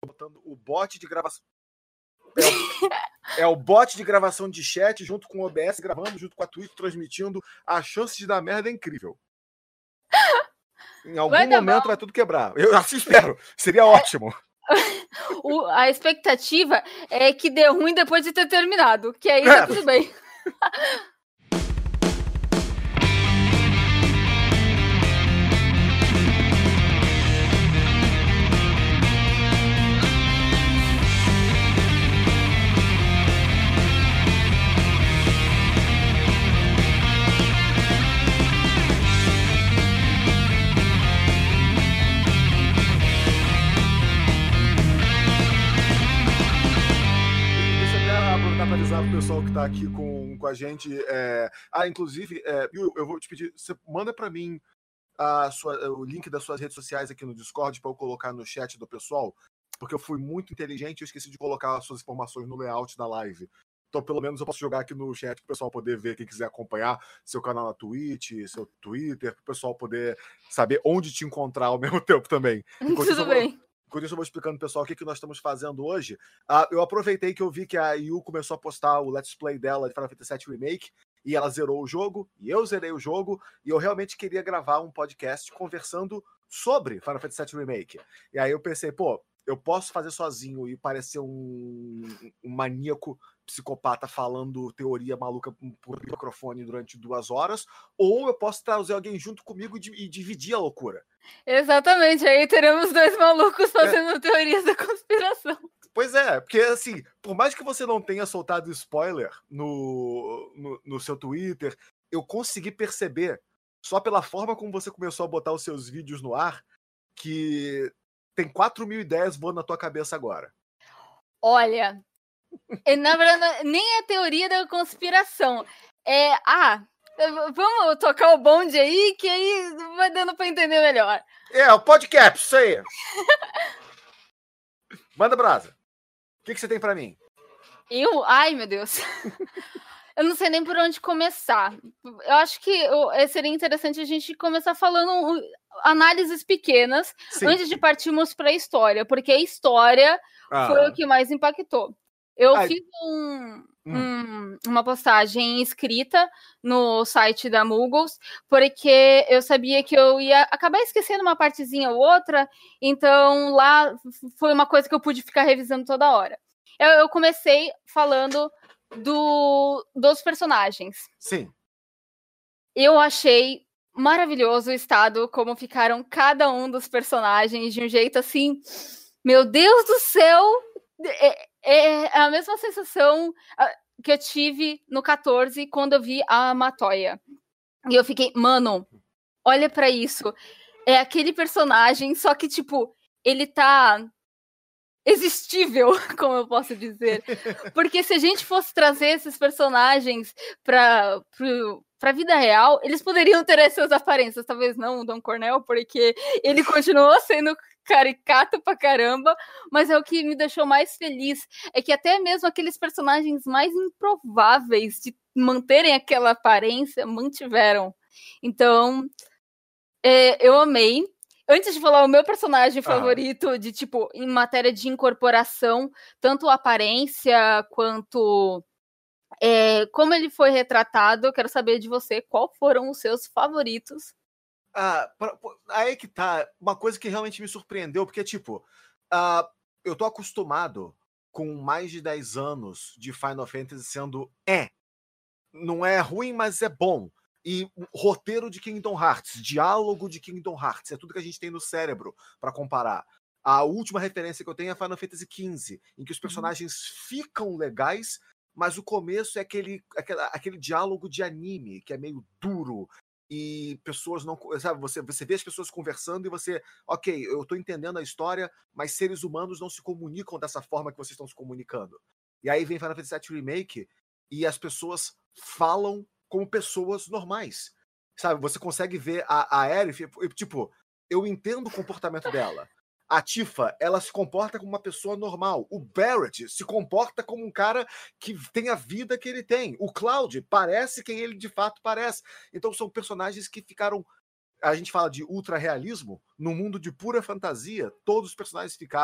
botando o bot de gravação. É o bot de gravação de chat junto com o OBS gravando, junto com a Twitch transmitindo. A chance de dar merda é incrível. Em algum momento vai tudo quebrar. Eu assim espero. Seria ótimo. A expectativa é que dê ruim depois de ter terminado, que aí tá tudo bem. Para avisar o pessoal que está aqui com a gente. Inclusive, eu vou te pedir, você manda para mim o link das suas redes sociais aqui no Discord para eu colocar no chat do pessoal, porque eu fui muito inteligente e eu esqueci de colocar as suas informações no layout da live. Então, pelo menos eu posso jogar aqui no chat para o pessoal poder ver, quem quiser acompanhar seu canal na Twitch, seu Twitter, para o pessoal poder saber onde te encontrar ao mesmo tempo também. Tudo bem. Enquanto isso, eu vou explicando pro pessoal o que nós estamos fazendo hoje. Eu aproveitei que eu vi que a Yu começou a postar o Let's Play dela de Final Fantasy VII Remake, e ela zerou o jogo, e eu zerei o jogo, e eu realmente queria gravar um podcast conversando sobre Final Fantasy VII Remake. E aí eu pensei, eu posso fazer sozinho e parecer um maníaco psicopata falando teoria maluca por microfone durante 2 horas, ou eu posso trazer alguém junto comigo e dividir a loucura. Exatamente, aí teremos 2 malucos fazendo teorias da conspiração. Pois é, porque assim, por mais que você não tenha soltado spoiler no seu Twitter, eu consegui perceber, só pela forma como você começou a botar os seus vídeos no ar, que tem 4.000 ideias voando na tua cabeça agora. Olha, na verdade, nem é teoria da conspiração. Vamos tocar o bonde aí, que aí vai dando pra entender melhor. O podcast, isso aí. Manda brasa. O que você tem pra mim? Ai, meu Deus. Eu não sei nem por onde começar. Eu acho que seria interessante a gente começar falando análises pequenas. Sim. Antes de partirmos para a história, porque a história foi o que mais impactou. Eu fiz uma postagem escrita no site da Muggles, porque eu sabia que eu ia acabar esquecendo uma partezinha ou outra, então lá foi uma coisa que eu pude ficar revisando toda hora. Eu comecei falando dos personagens. Sim. Eu achei maravilhoso o estado como ficaram cada um dos personagens de um jeito assim, meu Deus do céu, é a mesma sensação que eu tive no 14 quando eu vi a Matoya. E eu fiquei, mano, olha pra isso. É aquele personagem, só que tipo, ele tá existível, como eu posso dizer. Porque se a gente fosse trazer esses personagens pra vida real, eles poderiam ter essas aparências. Talvez não o Don Cornell, porque ele continuou sendo caricato pra caramba, mas é o que me deixou mais feliz. É que até mesmo aqueles personagens mais improváveis de manterem aquela aparência, mantiveram. Então, eu amei. Antes de falar o meu personagem favorito, de tipo, em matéria de incorporação, tanto aparência quanto como ele foi retratado, eu quero saber de você, qual foram os seus favoritos? Aí que tá, uma coisa que realmente me surpreendeu, porque, tipo, eu tô acostumado com mais de 10 anos de Final Fantasy sendo não é ruim, mas é bom. E roteiro de Kingdom Hearts, diálogo de Kingdom Hearts, é tudo que a gente tem no cérebro para comparar. A última referência que eu tenho é Final Fantasy XV, em que os personagens ficam legais, mas o começo é aquele diálogo de anime, que é meio duro, e pessoas não... Sabe, você vê as pessoas conversando e você... Ok, eu tô entendendo a história, mas seres humanos não se comunicam dessa forma que vocês estão se comunicando. E aí vem Final Fantasy VII Remake, e as pessoas falam como pessoas normais, sabe? Você consegue ver a Aerith, tipo, eu entendo o comportamento dela. A Tifa, ela se comporta como uma pessoa normal. O Barrett se comporta como um cara que tem a vida que ele tem. O Cloud parece quem ele de fato parece. Então são personagens que ficaram... A gente fala de ultra-realismo. No mundo de pura fantasia, todos os personagens ficaram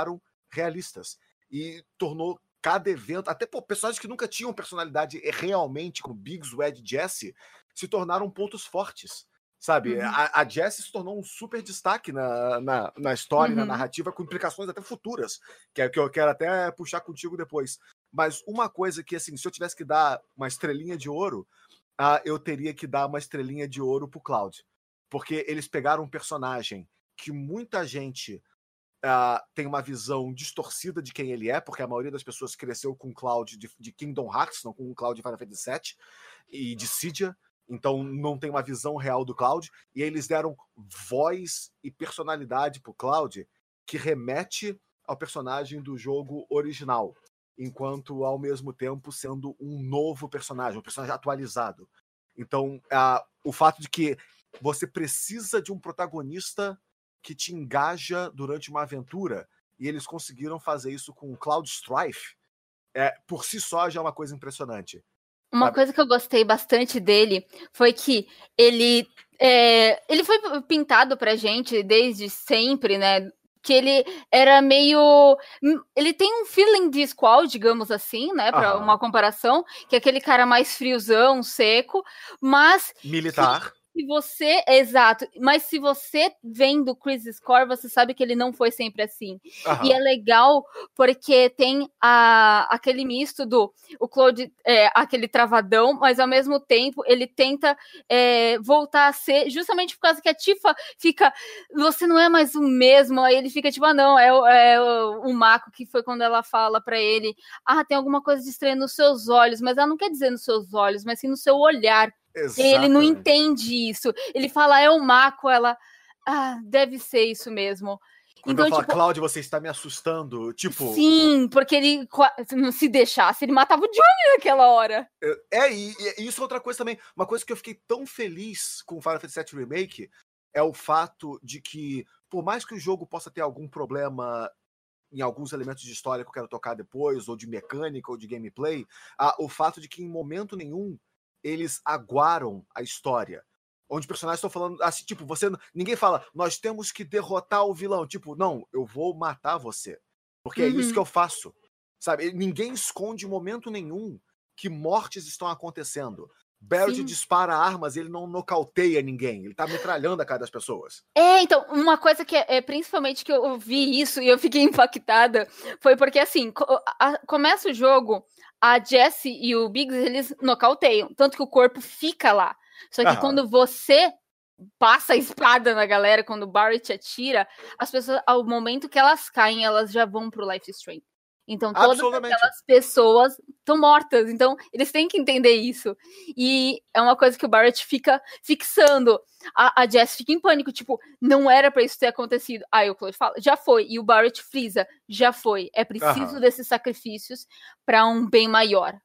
realistas. E tornou cada evento, até personagens que nunca tinham personalidade realmente, como Biggs, Wedge e Jesse, se tornaram pontos fortes. Sabe, a Jessie se tornou um super destaque na história e na narrativa, com implicações até futuras, que é que eu quero até puxar contigo depois. Mas uma coisa que, assim, se eu tivesse que dar uma estrelinha de ouro, eu teria que dar uma estrelinha de ouro pro Cloud. Porque eles pegaram um personagem que muita gente tem uma visão distorcida de quem ele é, porque a maioria das pessoas cresceu com o Cloud de Kingdom Hearts, não com o Cloud de Final Fantasy VII e de Cydia. Então não tem uma visão real do Cloud, e eles deram voz e personalidade pro Cloud que remete ao personagem do jogo original, enquanto ao mesmo tempo sendo um novo personagem, um personagem atualizado. Então o fato de que você precisa de um protagonista que te engaja durante uma aventura, e eles conseguiram fazer isso com o Cloud Strife, por si só já é uma coisa impressionante. Uma coisa que eu gostei bastante dele foi que ele foi pintado pra gente desde sempre, né? Que ele era meio... Ele tem um feeling de Squall, digamos assim, né? Pra uma comparação, que é aquele cara mais friozão, seco, mas... militar. Exato, mas se você vem do Crisis Core, você sabe que ele não foi sempre assim. E é legal porque tem aquele misto do o Cloud, aquele travadão, mas ao mesmo tempo ele tenta voltar a ser, justamente por causa que a Tifa fica, você não é mais o mesmo, aí ele fica tipo, não, o Mako, que foi quando ela fala pra ele, tem alguma coisa de estranho nos seus olhos, mas ela não quer dizer nos seus olhos, mas sim no seu olhar. Exatamente. Ele não entende isso. Ele fala, é o Mako, ela... deve ser isso mesmo. Quando então, eu falo, Cláudia, você está me assustando, tipo... Sim, porque ele, se deixasse, ele matava o Johnny naquela hora. E isso é outra coisa também. Uma coisa que eu fiquei tão feliz com o Final Fantasy VII Remake é o fato de que, por mais que o jogo possa ter algum problema em alguns elementos de história que eu quero tocar depois, ou de mecânica, ou de gameplay, o fato de que em momento nenhum eles aguaram a história. Onde personagens estão falando assim, tipo, ninguém fala, nós temos que derrotar o vilão. Tipo, não, eu vou matar você. Porque é isso que eu faço. Sabe? Ninguém esconde em momento nenhum que mortes estão acontecendo. Barrett dispara armas e ele não nocauteia ninguém. Ele tá metralhando a cara das pessoas. Então, uma coisa que principalmente que eu vi isso e eu fiquei impactada foi porque, assim, começa o jogo, a Jessie e o Biggs, eles nocauteiam. Tanto que o corpo fica lá. Só que quando você passa a espada na galera, quando o Barrett atira, as pessoas, ao momento que elas caem, elas já vão pro Life Stream. Então, todas aquelas pessoas estão mortas. Então, eles têm que entender isso. E é uma coisa que o Barrett fica fixando. A Jess fica em pânico, tipo, não era pra isso ter acontecido. Aí o Cloud fala, já foi. E o Barrett frisa, já foi. É preciso desses sacrifícios pra um bem maior.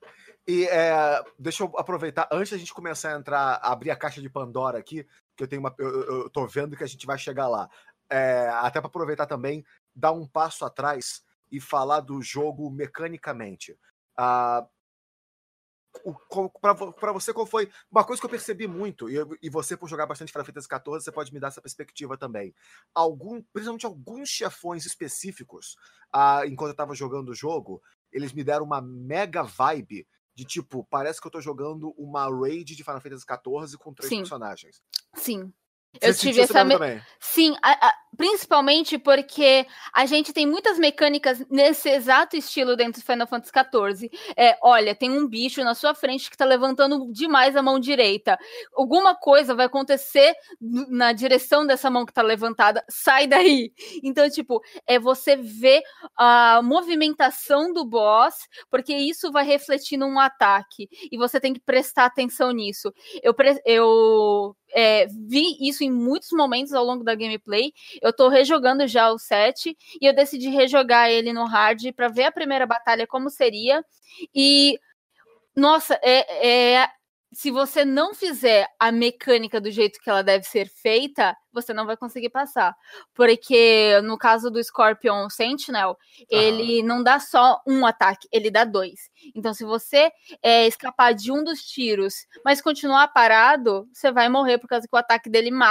E deixa eu aproveitar, antes da gente começar a abrir a caixa de Pandora aqui, que eu tô vendo que a gente vai chegar lá. Até pra aproveitar também, dar um passo atrás e falar do jogo mecanicamente. Pra você, qual foi uma coisa que eu percebi muito, e você, por jogar bastante Final Fantasy XIV, você pode me dar essa perspectiva também. Principalmente alguns chefões específicos, enquanto eu tava jogando o jogo, eles me deram uma mega vibe de tipo, parece que eu tô jogando uma raid de Final Fantasy XIV com 3 personagens. Sim. Eu tive essa Sim, principalmente porque a gente tem muitas mecânicas nesse exato estilo dentro do Final Fantasy XIV. Olha, tem um bicho na sua frente que tá levantando demais a mão direita. Alguma coisa vai acontecer na direção dessa mão que tá levantada. Sai daí! Então, tipo, você ver a movimentação do boss, porque isso vai refletir num ataque. E você tem que prestar atenção nisso. Eu vi isso em muitos momentos ao longo da gameplay. Eu tô rejogando já o 7 e eu decidi rejogar ele no hard pra ver a primeira batalha como seria. E nossa, se você não fizer a mecânica do jeito que ela deve ser feita, você não vai conseguir passar. Porque no caso do Scorpion Sentinel, ele não dá só um ataque, ele dá 2. Então, se você escapar de um dos tiros, mas continuar parado, você vai morrer por causa que o ataque dele mata.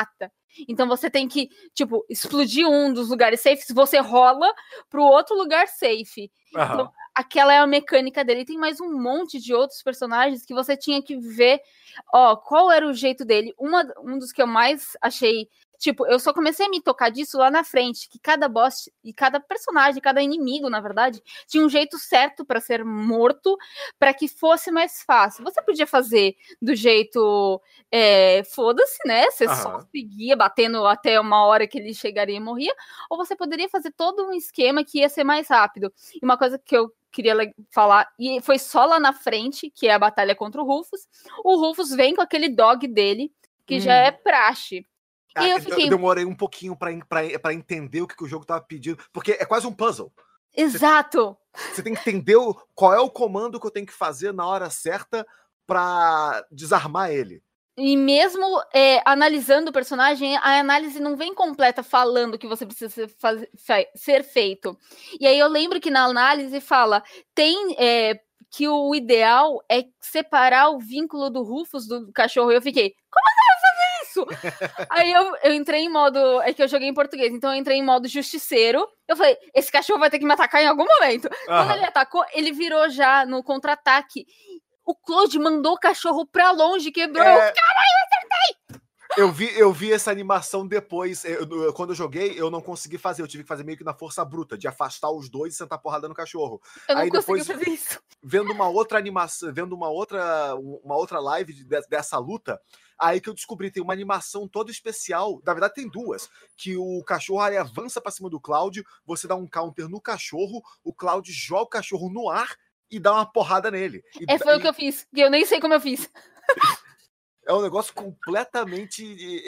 Então você tem que, tipo, explodir um dos lugares safes, você rola pro outro lugar safe. Então, aquela é a mecânica dele. E tem mais um monte de outros personagens que você tinha que ver, qual era o jeito dele. Um dos que eu mais achei... Tipo, eu só comecei a me tocar disso lá na frente, que cada boss e cada personagem, cada inimigo, na verdade, tinha um jeito certo para ser morto, para que fosse mais fácil. Você podia fazer do jeito foda-se, né? Você só seguia batendo até uma hora que ele chegaria e morria, ou você poderia fazer todo um esquema que ia ser mais rápido. E uma coisa que eu queria falar, e foi só lá na frente, que é a batalha contra o Rufus vem com aquele dog dele, que já é praxe. Eu demorei um pouquinho pra entender o que o jogo tava pedindo, porque é quase um puzzle. Exato! Você tem que entender qual é o comando que eu tenho que fazer na hora certa pra desarmar ele. E mesmo analisando o personagem, a análise não vem completa falando o que você precisa ser feito. E aí eu lembro que na análise fala, que o ideal é separar o vínculo do Rufus do cachorro. E eu fiquei, como você vai fazer isso? Aí eu entrei em modo... É que eu joguei em português, então eu entrei em modo justiceiro. Eu falei, esse cachorro vai ter que me atacar em algum momento. Quando ele atacou, ele virou já no contra-ataque. O Claude mandou o cachorro pra longe, quebrou. Caralho, eu acertei! Eu vi essa animação depois. Quando eu joguei, eu não consegui fazer. Eu tive que fazer meio que na força bruta, de afastar os dois e sentar porrada no cachorro. Eu não consegui fazer isso. Vendo uma outra animação, vendo uma outra live dessa luta, aí que eu descobri, tem uma animação toda especial. Na verdade, tem duas. Que o cachorro aí avança pra cima do Cláudio, você dá um counter no cachorro, o Cláudio joga o cachorro no ar e dá uma porrada nele. Foi o que eu fiz, que eu nem sei como eu fiz. É um negócio completamente...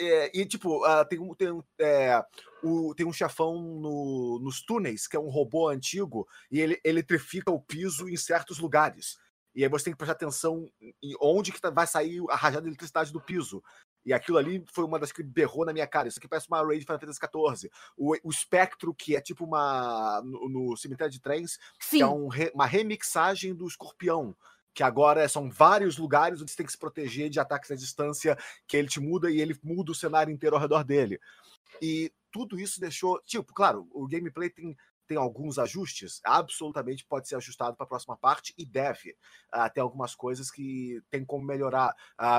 tem um chefão nos túneis, que é um robô antigo, e ele eletrifica o piso em certos lugares. E aí você tem que prestar atenção em onde que vai sair a rajada de eletricidade do piso. E aquilo ali foi uma das que berrou na minha cara. Isso aqui parece uma raid de Final Fantasy XIV. O espectro, que é tipo no cemitério de trens, Sim. que é uma remixagem do escorpião. Que agora são vários lugares onde você tem que se proteger de ataques à distância, que ele te muda e ele muda o cenário inteiro ao redor dele. E tudo isso deixou... Tipo, claro, o gameplay tem alguns ajustes, absolutamente pode ser ajustado para a próxima parte e deve. Tem algumas coisas que tem como melhorar.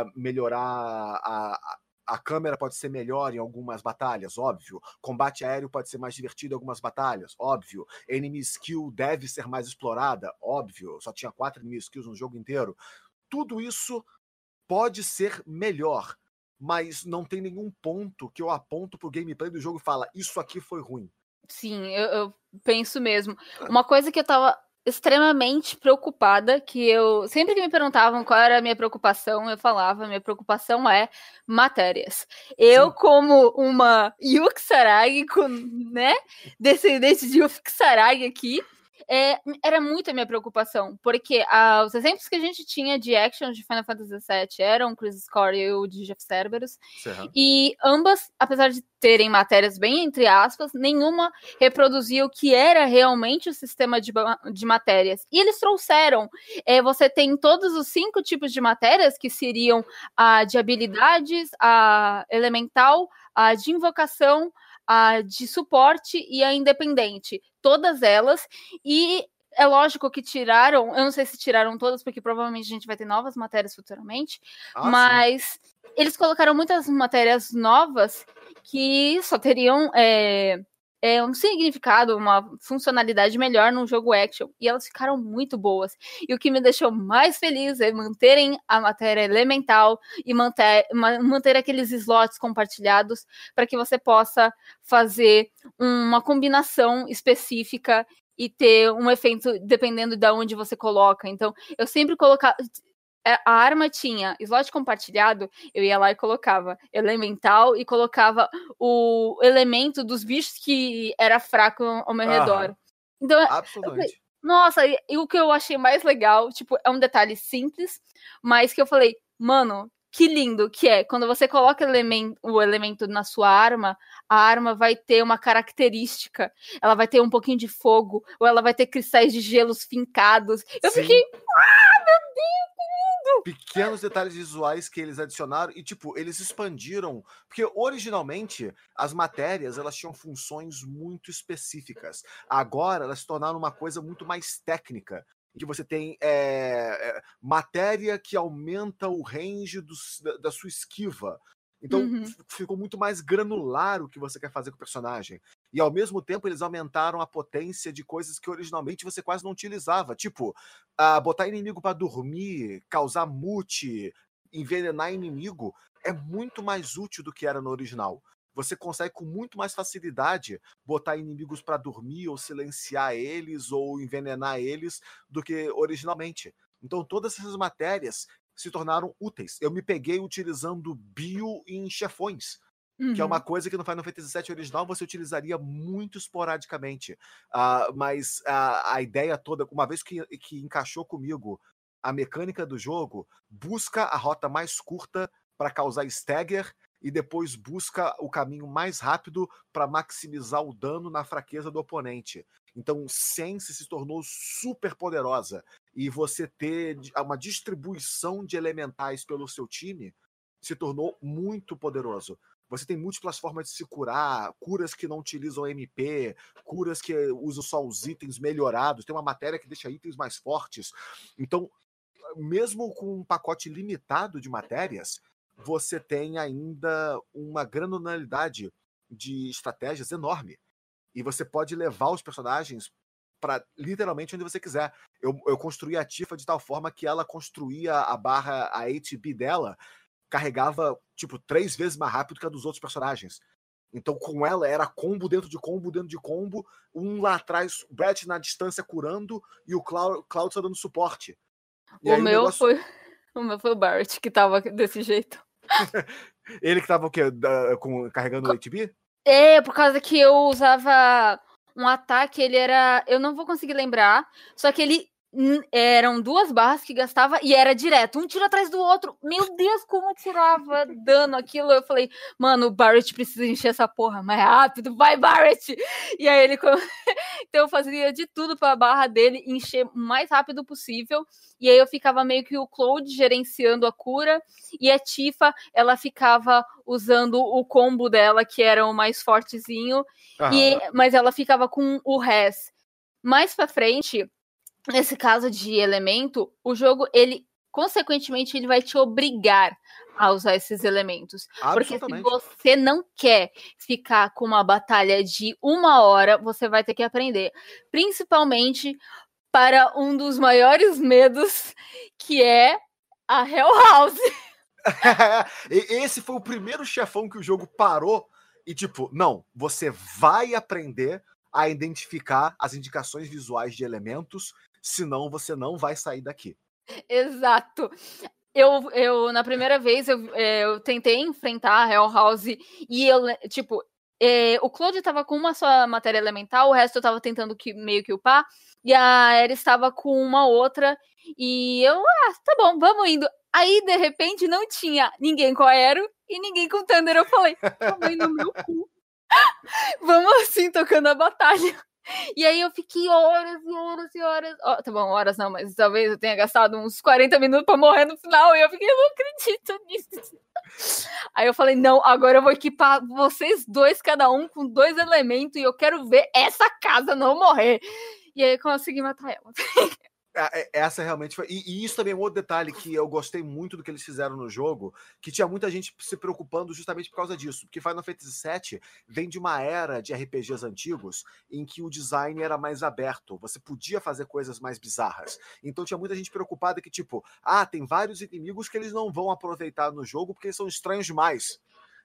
A câmera pode ser melhor em algumas batalhas, óbvio. Combate aéreo pode ser mais divertido em algumas batalhas, óbvio. Enemy skill deve ser mais explorada, óbvio. Só tinha 4 enemy skills no jogo inteiro. Tudo isso pode ser melhor, mas não tem nenhum ponto que eu aponto pro gameplay do jogo e fala, isso aqui foi ruim. Sim, eu penso mesmo. Uma coisa que eu tava extremamente preocupada, que eu sempre que me perguntavam qual era a minha preocupação, eu falava, minha preocupação é matérias. Eu, como uma Yuk-Saragi, né, descendente de Yuk-Saragi aqui, era muito a minha preocupação, porque os exemplos que a gente tinha de actions de Final Fantasy VII eram o Crisis Core e o de Jeff Cerberus, e ambas, apesar de terem matérias bem entre aspas, nenhuma reproduzia o que era realmente o sistema de matérias. E eles trouxeram, você tem todos os 5 tipos de matérias, que seriam a de habilidades, a elemental, a de invocação, a de suporte e a independente. Todas elas. E é lógico que tiraram, eu não sei se tiraram todas, porque provavelmente a gente vai ter novas matérias futuramente, mas eles colocaram muitas matérias novas que só teriam um significado, uma funcionalidade melhor num jogo action, e elas ficaram muito boas. E o que me deixou mais feliz é manterem a matéria elemental e manter aqueles slots compartilhados para que você possa fazer uma combinação específica e ter um efeito dependendo de onde você coloca. Então, eu sempre colocava... A arma tinha slot compartilhado, eu ia lá e colocava elemental e colocava o elemento dos bichos que era fraco ao meu redor. Então, absolutamente. Nossa, e o que eu achei mais legal, tipo, é um detalhe simples, mas que eu falei, mano, que lindo que é. Quando você coloca o elemento na sua arma, a arma vai ter uma característica. Ela vai ter um pouquinho de fogo, ou ela vai ter cristais de gelos fincados. Eu fiquei, meu Deus, que lindo! pequenos detalhes visuais que eles adicionaram e, tipo, eles expandiram, porque originalmente as matérias, elas tinham funções muito específicas. Agora elas se tornaram uma coisa muito mais técnica, em que você tem matéria que aumenta o range da sua esquiva. Então ficou muito mais granular o que você quer fazer com o personagem. E ao mesmo tempo eles aumentaram a potência de coisas que originalmente você quase não utilizava. Tipo, botar inimigo para dormir, causar mute, envenenar inimigo, é muito mais útil do que era no original. Você consegue com muito mais facilidade botar inimigos para dormir, ou silenciar eles, ou envenenar eles, do que originalmente. Então todas essas matérias se tornaram úteis. Eu me peguei utilizando bio em chefões, que é uma coisa que no Final Fantasy VII original você utilizaria muito esporadicamente. Mas a ideia toda, uma vez que encaixou comigo a mecânica do jogo, busca a rota mais curta para causar stagger e depois busca o caminho mais rápido para maximizar o dano na fraqueza do oponente. Então, Sense se tornou super poderosa. E você ter uma distribuição de elementais pelo seu time se tornou muito poderoso. Você tem múltiplas formas de se curar, curas que não utilizam MP, curas que usam só os itens melhorados, tem uma matéria que deixa itens mais fortes. Então, mesmo com um pacote limitado de matérias, você tem ainda uma granularidade de estratégias enorme. E você pode levar os personagens para literalmente onde você quiser. Eu construí a Tifa de tal forma que ela construía a barra, a HP dela, carregava, tipo, 3 vezes mais rápido que a dos outros personagens. Então, com ela, era combo dentro de combo, dentro de combo, um lá atrás, o Brett na distância curando, e o Cloud só dando suporte. E o meu foi o Barret que tava desse jeito. Ele que tava o quê? Carregando o HB? Por causa que eu usava um ataque, ele era... Eu não vou conseguir lembrar, só que ele... Eram 2 barras que gastava e era direto, um tiro atrás do outro. Meu Deus, como eu tirava dano aquilo. Eu falei, mano, o Barret precisa encher essa porra mais rápido, vai, Barret! E aí ele... Então eu fazia de tudo pra barra dele encher o mais rápido possível. E aí eu ficava meio que o Cloud gerenciando a cura. E a Tifa, ela ficava usando o combo dela, que era o mais fortezinho. Mas ela ficava com o res. Mais pra frente... Nesse caso de elemento, o jogo, ele, consequentemente, ele vai te obrigar a usar esses elementos. Porque se você não quer ficar com uma batalha de 1 hora, você vai ter que aprender. Principalmente para um dos maiores medos, que é a Hell House. Esse foi o primeiro chefão que o jogo parou e tipo, não, você vai aprender a identificar as indicações visuais de elementos, senão você não vai sair daqui. Exato. Eu na primeira vez, eu tentei enfrentar a Hell House e eu, tipo, o Claude tava com uma só matéria elemental, o resto eu tava tentando meio que upar, e a Ares estava com uma outra, e eu, tá bom, vamos indo. Aí, de repente, não tinha ninguém com Aero e ninguém com Thunder. Eu falei, tomei no meu cu. Vamos assim, tocando a batalha. E aí eu fiquei horas e horas e horas. Tá bom, horas não, mas talvez eu tenha gastado uns 40 minutos pra morrer no final. E eu fiquei, eu não acredito nisso. Aí eu falei, não, agora eu vou equipar vocês dois, cada um, com 2 elementos. E eu quero ver essa casa não morrer. E aí eu consegui matar ela. Essa realmente foi. E isso também é um outro detalhe que eu gostei muito do que eles fizeram no jogo, que tinha muita gente se preocupando justamente por causa disso. Porque Final Fantasy VII vem de uma era de RPGs antigos em que o design era mais aberto. Você podia fazer coisas mais bizarras. Então tinha muita gente preocupada que, tipo, tem vários inimigos que eles não vão aproveitar no jogo porque eles são estranhos demais.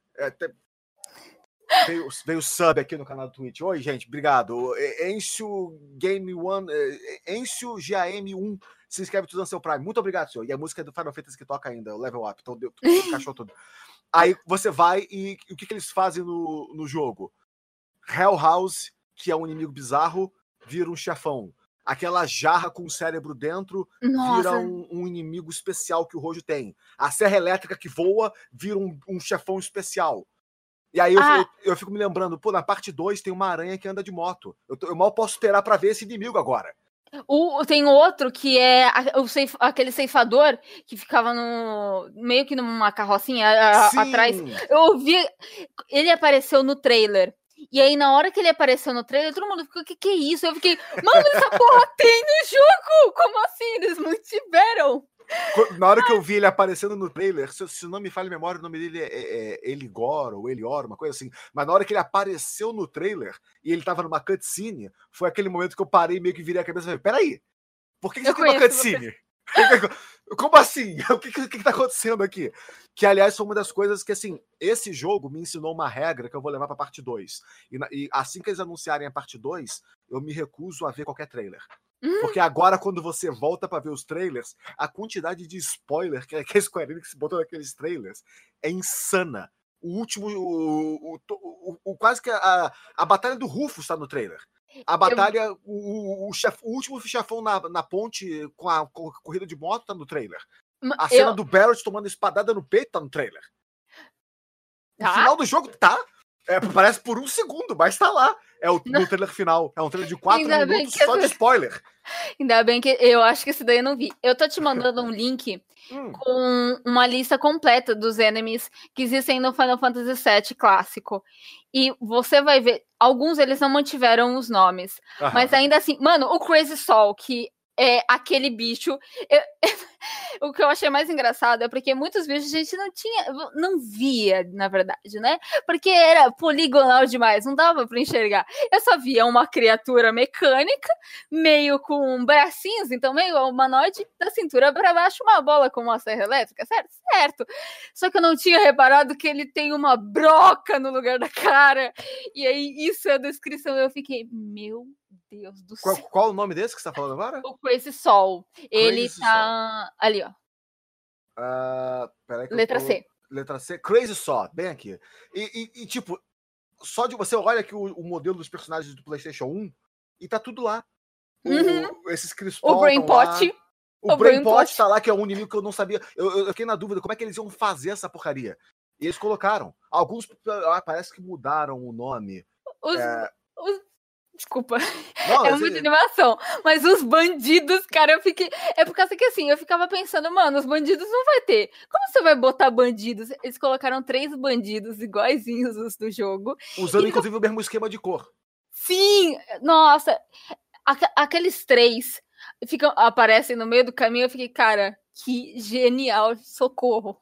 Veio sub aqui no canal do Twitch. Oi, gente, obrigado. Encio Game One, Encio GAM1 se inscreve tudo no seu Prime. Muito obrigado, senhor. E a música é do Final Fantasy que toca ainda, o Level Up. Então encaixou tudo. Aí você vai e o que eles fazem no jogo? Hell House, que é um inimigo bizarro, vira um chefão. Aquela jarra com o cérebro dentro vira um inimigo especial que o Rojo tem. A serra elétrica que voa vira um chefão especial. E aí eu fico me lembrando, na parte 2 tem uma aranha que anda de moto. Eu mal posso esperar pra ver esse inimigo agora. Tem outro que é aquele ceifador que ficava meio que numa carrocinha atrás. Eu ouvi. Ele apareceu no trailer. E aí, na hora que ele apareceu no trailer, todo mundo ficou, que é isso? Eu fiquei, mano, essa porra tem no jogo! Como assim? Eles mantiveram? Na hora que eu vi ele aparecendo no trailer, se não me falha a memória, o nome dele é Eligor ou Elior, uma coisa assim. Mas na hora que ele apareceu no trailer e ele tava numa cutscene, foi aquele momento que eu parei, meio que virei a cabeça e falei, peraí, por que você tem uma cutscene? Como assim? O que tá acontecendo aqui? Que, aliás, foi uma das coisas que, assim, esse jogo me ensinou uma regra que eu vou levar pra parte 2. E assim que eles anunciarem a parte 2, eu me recuso a ver qualquer trailer. Porque agora, quando você volta pra ver os trailers, a quantidade de spoiler que a Square Enix botou naqueles trailers é insana. O último. Quase que a batalha do Rufus tá no trailer. A batalha. O último chefão na ponte com a corrida de moto tá no trailer. A cena do Barrett tomando espadada no peito tá no trailer. Tá? O final do jogo tá. Parece por um segundo, mas tá lá. No trailer final. É um trailer de 4 minutos só de spoiler. Ainda bem que eu acho que esse daí eu não vi. Eu tô te mandando um link com uma lista completa dos enemies que existem no Final Fantasy VII clássico. E você vai ver, alguns eles não mantiveram os nomes. Mas ainda assim, mano, o Crazy Soul, que é aquele bicho. O que eu achei mais engraçado é porque muitos bichos a gente não via, na verdade, né? Porque era poligonal demais, não dava pra enxergar. Eu só via uma criatura mecânica, meio com bracinhos, então meio humanoide, da cintura pra baixo, uma bola com uma serra elétrica, certo? Certo. Só que eu não tinha reparado que ele tem uma broca no lugar da cara. E aí, isso é a descrição. Eu fiquei, meu Deus do céu. Qual o nome desse que você tá falando agora? O Crazy Soul. Ele tá ali, ó. Peraí que Letra C. Letra C. Crazy Saw, bem aqui. E tipo, só de você olha aqui o modelo dos personagens do PlayStation 1 e tá tudo lá. Esses Crispol o Brain Pot. O Brain Pot tá lá, que é um inimigo que eu não sabia. Eu fiquei na dúvida como é que eles iam fazer essa porcaria. E eles colocaram. Alguns parece que mudaram o nome. Desculpa, não, é muita animação. Mas os bandidos, cara, eu fiquei. É por causa que assim, eu ficava pensando, mano, os bandidos não vai ter. Como você vai botar bandidos? Eles colocaram 3 bandidos iguaizinhos os do jogo. Usando, inclusive, o mesmo esquema de cor. Sim! Nossa! Aqueles 3 aparecem no meio do caminho, eu fiquei, cara, que genial, socorro.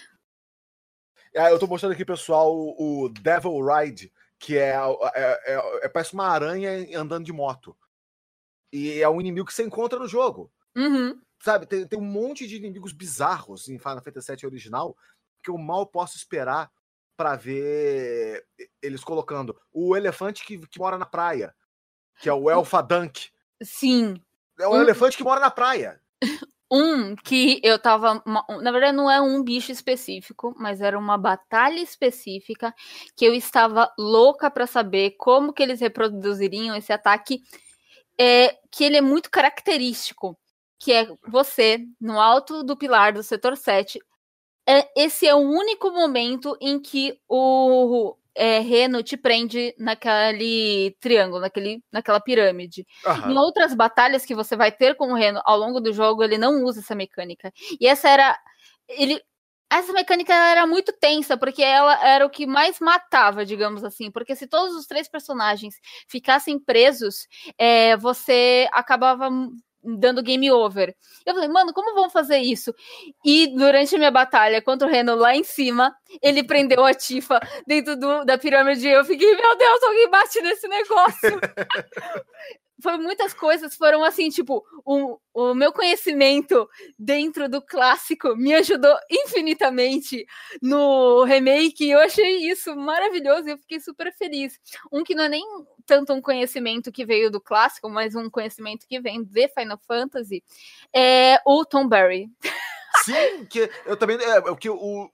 Eu tô mostrando aqui, pessoal, o Devil Ride, que parece uma aranha andando de moto. E é um inimigo que você encontra no jogo. Sabe, tem um monte de inimigos bizarros em Final Fantasy VII original que eu mal posso esperar pra ver eles colocando. O elefante que mora na praia, que é o Elfadunk. Sim. É um elefante que mora na praia. Que eu tava. Na verdade, não é um bicho específico, mas era uma batalha específica que eu estava louca pra saber como que eles reproduziriam esse ataque. Que ele é muito característico. Que é você, no alto do pilar do setor 7. Esse é o único momento em que o Reno te prende naquele triângulo, naquela pirâmide. Em outras batalhas que você vai ter com o Reno ao longo do jogo, ele não usa essa mecânica. E essa mecânica era muito tensa, porque ela era o que mais matava, digamos assim. Porque se todos os 3 personagens ficassem presos, você acabava dando game over. Eu falei, mano, como vão fazer isso? E durante a minha batalha contra o Reno lá em cima, ele prendeu a Tifa dentro da pirâmide e eu fiquei, meu Deus, alguém bate nesse negócio. Muitas coisas foram assim, tipo, o meu conhecimento dentro do clássico me ajudou infinitamente no remake, e eu achei isso maravilhoso e eu fiquei super feliz. Que não é nem tanto um conhecimento que veio do clássico, mas um conhecimento que vem de Final Fantasy, é o Tom Berry. Sim, que eu também. Que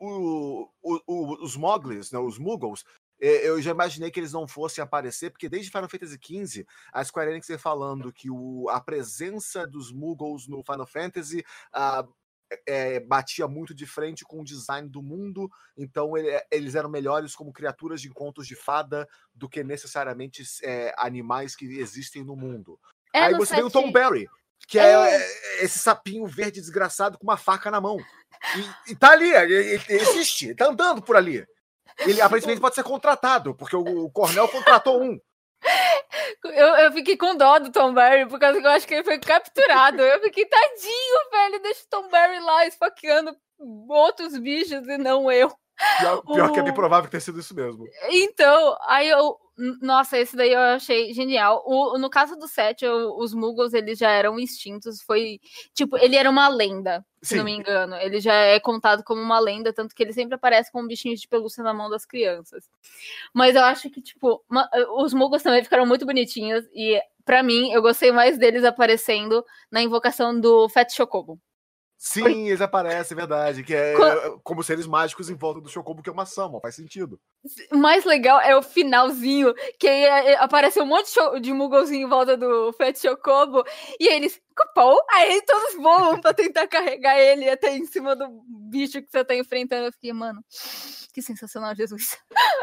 os Moggles, né, os Muggles, eu já imaginei que eles não fossem aparecer, porque desde Final Fantasy XV, a Square Enix vem falando que a presença dos Muggles no Final Fantasy batia muito de frente com o design do mundo, então eles eram melhores como criaturas de contos de fada do que necessariamente animais que existem no mundo. Aí no você vê o 7. Tom Berry, que é esse sapinho verde desgraçado com uma faca na mão. E tá ali, ele existe, ele tá andando por ali. Ele aparentemente pode ser contratado, porque o Cornell contratou um. Eu fiquei com dó do Tom Berry, por causa que eu acho que ele foi capturado. Eu fiquei, tadinho, velho, deixa o Tom Berry lá esfaqueando outros bichos e não eu. Pior que é bem provável que tenha sido isso mesmo. Então, aí nossa, esse daí eu achei genial. No caso do 7, os Muggles, eles já eram extintos. Foi, tipo, ele era uma lenda, se não me engano. Ele já é contado como uma lenda, tanto que ele sempre aparece com bichinhos de pelúcia na mão das crianças. Mas eu acho que, tipo, os Muggles também ficaram muito bonitinhos. E, pra mim, eu gostei mais deles aparecendo na invocação do Fat Chocobo. Sim, eles aparecem, é verdade. Que é como seres mágicos em volta do Chocobo, que é uma Summon, faz sentido. O mais legal é o finalzinho, que aí aparece um monte de Mugglezinho em volta do Fat Chocobo, e eles, cupom, aí todos voam pra tentar carregar ele até em cima do bicho que você tá enfrentando. Eu fiquei, mano, que sensacional, Jesus.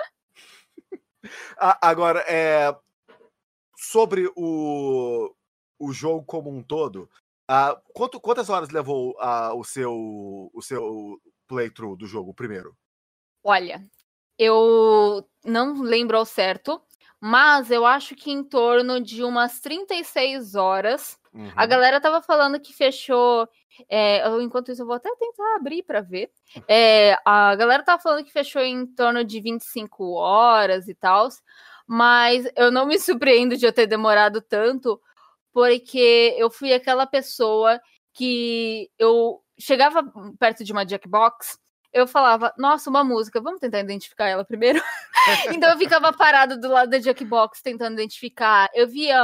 Agora, sobre o jogo como um todo, quantas horas levou o seu playthrough do jogo, primeiro? Olha, eu não lembro ao certo, mas eu acho que em torno de umas 36 horas. Uhum. A galera tava falando que fechou. Enquanto isso, eu vou até tentar abrir para ver. A galera tava falando que fechou em torno de 25 horas e tal. Mas eu não me surpreendo de eu ter demorado tanto, porque eu fui aquela pessoa que eu chegava perto de uma Jackbox, eu falava, nossa, uma música, vamos tentar identificar ela primeiro? Então eu ficava parada do lado da Jackbox tentando identificar. Eu via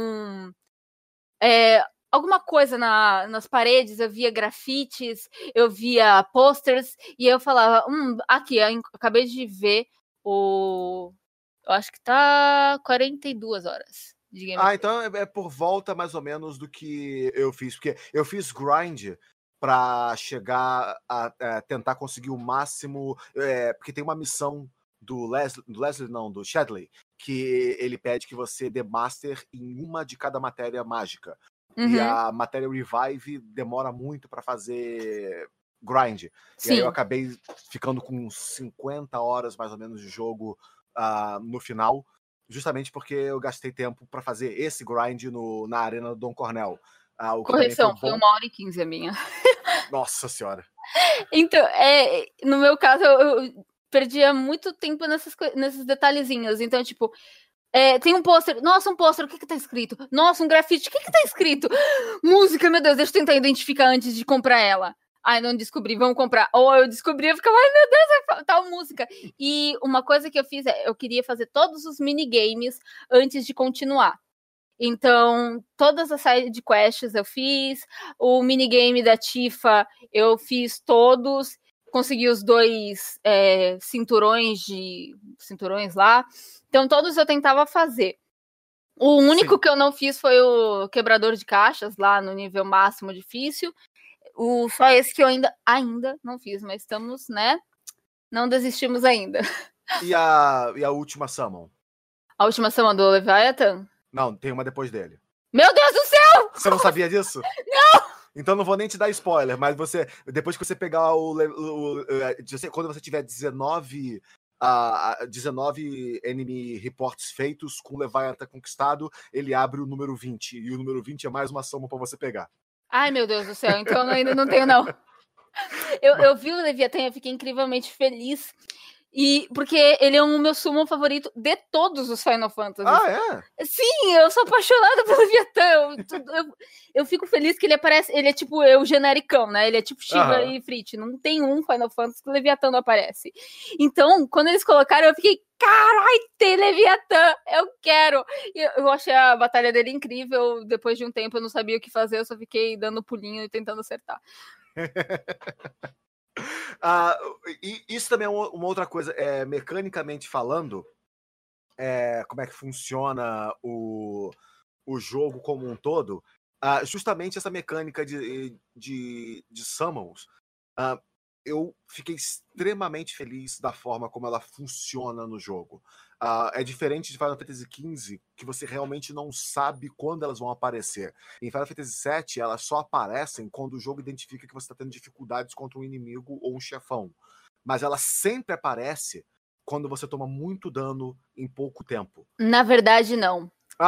alguma coisa nas paredes, eu via grafites, eu via posters, e eu falava, aqui, eu acabei de ver eu acho que tá 42 horas de gameplay. Então é por volta mais ou menos do que eu fiz, porque eu fiz grind pra chegar a tentar conseguir o máximo, porque tem uma missão do Shadley, que ele pede que você dê master em uma de cada matéria mágica. Uhum. E a matéria Revive demora muito pra fazer grind. Sim. E aí eu acabei ficando com 50 horas mais ou menos de jogo no final, justamente porque eu gastei tempo pra fazer esse grind na arena do Dom Cornel. Correção, foi 1h15 a minha. Nossa senhora. Então, no meu caso, eu perdia muito tempo nesses detalhezinhos. Então, tipo, tem um pôster. Nossa, um pôster, o que tá escrito? Nossa, um grafite, o que tá escrito? Música, meu Deus, deixa eu tentar identificar antes de comprar ela. Ai, não descobri, vamos comprar. Ou eu descobri, eu ficava, ai meu Deus, é tal música. E uma coisa que eu fiz eu queria fazer todos os minigames antes de continuar. Então, todas as side quests eu fiz, o minigame da Tifa eu fiz todos, consegui os 2 cinturões lá. Então, todos eu tentava fazer. O único que eu não fiz foi o quebrador de caixas lá no nível máximo difícil. Só esse que eu ainda não fiz, mas estamos, né? Não desistimos ainda. E a última Summon? A última Summon do Leviathan? Não, tem uma depois dele. Meu Deus do céu! Você não sabia disso? Não! Então não vou nem te dar spoiler, mas depois que você pegar quando você tiver 19 enemy reports feitos com o Leviathan conquistado, ele abre o número 20. E o número 20 é mais uma Summon pra você pegar. Ai, meu Deus do céu, então eu ainda não tenho, não. Eu vi o Leviathan e eu fiquei incrivelmente feliz. Porque ele é o meu summon favorito de todos os Final Fantasy. Sim, eu sou apaixonada pelo Leviathan. Eu fico feliz que ele aparece. Ele é tipo o genericão, né? Ele é tipo Shiva e Frit. Não tem um Final Fantasy que o Leviathan não aparece. Então, quando eles colocaram, eu fiquei, carai, tem Leviathan, eu quero. E eu achei a batalha dele incrível. Depois de um tempo eu não sabia o que fazer, eu só fiquei dando pulinho e tentando acertar. E isso também é uma outra coisa, mecanicamente falando, como é que funciona o jogo como um todo, justamente essa mecânica de summons eu fiquei extremamente feliz da forma como ela funciona no jogo. É diferente de Final Fantasy XV, que você realmente não sabe quando elas vão aparecer. Em Final Fantasy VII, elas só aparecem quando o jogo identifica que você está tendo dificuldades contra um inimigo ou um chefão. Mas ela sempre aparece quando você toma muito dano em pouco tempo. Na verdade, não.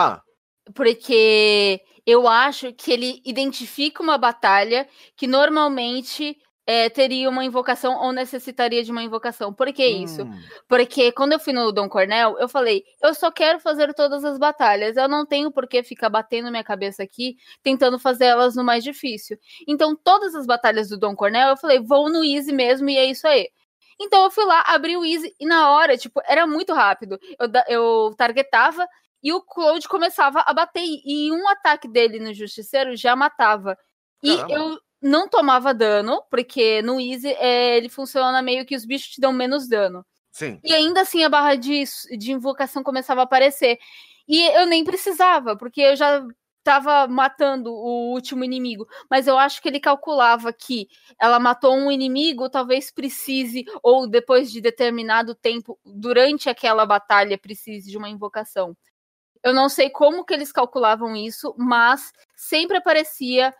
Porque eu acho que ele identifica uma batalha que normalmente teria uma invocação ou necessitaria de uma invocação. Por que isso? Porque quando eu fui no Dom Cornel, eu falei, eu só quero fazer todas as batalhas, eu não tenho por que ficar batendo minha cabeça aqui, tentando fazer elas no mais difícil. Então, todas as batalhas do Dom Cornel, eu falei, vou no easy mesmo e é isso aí. Então, eu fui lá, abri o easy e na hora, tipo, era muito rápido. Eu targetava e o Cloud começava a bater. E um ataque dele no Justiceiro já matava. Caramba. E eu não tomava dano, porque no Easy ele funciona meio que os bichos te dão menos dano. Sim. E ainda assim a barra de invocação começava a aparecer. E eu nem precisava, porque eu já tava matando o último inimigo. Mas eu acho que ele calculava que ela matou um inimigo, talvez precise, ou depois de determinado tempo, durante aquela batalha, precise de uma invocação. Eu não sei como que eles calculavam isso, mas sempre aparecia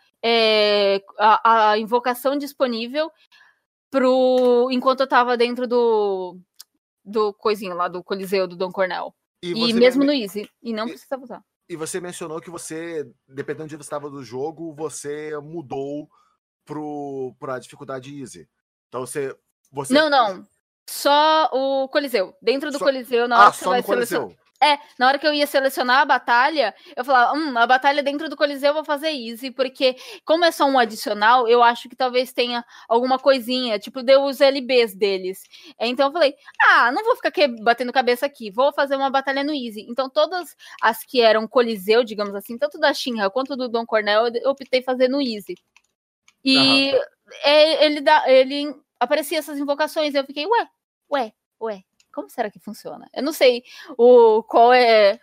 a invocação disponível enquanto eu tava dentro do coisinho lá, do Coliseu, do Dom Cornel. E mesmo no Easy. E não precisava usar. E você mencionou que você, dependendo de onde você estava do jogo, você mudou pra dificuldade Easy. Então você... Não. Só o Coliseu. Dentro do Coliseu, na hora que você vai selecionar. Na hora que eu ia selecionar a batalha, eu falava, a batalha dentro do Coliseu eu vou fazer easy, porque como é só um adicional, eu acho que talvez tenha alguma coisinha, tipo, deu os LBs deles. Então eu falei, não vou ficar batendo cabeça aqui, vou fazer uma batalha no easy. Então todas as que eram Coliseu, digamos assim, tanto da Shinra quanto do Dom Cornel, eu optei fazer no easy. E ele aparecia essas invocações, eu fiquei, ué, como será que funciona? Eu não sei qual é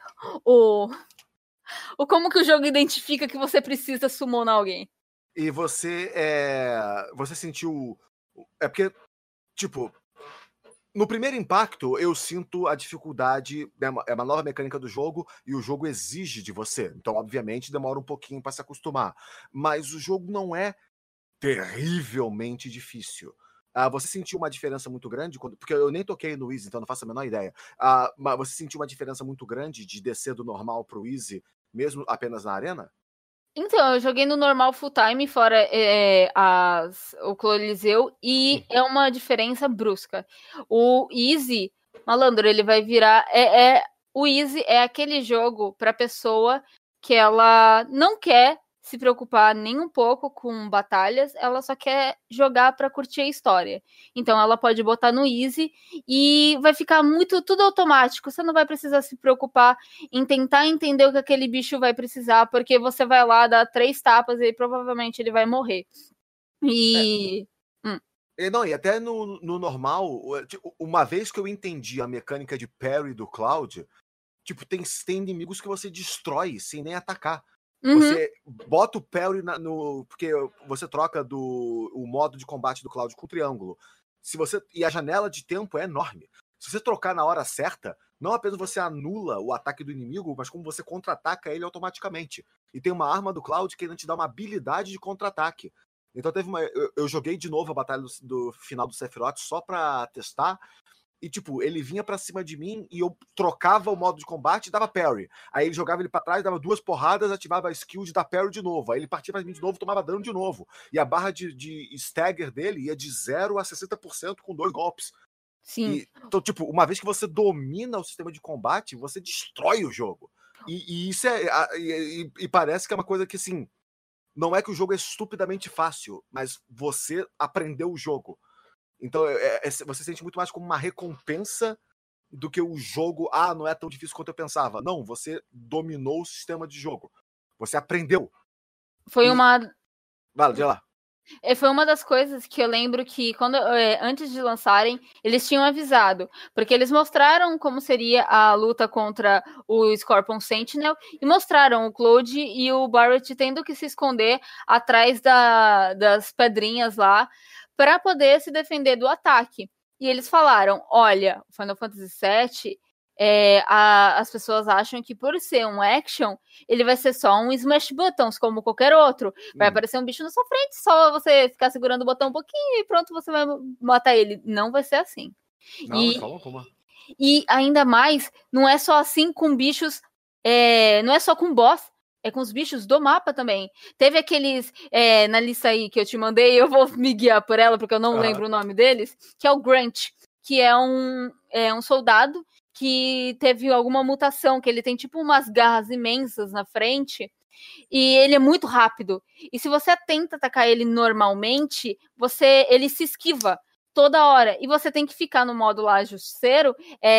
como que o jogo identifica que você precisa summonar alguém. E você sentiu... É porque, tipo, no primeiro impacto, eu sinto a dificuldade, é uma nova mecânica do jogo e o jogo exige de você. Então, obviamente, demora um pouquinho para se acostumar. Mas o jogo não é terrivelmente difícil. Você sentiu uma diferença muito grande? Porque eu nem toquei no Easy, então não faço a menor ideia. Mas você sentiu uma diferença muito grande de descer do normal pro Easy, mesmo apenas na arena? Então, eu joguei no normal full time, fora o Coliseu, e é uma diferença brusca. O Easy, malandro, ele vai virar... o Easy é aquele jogo pra pessoa que ela não quer se preocupar nem um pouco com batalhas, ela só quer jogar pra curtir a história. Então ela pode botar no Easy e vai ficar tudo automático, você não vai precisar se preocupar em tentar entender o que aquele bicho vai precisar, porque você vai lá, dar 3 tapas e provavelmente ele vai morrer. E até no normal, uma vez que eu entendi a mecânica de parry do Cloud, tipo, tem inimigos que você destrói sem nem atacar. Você bota o parry porque você troca o modo de combate do Cloud com o triângulo. E a janela de tempo é enorme. Se você trocar na hora certa, não apenas você anula o ataque do inimigo, mas como você contra-ataca ele automaticamente. E tem uma arma do Cloud que ainda te dá uma habilidade de contra-ataque. Então eu joguei de novo a batalha do final do Sephiroth só pra testar. E, tipo, ele vinha pra cima de mim e eu trocava o modo de combate e dava parry. Aí ele jogava ele pra trás, dava 2 porradas, ativava a skill de dar parry de novo. Aí ele partia pra mim de novo, tomava dano de novo. E a barra de stagger dele ia de 0 a 60% com 2 golpes. Sim. Então, tipo, uma vez que você domina o sistema de combate, você destrói o jogo. E isso e parece que é uma coisa que, assim, não é que o jogo é estupidamente fácil, mas você aprendeu o jogo. Então, você sente muito mais como uma recompensa do que o jogo, não é tão difícil quanto eu pensava. Não, você dominou o sistema de jogo. Você aprendeu. Foi Vai lá. Foi uma das coisas que eu lembro que, antes de lançarem, eles tinham avisado. Porque eles mostraram como seria a luta contra o Scorpion Sentinel e mostraram o Cloud e o Barret tendo que se esconder atrás das pedrinhas lá para poder se defender do ataque. E eles falaram, olha, o Final Fantasy VII, as pessoas acham que por ser um action, ele vai ser só um smash buttons, como qualquer outro. Vai aparecer um bicho na sua frente, só você ficar segurando o botão um pouquinho e pronto, você vai matar ele. Não vai ser assim. Não, calma, como? E ainda mais, não é só assim com bichos, não é só com boss, é com os bichos do mapa também. Teve aqueles, na lista aí que eu te mandei, eu vou me guiar por ela, porque eu não lembro o nome deles, que é o Grant, que é um soldado que teve alguma mutação, que ele tem tipo umas garras imensas na frente, e ele é muito rápido. E se você tenta atacar ele normalmente, ele se esquiva toda hora. E você tem que ficar no modo lá justiceiro,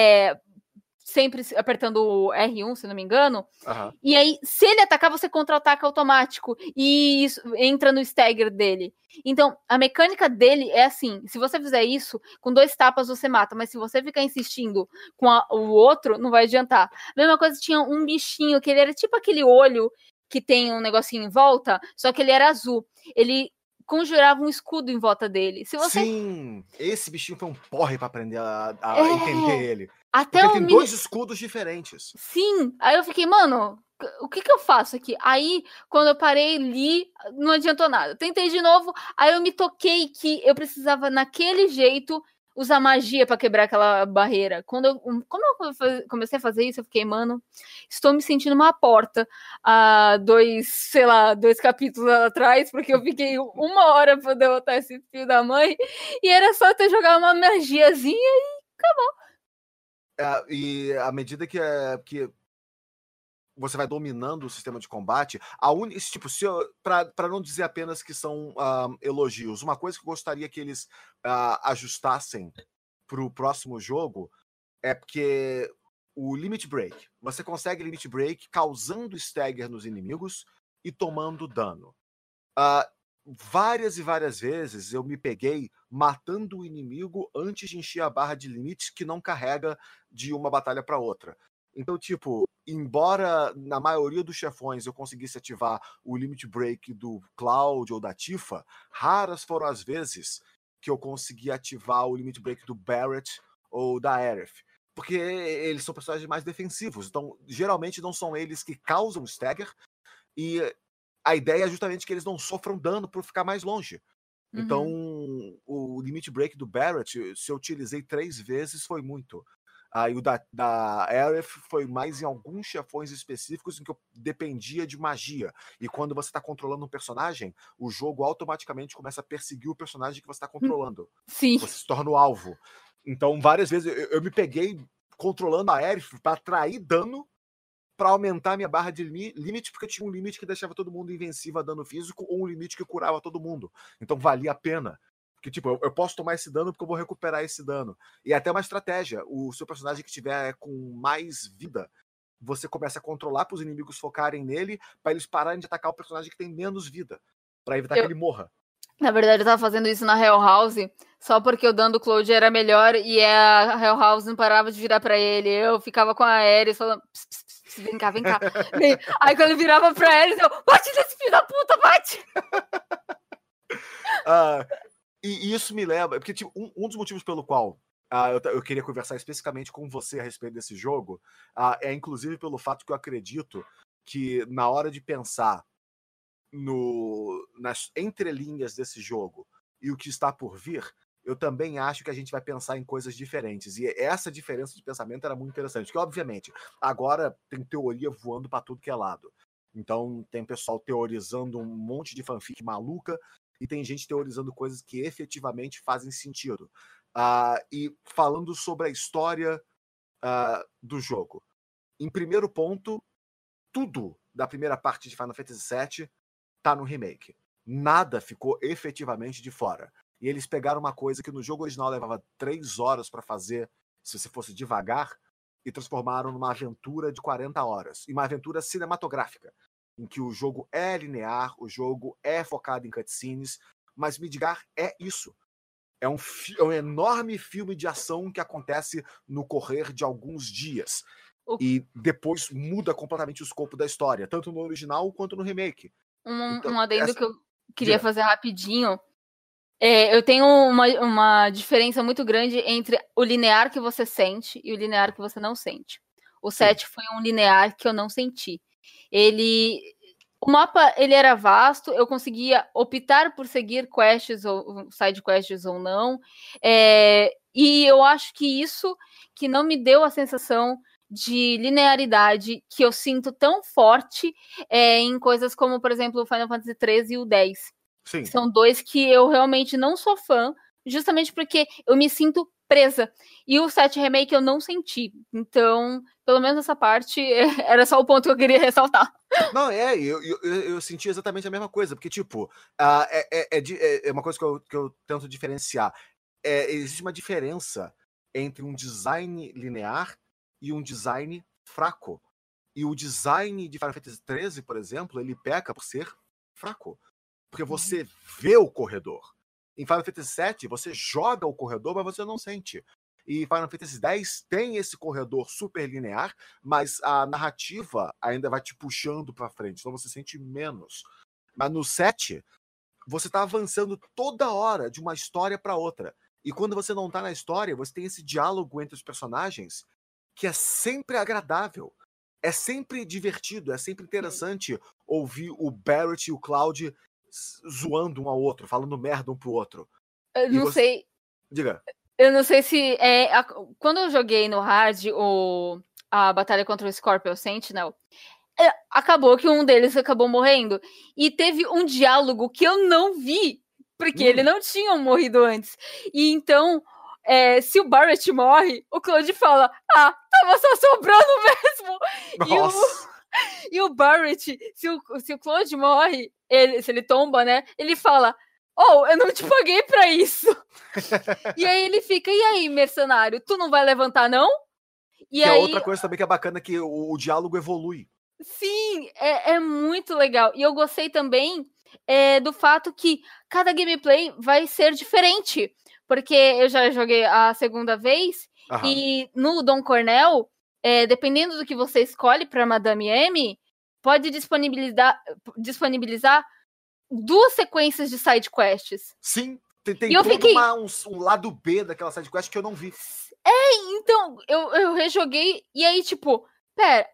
sempre apertando o R1, se não me engano. E aí, se ele atacar, você contra-ataca automático. E isso entra no stagger dele. Então, a mecânica dele é assim. Se você fizer isso, com 2 tapas você mata. Mas se você ficar insistindo com o outro, não vai adiantar. Mesma coisa, tinha um bichinho, que ele era tipo aquele olho que tem um negocinho em volta, só que ele era azul. Ele conjurava um escudo em volta dele. Sim, esse bichinho foi um porre pra aprender a entender ele. Até porque ele tem 2 escudos diferentes. Sim, aí eu fiquei, mano, o que eu faço aqui? Aí, quando eu parei, li, não adiantou nada. Tentei de novo, aí eu me toquei que eu precisava, naquele jeito, usar magia pra quebrar aquela barreira. Como eu comecei a fazer isso, eu fiquei, mano, estou me sentindo uma porta há 2 capítulos atrás, porque eu fiquei 1 hora pra derrotar esse filho da mãe, e era só ter jogado uma magiazinha e acabou. E à medida que você vai dominando o sistema de combate, tipo, para não dizer apenas que são elogios, uma coisa que eu gostaria que eles ajustassem para o próximo jogo é porque o Limit Break, você consegue Limit Break causando stagger nos inimigos e tomando dano. Várias e várias vezes eu me peguei matando o inimigo antes de encher a barra de limites que não carrega de uma batalha para outra. Então, tipo, embora na maioria dos chefões eu conseguisse ativar o Limit Break do Cloud ou da Tifa, raras foram as vezes que eu consegui ativar o Limit Break do Barret ou da Aerith. Porque eles são personagens mais defensivos. Então, geralmente não são eles que causam stagger. E a ideia é justamente que eles não sofram dano por ficar mais longe. Então, o Limit Break do Barret, se eu utilizei 3 vezes, foi muito. E o da Aerith foi mais em alguns chefões específicos em que eu dependia de magia. E quando você está controlando um personagem, o jogo automaticamente começa a perseguir o personagem que você está controlando. Sim. Você se torna o alvo. Então, várias vezes eu me peguei controlando a Aerith para atrair dano para aumentar minha barra de limite, porque tinha um limite que deixava todo mundo invencível a dano físico ou um limite que curava todo mundo. Então valia a pena. Porque, tipo, eu posso tomar esse dano porque eu vou recuperar esse dano. E é até uma estratégia. O seu personagem que tiver com mais vida, você começa a controlar para os inimigos focarem nele, para eles pararem de atacar o personagem que tem menos vida, para evitar que ele morra. Na verdade, eu tava fazendo isso na Hell House, só porque o dano do Cloud era melhor e a Hell House não parava de virar pra ele. Eu ficava com a Ares falando, pss, pss, pss, vem cá, vem cá. Aí quando virava pra Ares, eu, bate nesse filho da puta, bate! E isso me leva, porque tipo, um dos motivos pelo qual eu queria conversar especificamente com você a respeito desse jogo é inclusive pelo fato que eu acredito que na hora de pensar nas entrelinhas desse jogo e o que está por vir, eu também acho que a gente vai pensar em coisas diferentes. E essa diferença de pensamento era muito interessante. Porque, obviamente, agora tem teoria voando para tudo que é lado. Então, tem pessoal teorizando um monte de fanfic maluca e tem gente teorizando coisas que efetivamente fazem sentido. E falando sobre a história do jogo. Em primeiro ponto, tudo da primeira parte de Final Fantasy VII tá no remake. Nada ficou efetivamente de fora. E eles pegaram uma coisa que no jogo original levava 3 horas para fazer, se você fosse devagar, e transformaram numa aventura de 40 horas. E uma aventura cinematográfica, em que o jogo é linear, o jogo é focado em cutscenes, mas Midgar é isso. É um enorme filme de ação que acontece no correr de alguns dias. E depois muda completamente o escopo da história, tanto no original quanto no remake. Um adendo que eu queria fazer rapidinho Eu tenho uma diferença muito grande entre o linear que você sente e o linear que você não sente. O 7 foi um linear que eu não senti. O mapa ele era vasto, eu conseguia optar por seguir quests ou side quests ou não. E eu acho que isso que não me deu a sensação de linearidade que eu sinto tão forte em coisas como, por exemplo, o Final Fantasy XIII e o X. Sim. São dois que eu realmente não sou fã, justamente porque eu me sinto presa. E o 7 Remake eu não senti. Então, pelo menos essa parte, era só o ponto que eu queria ressaltar. Não, eu senti exatamente a mesma coisa, porque, tipo, é uma coisa que eu tento diferenciar. Existe uma diferença entre um design linear e um design fraco. E o design de Final Fantasy XIII, por exemplo, ele peca por ser fraco. Porque você vê o corredor. Em Final Fantasy VII, você joga o corredor, mas você não sente. E Final Fantasy X tem esse corredor super linear, mas a narrativa ainda vai te puxando pra frente, então você sente menos. Mas no 7, você tá avançando toda hora de uma história pra outra. E quando você não tá na história, você tem esse diálogo entre os personagens que é sempre agradável. É sempre divertido, é sempre interessante ouvir o Barrett e o Cloud zoando um ao outro, falando merda um pro outro. Eu não sei. Diga. Eu não sei se. Quando eu joguei no hard a batalha contra o Scorpion Sentinel, acabou que um deles acabou morrendo. E teve um diálogo que eu não vi, porque ele não tinha morrido antes. E então, se o Barrett morre, o Cloud fala: tava só sobrando mesmo. Nossa. E o Barrett, se o Cloud morre, se ele tomba, né? Ele fala: eu não te paguei pra isso. E aí ele fica: e aí, mercenário, tu não vai levantar, não? E aí... outra coisa também que é bacana, que o diálogo evolui. Sim, é muito legal. E eu gostei também do fato que cada gameplay vai ser diferente. Porque eu já joguei a segunda vez, e no Don Cornell, dependendo do que você escolhe para Madame M, pode disponibilizar 2 sequências de side quests. Sim, tem todo um lado B daquela side quest que eu não vi. Então, eu rejoguei, e aí, tipo, pera,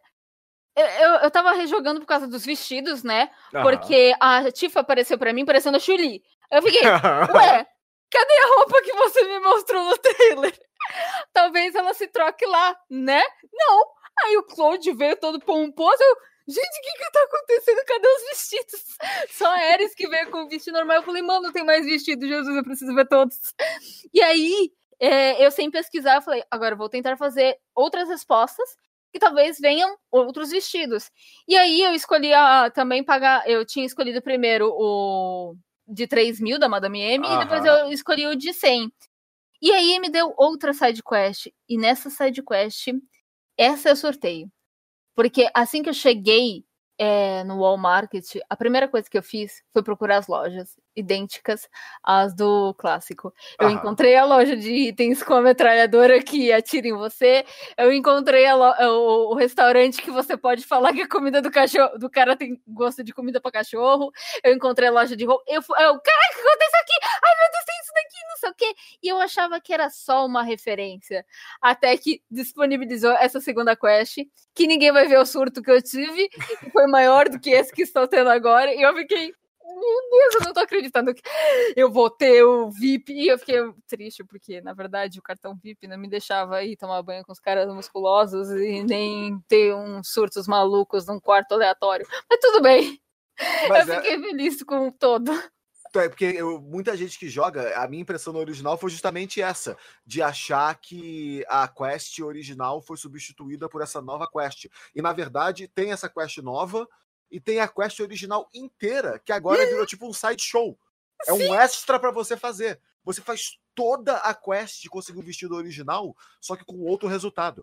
eu tava rejogando por causa dos vestidos, né? Porque a Tifa apareceu pra mim parecendo a Chun-Li. Eu fiquei, ué, cadê a roupa que você me mostrou no trailer? Talvez ela se troque lá, né? Não. Aí o Cloud veio todo pomposo, gente, o que tá acontecendo? Cadê os vestidos? Só a Ares que veio com o vestido normal. Eu falei, mano, tem mais vestido, Jesus, eu preciso ver todos. E aí, eu sem pesquisar, eu falei, agora eu vou tentar fazer outras respostas que talvez venham outros vestidos. E aí eu escolhi também pagar, eu tinha escolhido primeiro o de 3.000 da Madame M, e depois eu escolhi o de 100. E aí me deu outra side quest, e nessa side quest, essa eu sorteio. Porque assim que eu cheguei no Wall Market, a primeira coisa que eu fiz foi procurar as lojas idênticas às do clássico. Eu encontrei a loja de itens com a metralhadora que atira em você. Eu encontrei o restaurante que você pode falar que a comida do cara tem gosto de comida pra cachorro. Eu encontrei a loja de roupa. Caraca, o que aconteceu aqui? Ai, meu Deus, tem isso daqui, não sei o quê. E eu achava que era só uma referência. Até que disponibilizou essa segunda quest, que ninguém vai ver o surto que eu tive, que foi maior do que esse que estou tendo agora, e eu fiquei, meu Deus, eu não tô acreditando que eu vou ter o VIP, e eu fiquei triste, porque, na verdade, o cartão VIP não me deixava ir tomar banho com os caras musculosos e nem ter uns surtos malucos num quarto aleatório, mas tudo bem, eu fiquei feliz com todo. Porque muita gente que joga, a minha impressão no original foi justamente essa, de achar que a quest original foi substituída por essa nova quest. E, na verdade, tem essa quest nova e tem a quest original inteira, que agora virou tipo um sideshow. É um extra pra você fazer. Você faz toda a quest de conseguir o vestido original, só que com outro resultado.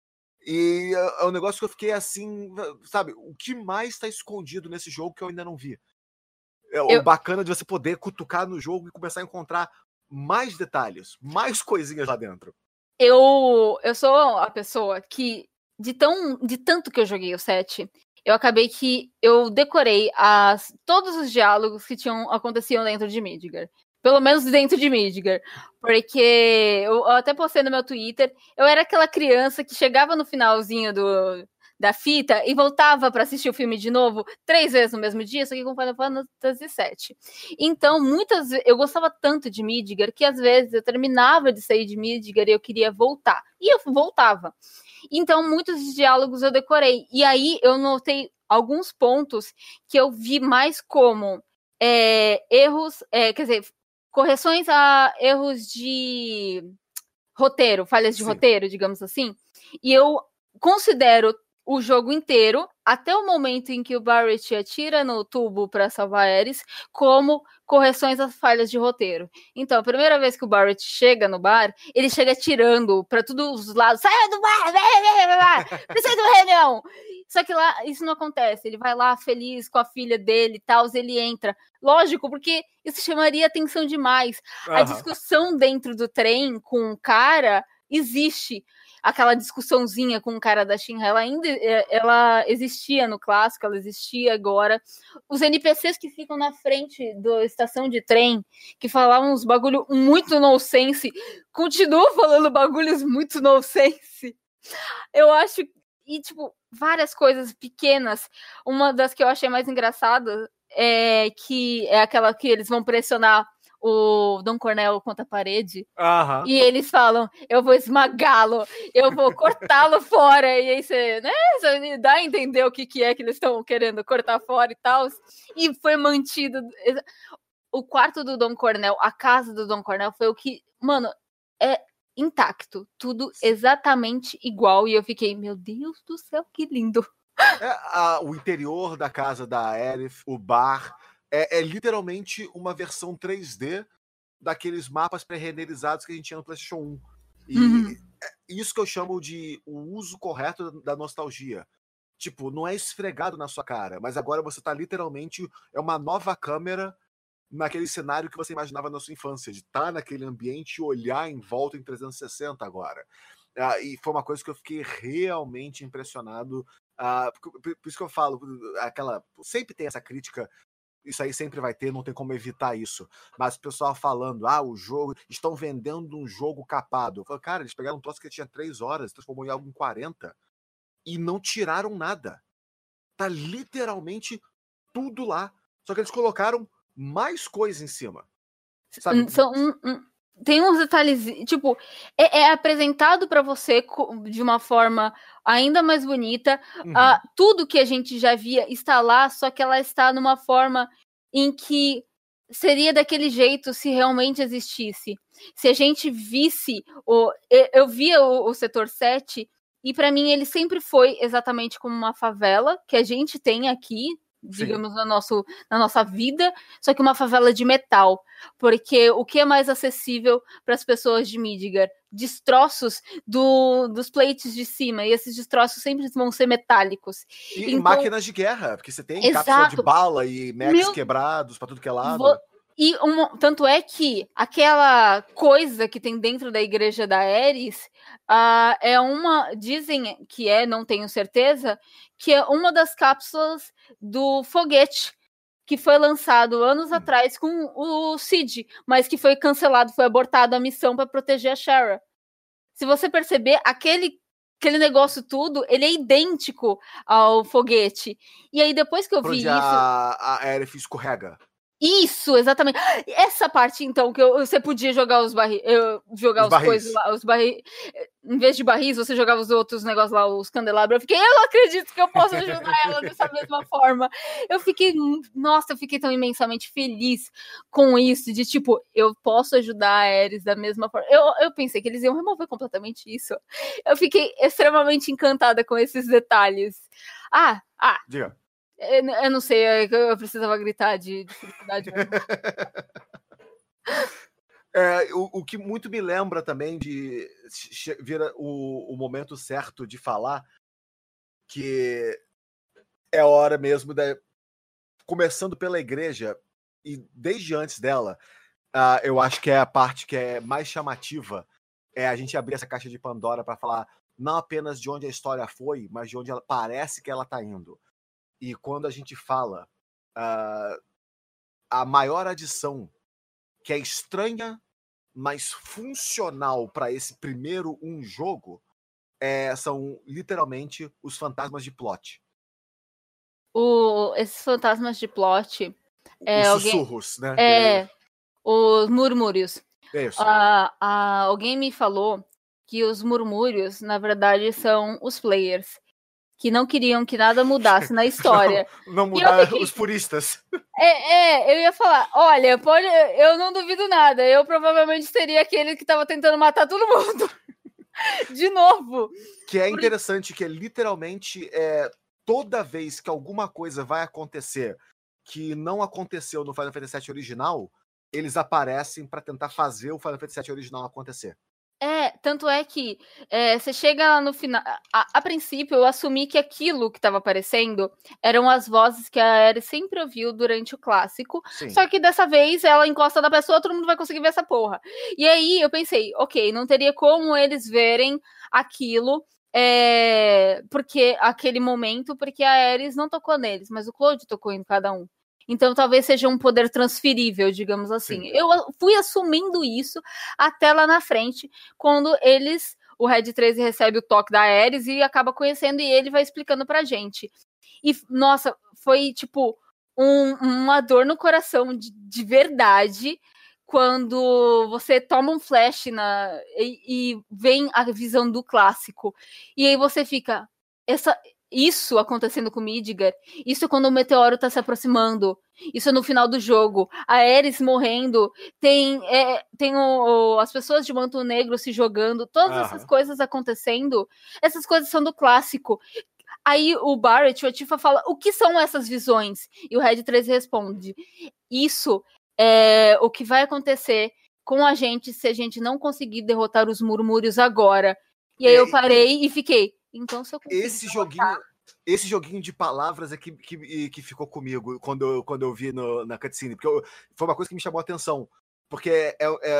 E é um negócio que eu fiquei assim, sabe, o que mais tá escondido nesse jogo que eu ainda não vi? O bacana de você poder cutucar no jogo e começar a encontrar mais detalhes, mais coisinhas lá dentro. Eu sou a pessoa que, de tanto que eu joguei o 7, eu acabei que eu decorei todos os diálogos que aconteciam dentro de Midgar. Pelo menos dentro de Midgar. Porque eu até postei no meu Twitter, eu era aquela criança que chegava no finalzinho da fita e voltava para assistir o filme de novo 3 vezes no mesmo dia, só que com Final Fantasy VII. Então, muitas vezes, eu gostava tanto de Midgar que às vezes eu terminava de sair de Midgar e eu queria voltar. E eu voltava. Então, muitos diálogos eu decorei. E aí eu notei alguns pontos que eu vi mais como erros, quer dizer, correções a erros de roteiro, falhas de roteiro, digamos assim. E eu considero o jogo inteiro, até o momento em que o Barret atira no tubo para salvar Ares, como correções às falhas de roteiro. Então, a primeira vez que o Barret chega no bar, ele chega atirando para todos os lados. Saia do bar! Precisa de uma reunião! Só que lá, isso não acontece. Ele vai lá feliz com a filha dele e tal, ele entra. Lógico, porque isso chamaria atenção demais. A discussão dentro do trem com o cara existe. Aquela discussãozinha com o cara da Shinra, ela existia no clássico, ela existia agora. Os NPCs que ficam na frente da estação de trem, que falavam uns bagulho muito nonsense, continuam falando bagulhos muito nonsense. Eu acho, e tipo, várias coisas pequenas. Uma das que eu achei mais engraçada que é aquela que eles vão pressionar o Dom Cornel contra a parede. E eles falam, eu vou esmagá-lo, eu vou cortá-lo fora. E aí você dá a entender o que é que eles estão querendo cortar fora e tal. E foi mantido. O quarto do Dom Cornel, a casa do Dom Cornel foi o que, mano, é intacto. Tudo exatamente igual. E eu fiquei, meu Deus do céu, que lindo. O interior da casa da Aerith, o bar, é literalmente uma versão 3D daqueles mapas pré-renderizados que a gente tinha no PlayStation 1. E isso que eu chamo de o uso correto da nostalgia. Tipo, não é esfregado na sua cara, mas agora você tá literalmente... É uma nova câmera naquele cenário que você imaginava na sua infância, de estar naquele ambiente e olhar em volta em 360 agora. E foi uma coisa que eu fiquei realmente impressionado. Por isso que eu falo, sempre tem essa crítica, isso aí sempre vai ter, não tem como evitar isso. Mas o pessoal falando, o jogo, estão vendendo um jogo capado. Eu falo, cara, eles pegaram um troço que tinha 3 horas, transformou em algo em 40 e não tiraram nada. Tá literalmente tudo lá. Só que eles colocaram mais coisa em cima. Sabe? Tem uns detalhes, tipo, é apresentado para você de uma forma ainda mais bonita. Tudo que a gente já via está lá, só que ela está numa forma em que seria daquele jeito se realmente existisse. Se a gente visse, eu via o setor 7 e para mim ele sempre foi exatamente como uma favela que a gente tem aqui, digamos, na nossa vida, só que uma favela de metal. Porque o que é mais acessível para as pessoas de Midgar? Destroços dos plates de cima, e esses destroços sempre vão ser metálicos. E então, máquinas de guerra, porque você tem cápsula de bala e mechs quebrados para tudo que é lado. E tanto é que aquela coisa que tem dentro da igreja da Ares dizem que não tenho certeza, que é uma das cápsulas do foguete que foi lançado anos atrás com o Cid, mas que foi cancelado, foi abortado a missão para proteger a Shara. Se você perceber, aquele negócio tudo, ele é idêntico ao foguete. E aí depois que eu vi isso... A Aerith escorrega. Isso, exatamente. Essa parte, então, que você podia jogar os barris. Coisas lá, os barris. Em vez de barris, você jogava os outros negócios lá, os candelabros. Eu fiquei, eu não acredito que eu possa ajudar ela dessa mesma forma. Eu fiquei tão imensamente feliz com isso, de tipo, eu posso ajudar a Ares da mesma forma. Eu pensei que eles iam remover completamente isso. Eu fiquei extremamente encantada com esses detalhes. Diga. Eu não sei, eu precisava gritar de felicidade. O que muito me lembra também de vir o momento certo de falar, que é a hora mesmo, começando pela igreja, e desde antes dela, eu acho que é a parte que é mais chamativa, é a gente abrir essa caixa de Pandora para falar não apenas de onde a história foi, mas de onde ela parece que ela está indo. E quando a gente fala a maior adição que é estranha, mas funcional para esse primeiro jogo, são literalmente os fantasmas de plot. Esses fantasmas de plot. Os sussurros, né? Os murmúrios. É isso. Alguém me falou que os murmúrios, na verdade, são os players, que não queriam que nada mudasse na história. Não mudar os puristas. Eu ia falar, olha, eu não duvido nada, eu provavelmente seria aquele que tava tentando matar todo mundo. De novo. Que é interessante, que é literalmente toda vez que alguma coisa vai acontecer que não aconteceu no Final Fantasy VII original, eles aparecem para tentar fazer o Final Fantasy VII original acontecer. Tanto é que você chega lá no final. A princípio, eu assumi que aquilo que estava aparecendo eram as vozes que a Aeris sempre ouviu durante o clássico. Sim. Só que dessa vez ela encosta da pessoa, todo mundo vai conseguir ver essa porra. E aí eu pensei, ok, não teria como eles verem aquilo. Porque aquele momento, porque a Aeris não tocou neles, mas o Cloud tocou em cada um. Então, talvez seja um poder transferível, digamos assim. Sim. Eu fui assumindo isso até lá na frente, quando o Red 13 recebe o toque da Aeris e acaba conhecendo, e ele vai explicando pra gente. E, nossa, foi, tipo, uma dor no coração de verdade, quando você toma um flash e vem a visão do clássico. E aí você fica... Isso acontecendo com Midgar, isso quando o meteoro tá se aproximando, isso no final do jogo, a Aeris morrendo, tem as pessoas de manto negro se jogando, todas essas coisas acontecendo, essas coisas são do clássico. Aí o Barret, o Tifa fala, o que são essas visões? E o Red 13 responde, isso é o que vai acontecer com a gente se a gente não conseguir derrotar os murmúrios agora. E aí eu parei e fiquei, então, se eu esse joguinho de palavras é que ficou comigo quando eu vi na cutscene, porque foi uma coisa que me chamou a atenção, porque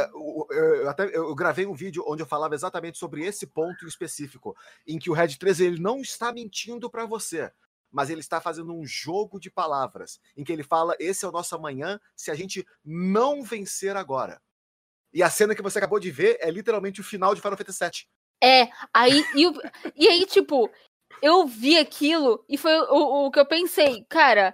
eu gravei um vídeo onde eu falava exatamente sobre esse ponto em específico, em que o Red 13 ele não está mentindo para você, mas ele está fazendo um jogo de palavras, em que ele fala, esse é o nosso amanhã se a gente não vencer agora. E a cena que você acabou de ver é literalmente o final de Final Fantasy VII. E aí, tipo, eu vi aquilo e foi o que eu pensei, cara,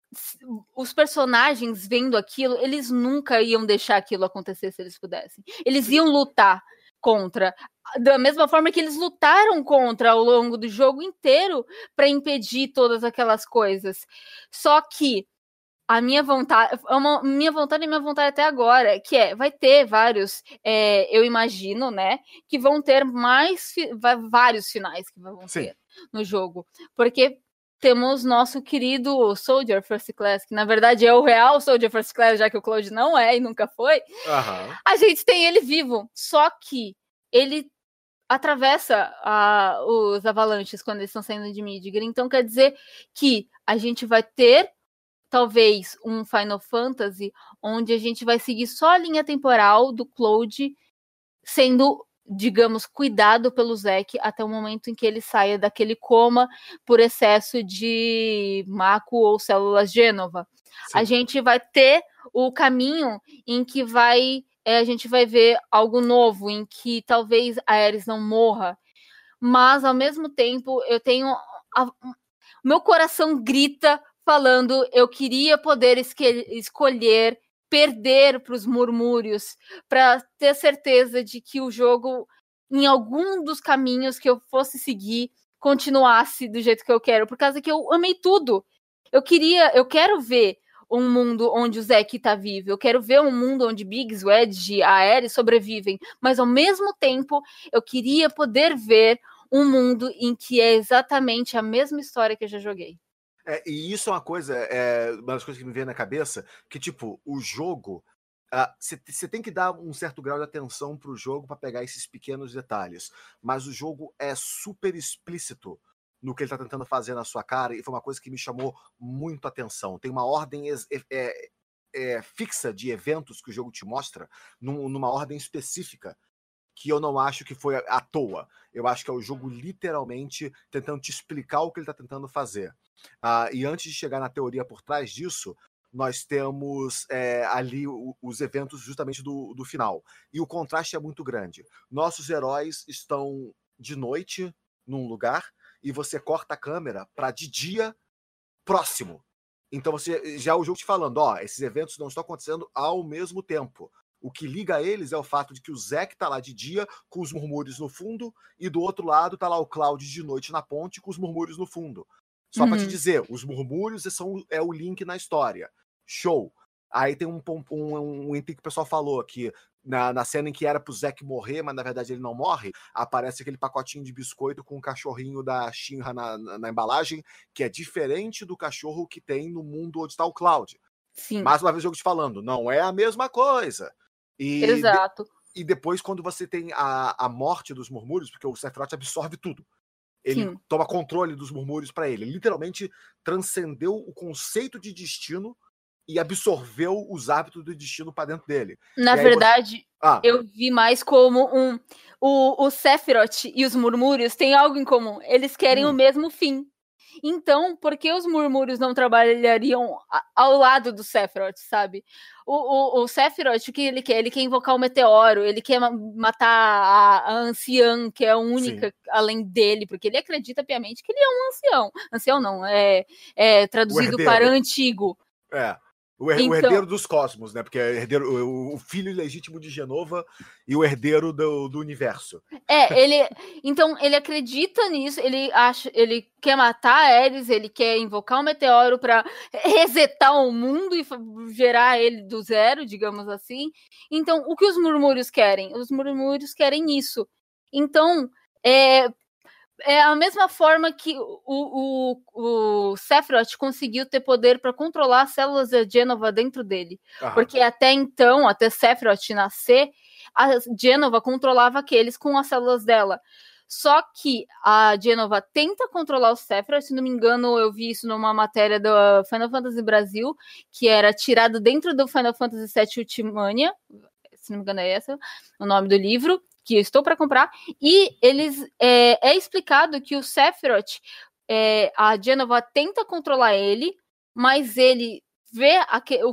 os personagens vendo aquilo, eles nunca iam deixar aquilo acontecer se eles pudessem. Eles iam lutar contra, da mesma forma que eles lutaram contra ao longo do jogo inteiro para impedir todas aquelas coisas. Só que a minha vontade e minha vontade até agora, que vai ter vários, eu imagino, né, que vão ter vários finais que vão ter no jogo, porque temos nosso querido Soldier First Class, que na verdade é o real Soldier First Class, já que o Cloud não é e nunca foi. A gente tem ele vivo, só que ele atravessa os avalanches quando eles estão saindo de Midgar, então quer dizer que a gente vai ter talvez um Final Fantasy onde a gente vai seguir só a linha temporal do Cloud sendo, digamos, cuidado pelo Zack até o momento em que ele saia daquele coma por excesso de Mako ou células Gênova. A gente vai ter o caminho em que a gente vai ver algo novo, em que talvez a Aeris não morra, mas ao mesmo tempo eu tenho meu coração grita falando, eu queria poder escolher perder para os murmúrios, para ter certeza de que o jogo, em algum dos caminhos que eu fosse seguir, continuasse do jeito que eu quero, por causa que eu amei tudo. Eu quero ver um mundo onde o Zack tá vivo, eu quero ver um mundo onde Biggs, Wedge e a Aeris sobrevivem, mas ao mesmo tempo eu queria poder ver um mundo em que é exatamente a mesma história que eu já joguei. E isso é uma das coisas que me vem na cabeça, que, tipo, o jogo, você tem que dar um certo grau de atenção pro jogo para pegar esses pequenos detalhes, mas o jogo é super explícito no que ele tá tentando fazer na sua cara, e foi uma coisa que me chamou muito a atenção. Tem uma ordem fixa de eventos que o jogo te mostra, numa ordem específica, que eu não acho que foi à toa. Eu acho que é o jogo literalmente tentando te explicar o que ele está tentando fazer. E antes de chegar na teoria por trás disso, nós temos ali os eventos justamente do final. E o contraste é muito grande. Nossos heróis estão de noite num lugar e você corta a câmera para de dia próximo. Então você já o jogo te falando, esses eventos não estão acontecendo ao mesmo tempo. O que liga eles é o fato de que o Zack tá lá de dia com os murmúrios no fundo e do outro lado tá lá o Cloud de noite na ponte com os murmúrios no fundo. Só pra te dizer, os murmúrios é o link na história. Show. Aí tem um item que o pessoal falou que na cena em que era pro Zack morrer, mas na verdade ele não morre, aparece aquele pacotinho de biscoito com o cachorrinho da Shinra na embalagem, que é diferente do cachorro que tem no mundo onde está o Cloud. Sim. Mais uma vez o jogo te falando, não é a mesma coisa. Exato. E depois, quando você tem a morte dos murmúrios, porque o Sephiroth absorve tudo. Ele toma controle dos murmúrios para ele. Literalmente transcendeu o conceito de destino e absorveu os hábitos do destino para dentro dele. Na verdade, eu vi mais como o Sephiroth e os murmúrios têm algo em comum. Eles querem o mesmo fim. Então, por que os murmúrios não trabalhariam ao lado do Sephiroth, sabe? O Sephiroth, o que ele quer? Ele quer invocar o meteoro, ele quer matar a anciã, que é a única além dele, porque ele acredita piamente que ele é um ancião. Ancião não, é traduzido para antigo. O herdeiro dos cosmos, né? Porque é o filho ilegítimo de Genova e o herdeiro do universo. Então ele acredita nisso, ele quer matar a Ares, ele quer invocar um meteoro para resetar o mundo e gerar ele do zero, digamos assim. Então, o que os murmúrios querem? Os murmúrios querem isso. Então, é a mesma forma que o Sephiroth conseguiu ter poder para controlar as células da Genova dentro dele. Porque até então, até Sephiroth nascer, a Genova controlava aqueles com as células dela. Só que a Genova tenta controlar o Sephiroth, se não me engano, eu vi isso numa matéria do Final Fantasy Brasil, que era tirado dentro do Final Fantasy VII Ultimania, se não me engano é esse o nome do livro, que eu estou para comprar, e eles é explicado que o Sephiroth, a Genova tenta controlar ele, mas ele vê o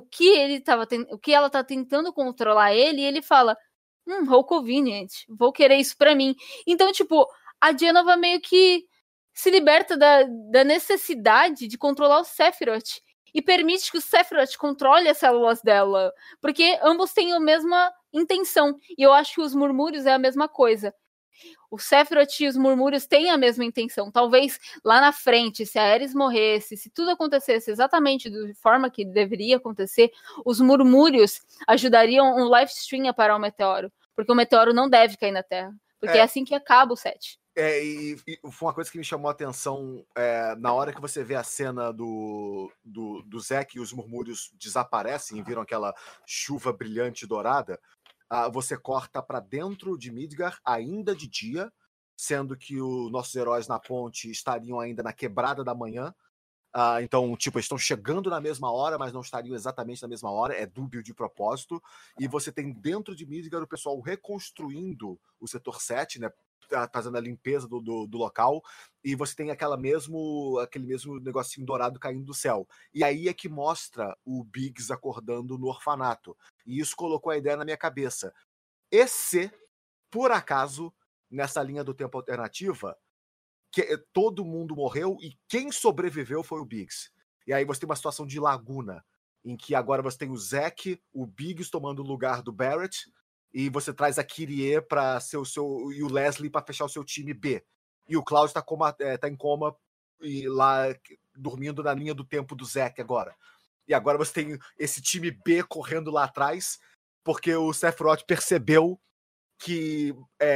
que ela está tentando controlar ele, e ele fala, how convenient, vou querer isso para mim. Então, tipo, a Genova meio que se liberta da necessidade de controlar o Sephiroth e permite que o Sephiroth controle as células dela, porque ambos têm a mesma intenção, e eu acho que os murmúrios é a mesma coisa. O Sephiroth e os murmúrios têm a mesma intenção. Talvez lá na frente, se a Ares morresse, se tudo acontecesse exatamente da forma que deveria acontecer, os murmúrios ajudariam um Lifestream a parar o meteoro, porque o meteoro não deve cair na Terra, porque é assim que acaba o set. E foi uma coisa que me chamou a atenção na hora que você vê a cena do Zack e os murmúrios desaparecem e viram aquela chuva brilhante dourada. Você corta para dentro de Midgar, ainda de dia, sendo que os nossos heróis na ponte estariam ainda na quebrada da manhã. Então, tipo, eles estão chegando na mesma hora, mas não estariam exatamente na mesma hora, é dúbio de propósito. E você tem dentro de Midgar o pessoal reconstruindo o setor 7, né? Fazendo a limpeza do local, e você tem aquele mesmo negocinho dourado caindo do céu. E aí é que mostra o Biggs acordando no orfanato. E isso colocou a ideia na minha cabeça. E se, por acaso, nessa linha do tempo alternativa, que todo mundo morreu e quem sobreviveu foi o Biggs. E aí você tem uma situação de laguna, em que agora você tem o Zack, o Biggs tomando o lugar do Barrett, e você traz a Kyrie para ser e o Leslie para fechar o seu time B. E o Cloud tá em coma e lá dormindo na linha do tempo do Zack agora. E agora você tem esse time B correndo lá atrás, porque o Sephiroth percebeu que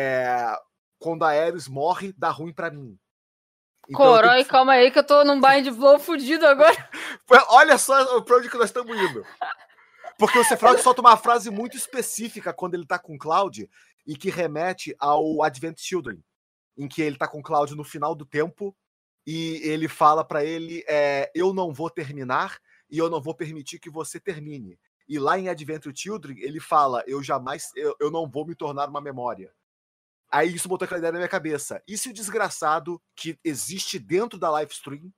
quando a Ares morre, dá ruim para mim. Então, Corói, calma aí que eu tô num bind blow fudido agora. Olha só pra onde que nós estamos indo. Porque o Sephiroth solta uma frase muito específica quando ele tá com o Cloud e que remete ao Advent Children, em que ele tá com o Cloud no final do tempo e ele fala pra ele eu não vou terminar e eu não vou permitir que você termine. E lá em Advent Children ele fala eu não vou me tornar uma memória. Aí isso botou aquela ideia na minha cabeça. E se o desgraçado que existe dentro da Livestream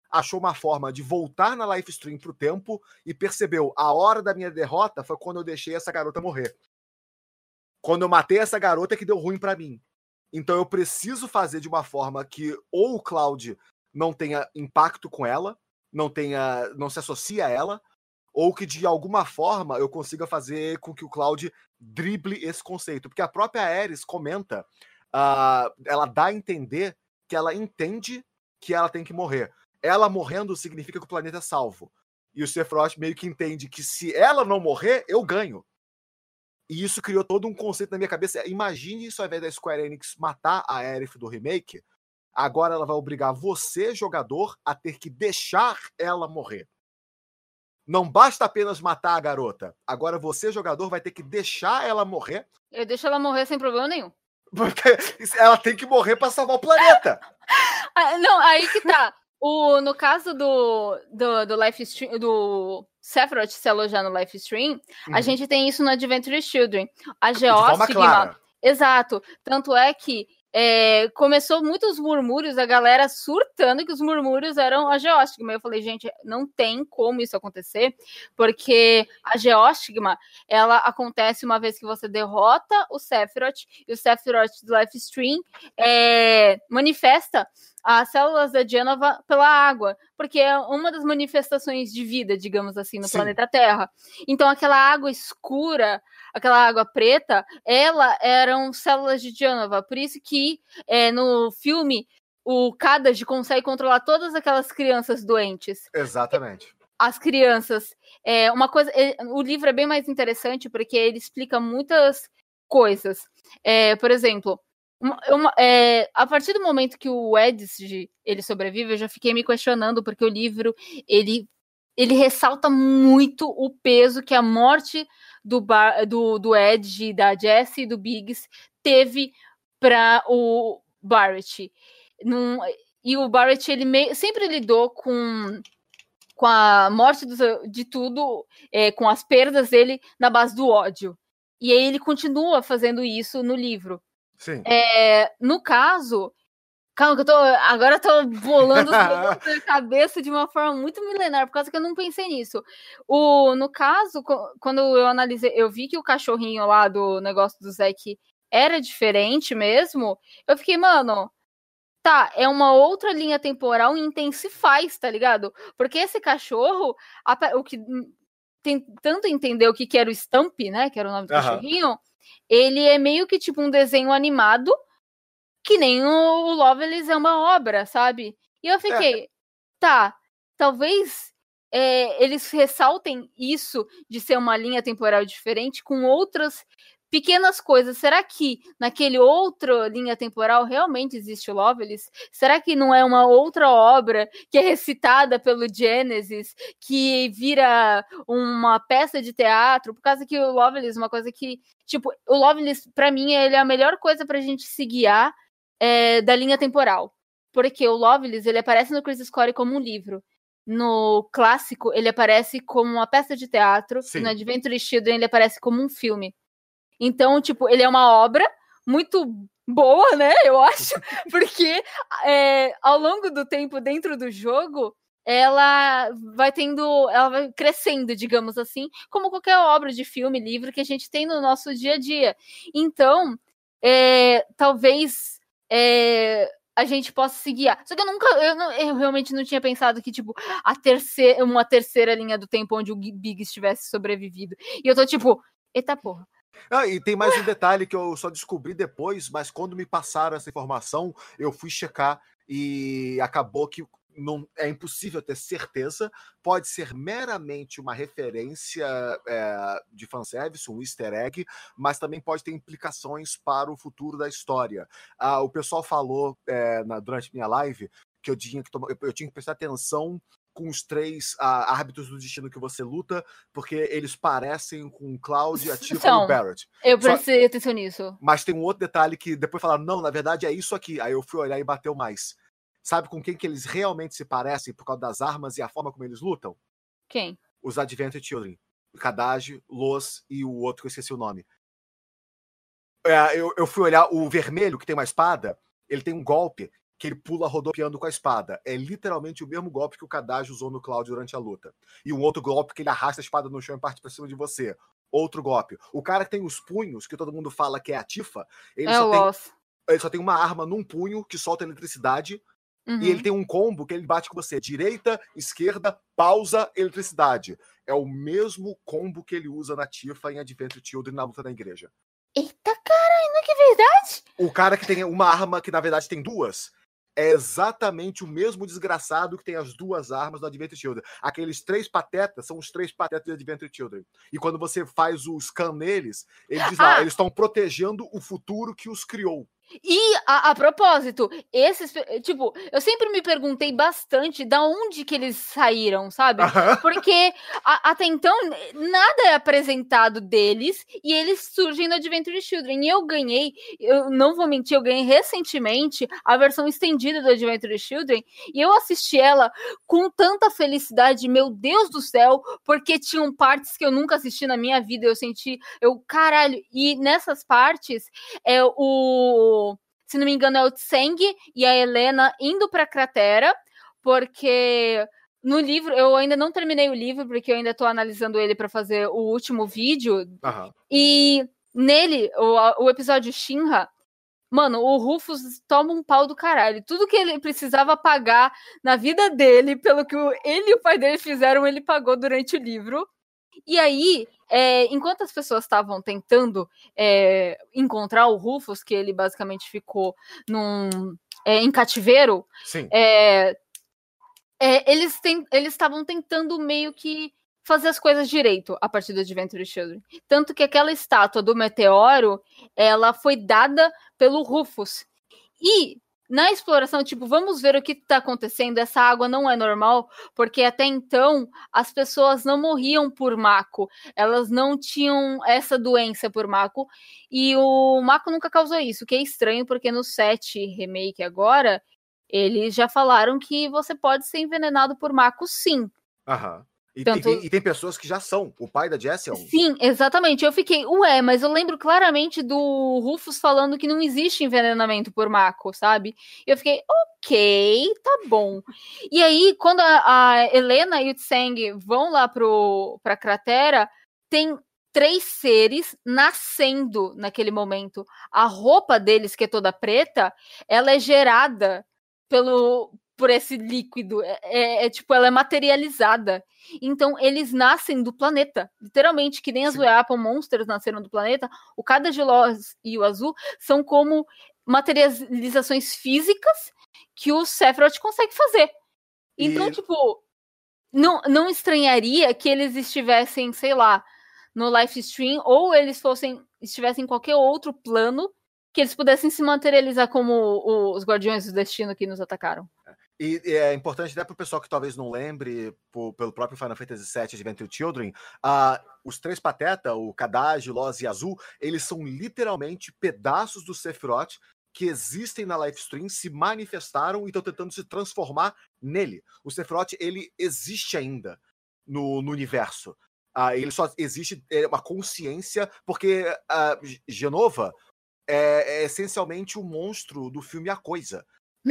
achou uma forma de voltar na live stream pro tempo e percebeu, a hora da minha derrota foi quando eu deixei essa garota morrer. Quando eu matei essa garota que deu ruim pra mim. Então eu preciso fazer de uma forma que ou o Cloud não tenha impacto com ela, não se associe a ela, ou que de alguma forma eu consiga fazer com que o Cloud drible esse conceito. Porque a própria Aerys comenta, ela dá a entender que ela entende que ela tem que morrer. Ela morrendo significa que o planeta é salvo. E o Sephiroth meio que entende que se ela não morrer, eu ganho. E isso criou todo um conceito na minha cabeça. Imagine isso, ao invés da Square Enix matar a Aerith do remake, agora ela vai obrigar você, jogador, a ter que deixar ela morrer. Não basta apenas matar a garota. Agora você, jogador, vai ter que deixar ela morrer. Eu deixo ela morrer sem problema nenhum. Porque ela tem que morrer pra salvar o planeta. Não, aí que tá. No caso do live stream, do Sephiroth se alojar no live stream, a gente tem isso no Adventure Children. A Geostigma. Exato. Tanto é que começou muitos murmúrios, a galera surtando que os murmúrios eram a Geostigma. Eu falei, gente, não tem como isso acontecer, porque a Geostigma, ela acontece uma vez que você derrota o Sephiroth, e o Sephiroth do live stream manifesta as células da Jenova pela água, porque é uma das manifestações de vida, digamos assim, no planeta Terra. Então, aquela água escura, aquela água preta, eram células de Jenova. Por isso que no filme o Kadaj consegue controlar todas aquelas crianças doentes. Exatamente. As crianças. O livro é bem mais interessante porque ele explica muitas coisas. Por exemplo, a partir do momento que o Edge ele sobrevive, eu já fiquei me questionando, porque o livro ele ressalta muito o peso que a morte do Edge, da Jessie e do Biggs teve para o Barrett. E o Barrett ele sempre lidou com a morte de tudo, com as perdas dele na base do ódio. E aí ele continua fazendo isso no livro. Sim. No caso, calma que agora eu tô bolando na cabeça de uma forma muito milenar, por causa que eu não pensei nisso. No caso, quando eu analisei, eu vi que o cachorrinho lá do negócio do Zack era diferente mesmo, eu fiquei, mano, tá, é uma outra linha temporal e intensifaz, tá ligado? Porque esse cachorro, o que tentando entender o que era o Stamp, né, que era o nome do cachorrinho, ele é meio que tipo um desenho animado, que nem o Lovelace é uma obra, sabe? E eu fiquei, tá, talvez eles ressaltem isso de ser uma linha temporal diferente com outras pequenas coisas. Será que naquele outro linha temporal realmente existe o Lovelace? Será que não é uma outra obra que é recitada pelo Genesis, que vira uma peça de teatro? Por causa que o Lovelace, uma coisa que, tipo, o Lovelace, pra mim, ele é a melhor coisa pra gente se guiar da linha temporal. Porque o Lovelace, ele aparece no Crisis Core como um livro. No clássico, ele aparece como uma peça de teatro. E no Adventure Children, ele aparece como um filme. Então, tipo, ele é uma obra muito boa, né, eu acho, porque ao longo do tempo dentro do jogo, ela vai crescendo, digamos assim, como qualquer obra de filme, livro que a gente tem no nosso dia a dia. Então, talvez a gente possa se guiar. Só que eu realmente não tinha pensado que, tipo, uma terceira linha do tempo onde o Biggs tivesse sobrevivido. E eu tô tipo, eita porra. E tem mais um detalhe que eu só descobri depois, mas quando me passaram essa informação, eu fui checar e acabou que não é impossível ter certeza. Pode ser meramente uma referência de fanservice, um easter egg, mas também pode ter implicações para o futuro da história. O pessoal falou durante minha live que eu tinha que prestar atenção com os 3 árbitros do destino que você luta, porque eles parecem com o Cloud, a Tifa e o Barrett. Eu prestei atenção nisso. Mas tem um outro detalhe que depois falaram, não, na verdade é isso aqui. Aí eu fui olhar e bateu mais. Sabe com quem que eles realmente se parecem por causa das armas e a forma como eles lutam? Quem? Os Adventure Children. Kadaj, Los e o outro que eu esqueci o nome. Eu fui olhar o vermelho, que tem uma espada, ele tem um golpe que ele pula rodopiando com a espada. É literalmente o mesmo golpe que o Kadaji usou no Cloud durante a luta. E um outro golpe que ele arrasta a espada no chão e parte pra cima de você. Outro golpe. O cara que tem os punhos, que todo mundo fala que é a Tifa, ele só tem uma arma num punho que solta eletricidade. E ele tem um combo que ele bate com você. Direita, esquerda, pausa, eletricidade. É o mesmo combo que ele usa na Tifa em Adventure Children na luta da igreja. Eita, caralho, que verdade? O cara que tem uma arma que na verdade tem duas é exatamente o mesmo desgraçado que tem as duas armas do Adventure Children. Aqueles 3 patetas são os 3 patetas do Adventure Children. E quando você faz o scan neles, ele diz lá, eles estão protegendo o futuro que os criou. E, a propósito, esses, tipo, eu sempre me perguntei bastante da onde que eles saíram, sabe? Porque até então, nada é apresentado deles e eles surgem no Adventure Children. E eu não vou mentir, eu ganhei recentemente a versão estendida do Adventure Children e eu assisti ela com tanta felicidade, meu Deus do céu, porque tinham partes que eu nunca assisti na minha vida, caralho, e nessas partes, se não me engano, é o Tseng e a Helena indo pra cratera, porque no livro, eu ainda não terminei o livro, porque eu ainda tô analisando ele pra fazer o último vídeo, e nele, o episódio Shinra, mano, o Rufus toma um pau do caralho. Tudo que ele precisava pagar na vida dele, pelo que ele e o pai dele fizeram, ele pagou durante o livro. E aí, enquanto as pessoas estavam tentando encontrar o Rufus, que ele basicamente ficou em cativeiro, eles estavam tentando meio que fazer as coisas direito a partir do Adventure Children. Tanto que aquela estátua do meteoro, ela foi dada pelo Rufus. E na exploração, tipo, vamos ver o que está acontecendo, essa água não é normal, porque até então as pessoas não morriam por Mako, elas não tinham essa doença por Mako, e o Mako nunca causou isso, que é estranho, porque no 7 Remake agora, eles já falaram que você pode ser envenenado por Mako, sim. E tem pessoas que já são. O pai da Jessie é um. Sim, exatamente. Eu fiquei, mas eu lembro claramente do Rufus falando que não existe envenenamento por Mako, sabe? E eu fiquei, ok, tá bom. E aí, quando a Helena e o Tseng vão lá pra cratera, tem 3 seres nascendo naquele momento. A roupa deles, que é toda preta, ela é gerada por esse líquido, tipo, ela é materializada. Então, eles nascem do planeta, literalmente, que nem as Weapon Monsters nasceram do planeta, o Kadaji-Loz e o Azul são como materializações físicas que o Sephiroth consegue fazer. Então, tipo, não estranharia que eles estivessem, sei lá, no live stream, ou eles estivessem em qualquer outro plano que eles pudessem se materializar como os Guardiões do Destino que nos atacaram. E é importante até para o pessoal que talvez não lembre, pelo próprio Final Fantasy VII Adventure Children, os 3 patetas, o Kadaji, Loz e Azul, eles são literalmente pedaços do Sephiroth que existem na live stream, se manifestaram e estão tentando se transformar nele. O Sephiroth, ele existe ainda no universo. Ele só existe uma consciência, porque Jenova é essencialmente o monstro do filme A Coisa.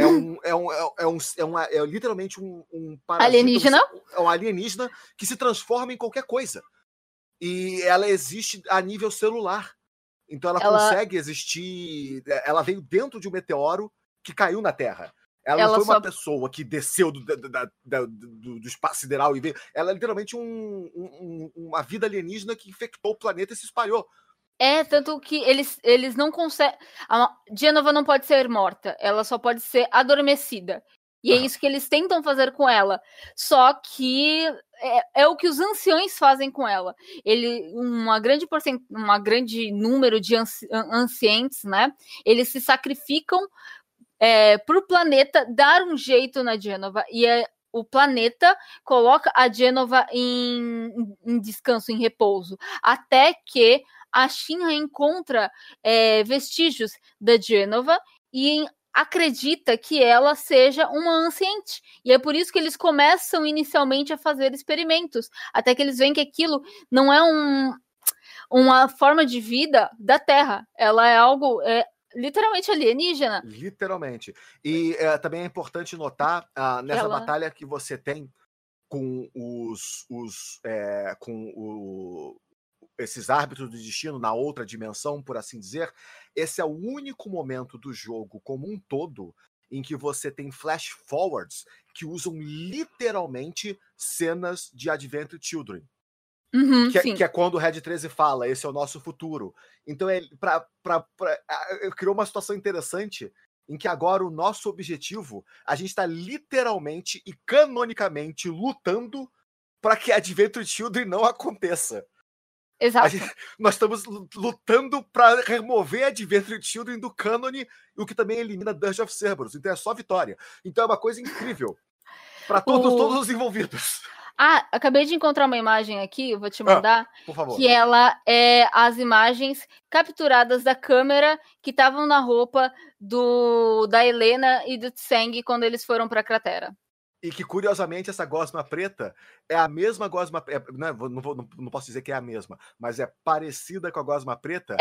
É literalmente um parasita, alienígena? É um alienígena que se transforma em qualquer coisa. E ela existe a nível celular. Então ela consegue existir. Ela veio dentro de um meteoro que caiu na Terra. Ela não foi uma pessoa que desceu do espaço sideral e veio. Ela é literalmente uma vida alienígena que infectou o planeta e se espalhou. Tanto que eles não conseguem. A Jenova não pode ser morta, ela só pode ser adormecida. E é isso que eles tentam fazer com ela. Só que é o que os anciões fazem com ela. Uma grande número de ancientes, né? Eles se sacrificam para o planeta dar um jeito na Jenova. E o planeta coloca a Jenova em descanso, em repouso. Até que a Shinra encontra vestígios da Jenova e acredita que ela seja uma anciente. E é por isso que eles começam inicialmente a fazer experimentos, até que eles veem que aquilo não é uma forma de vida da Terra. Ela é algo literalmente alienígena. Literalmente. E também é importante notar, nessa batalha que você tem com esses árbitros do destino na outra dimensão, por assim dizer, esse é o único momento do jogo como um todo em que você tem flash forwards que usam literalmente cenas de Advent Children. Que é quando o Red 13 fala, esse é o nosso futuro. Então, criou uma situação interessante em que agora o nosso objetivo, a gente está literalmente e canonicamente lutando para que Adventure Children não aconteça. Exato. Nós estamos lutando para remover Adventure Children do cânone, o que também elimina Dirge of Cerberus. Então é só vitória. Então é uma coisa incrível para todos os envolvidos. Acabei de encontrar uma imagem aqui, eu vou te mandar, por favor. Que ela é as imagens capturadas da câmera que estavam na roupa da Helena e do Tseng quando eles foram para a cratera. E que, curiosamente, essa gosma preta é a mesma gosma... não posso dizer que é a mesma, mas é parecida com a gosma preta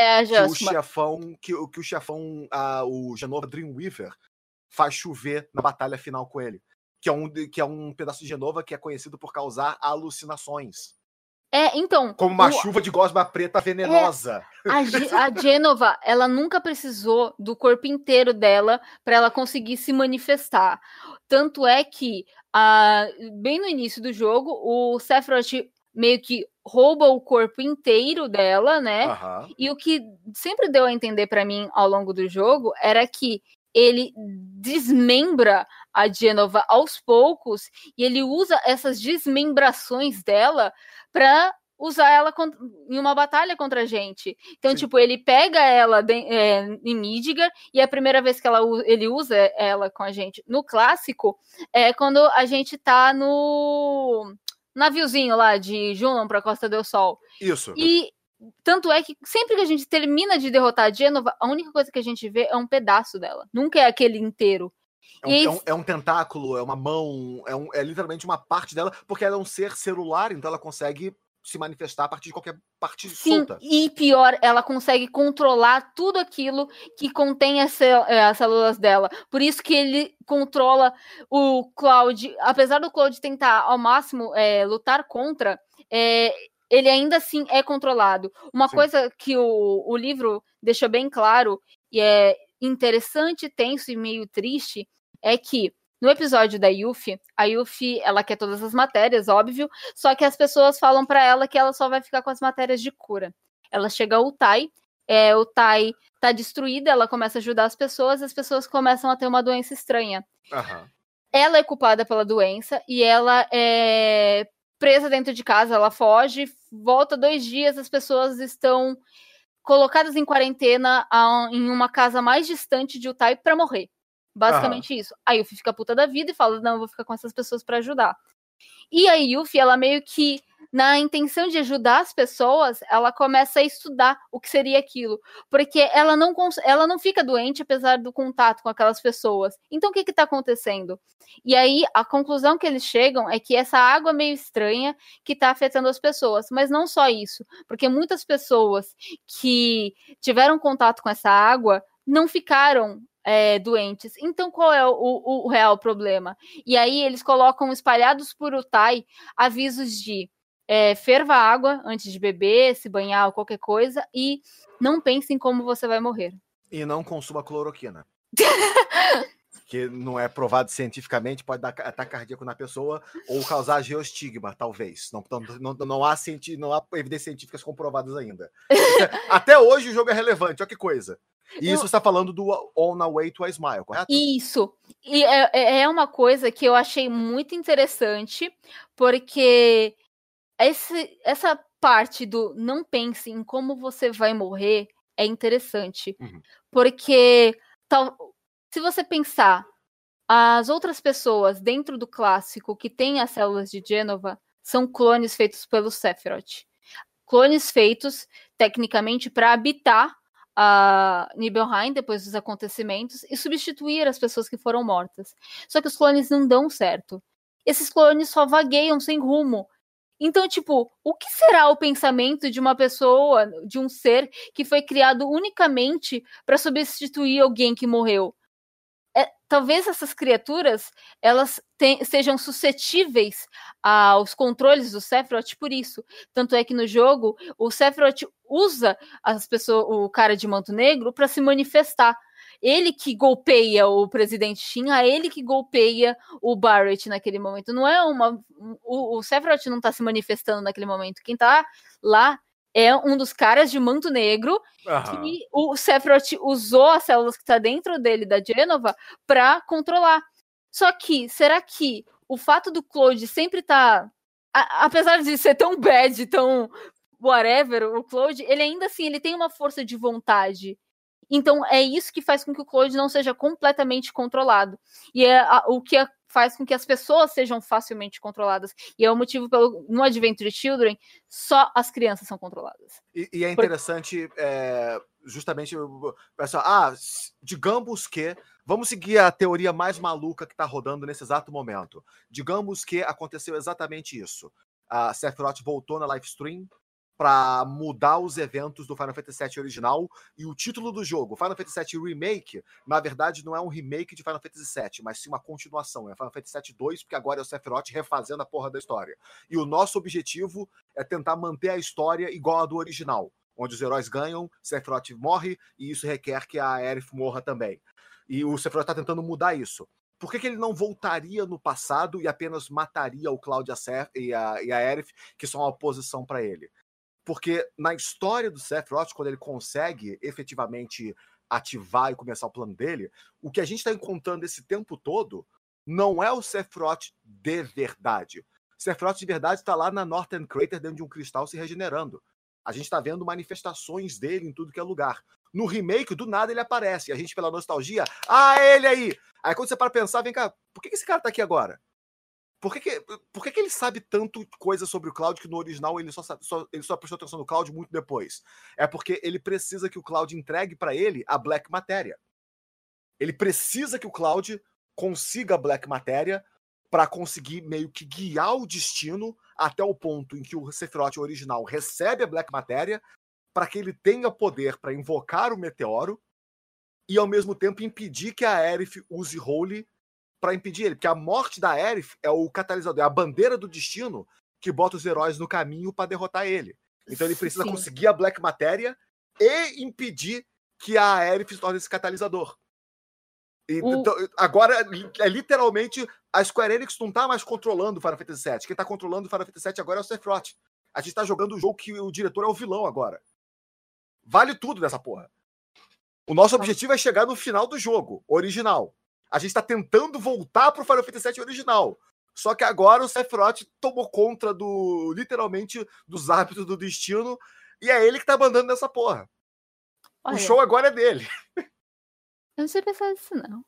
que o chefão, o Jenova Dreamweaver, faz chover na batalha final com ele. Que é um pedaço de Jenova que é conhecido por causar alucinações. Então... Como uma chuva de gosma preta venenosa. A Jenova, ela nunca precisou do corpo inteiro dela para ela conseguir se manifestar. Tanto é que, bem no início do jogo, o Sephiroth meio que rouba o corpo inteiro dela, né? Uhum. E o que sempre deu a entender para mim ao longo do jogo era que ele desmembra a Jenova aos poucos e ele usa essas desmembrações dela para usar ela em uma batalha contra a gente. Então, Sim. tipo, ele pega ela em Midgar e a primeira vez que ele usa ela com a gente no clássico é quando a gente tá no naviozinho lá de Junon pra Costa del Sol. Isso. E tanto é que sempre que a gente termina de derrotar a Jenova, a única coisa que a gente vê é um pedaço dela. Nunca é aquele inteiro. É um tentáculo, é uma mão, é literalmente uma parte dela, porque ela é um ser celular, então ela consegue se manifestar a partir de qualquer parte solta. E pior, ela consegue controlar tudo aquilo que contém as células dela. Por isso que ele controla o Cloud. Apesar do Cloud tentar ao máximo lutar contra, ele ainda assim é controlado. Uma coisa que o livro deixa bem claro, e é interessante, tenso e meio triste, é que no episódio da Yuffie, a Yuffie, ela quer todas as matérias, óbvio, só que as pessoas falam pra ela que ela só vai ficar com as matérias de cura. Ela chega ao Tai, o Tai tá destruída, ela começa a ajudar as pessoas começam a ter uma doença estranha. Uhum. Ela é culpada pela doença e ela é presa dentro de casa, ela foge, volta 2 dias, as pessoas estão colocadas em quarentena em uma casa mais distante de Utai pra morrer. Basicamente isso. A Yuffie fica puta da vida e fala, não, eu vou ficar com essas pessoas pra ajudar. E a Yuffie, ela meio que, na intenção de ajudar as pessoas, ela começa a estudar o que seria aquilo. Porque ela não fica doente, apesar do contato com aquelas pessoas. Então, o que tá acontecendo? E aí, a conclusão que eles chegam é que essa água meio estranha que tá afetando as pessoas. Mas não só isso. Porque muitas pessoas que tiveram contato com essa água não ficaram doentes. Então, qual é o real problema? E aí, eles colocam espalhados por Utai avisos de ferva água antes de beber, se banhar ou qualquer coisa, e não pense em como você vai morrer. E não consuma cloroquina. Que não é provado cientificamente, pode dar ataque cardíaco na pessoa ou causar geostigma, talvez. Não há evidências científicas comprovadas ainda. Até hoje o jogo é relevante, olha que coisa. E isso está falando do On a Way to a Smile, correto? Isso. E é uma coisa que eu achei muito interessante, porque essa parte do não pense em como você vai morrer é interessante. Uhum. Porque se você pensar, as outras pessoas dentro do clássico que têm as células de Jenova são clones feitos pelo Sephiroth. Clones feitos, tecnicamente, para habitar a Nibelheim depois dos acontecimentos e substituir as pessoas que foram mortas. Só que os clones não dão certo. Esses clones só vagueiam sem rumo. Então, tipo, o que será o pensamento de uma pessoa, de um ser que foi criado unicamente para substituir alguém que morreu? Talvez essas criaturas elas sejam suscetíveis aos controles do Sephiroth por isso. Tanto é que no jogo o Sephiroth usa o cara de manto negro para se manifestar. Ele que golpeia o presidente Shinra, ele que golpeia o Barret naquele momento. Não é o Sephiroth não tá se manifestando naquele momento. Quem tá lá é um dos caras de manto negro que o Sephiroth usou as células que tá dentro dele, da Jenova, pra controlar. Só que, será que o fato do Cloud sempre tá... apesar de ser tão bad, tão whatever, o Cloud, ele ainda assim, ele tem uma força de vontade. Então, é isso que faz com que o Cloud não seja completamente controlado. E é o que faz com que as pessoas sejam facilmente controladas. E é o motivo no Adventure Children, só as crianças são controladas. E é interessante, justamente, pessoal, digamos que, vamos seguir a teoria mais maluca que está rodando nesse exato momento. Digamos que aconteceu exatamente isso. A Sephiroth voltou na live stream para mudar os eventos do Final Fantasy VII original, e o título do jogo, Final Fantasy VII Remake, na verdade não é um remake de Final Fantasy VII, mas sim uma continuação, é Final Fantasy VII 2, porque agora é o Sephiroth refazendo a porra da história. E o nosso objetivo é tentar manter a história igual a do original, onde os heróis ganham, Sephiroth morre, e isso requer que a Aerith morra também. E o Sephiroth está tentando mudar isso. Por que ele não voltaria no passado e apenas mataria o Cloud e a Aerith, que são a oposição para ele? Porque na história do Sephiroth, quando ele consegue efetivamente ativar e começar o plano dele, o que a gente está encontrando esse tempo todo não é o Sephiroth de verdade. O Sephiroth de verdade está lá na Northern Crater, dentro de um cristal, se regenerando. A gente está vendo manifestações dele em tudo que é lugar. No remake, do nada ele aparece. E a gente, pela nostalgia, ele aí! Aí quando você para pensar, vem cá, por que esse cara tá aqui agora? Por que ele sabe tanto coisa sobre o Cloud que no original ele só prestou atenção no Cloud muito depois? É porque ele precisa que o Cloud entregue para ele a Black Matéria. Ele precisa que o Cloud consiga a Black Matéria para conseguir meio que guiar o destino até o ponto em que o Sephiroth original recebe a Black Matéria, para que ele tenha poder para invocar o meteoro e ao mesmo tempo impedir que a Aerith use Holy para impedir ele, porque a morte da Aerith é o catalisador, é a bandeira do destino que bota os heróis no caminho para derrotar ele. Então ele precisa conseguir a Black Matéria e impedir que a Aerith se torne esse catalisador. Então, agora, literalmente, a Square Enix não tá mais controlando o Final Fantasy VII. Quem tá controlando o Final Fantasy VII agora é o Sephiroth. A gente tá jogando o jogo que o diretor é o vilão agora. Vale tudo dessa porra. O nosso objetivo é chegar no final do jogo, original. A gente tá tentando voltar pro Final Fantasy VII original. Só que agora o Sephiroth tomou conta literalmente, dos hábitos do destino, e é ele que tá mandando nessa porra. Olha, o show agora é dele. Eu não sei pensar nisso, não.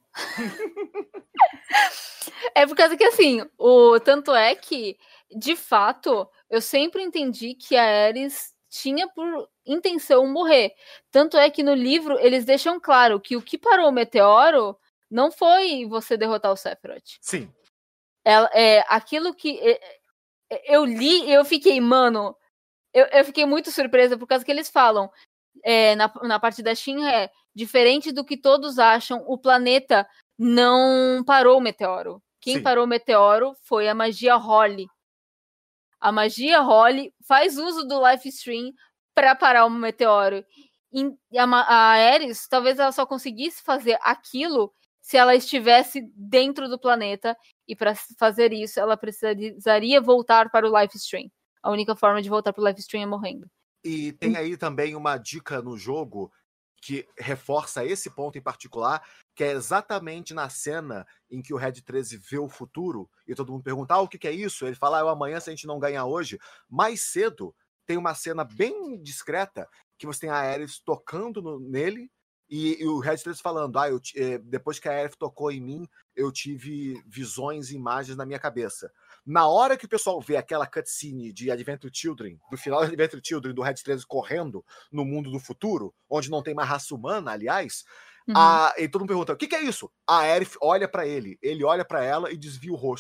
É por causa que, assim, tanto é que, de fato, eu sempre entendi que a Aerith tinha por intenção morrer. Tanto é que no livro eles deixam claro que o que parou o meteoro não foi você derrotar o Sephiroth. Sim. Aquilo que eu li e eu fiquei, mano, eu fiquei muito surpresa por causa que eles falam na parte da Shinra, diferente do que todos acham, o planeta não parou o meteoro. Quem parou o meteoro foi a magia Holly. A magia Holly faz uso do live stream para parar o meteoro. E a Aerith, talvez ela só conseguisse fazer aquilo se ela estivesse dentro do planeta, e para fazer isso ela precisaria voltar para o live stream. A única forma de voltar para o live stream é morrendo. E tem aí também uma dica no jogo que reforça esse ponto em particular, que é exatamente na cena em que o Red 13 vê o futuro, e todo mundo pergunta, o que é isso? Ele fala, amanhã se a gente não ganhar hoje. Mais cedo, tem uma cena bem discreta, que você tem a Aerith tocando nele, e o Red 13 falando, depois que a Aerith tocou em mim, eu tive visões e imagens na minha cabeça. Na hora que o pessoal vê aquela cutscene de Adventure Children, do final de Adventure Children, do Red 13 correndo no mundo do futuro, onde não tem mais raça humana, aliás, e todo mundo pergunta, o que é isso? A Aerith olha pra ele olha pra ela e desvia o rosto.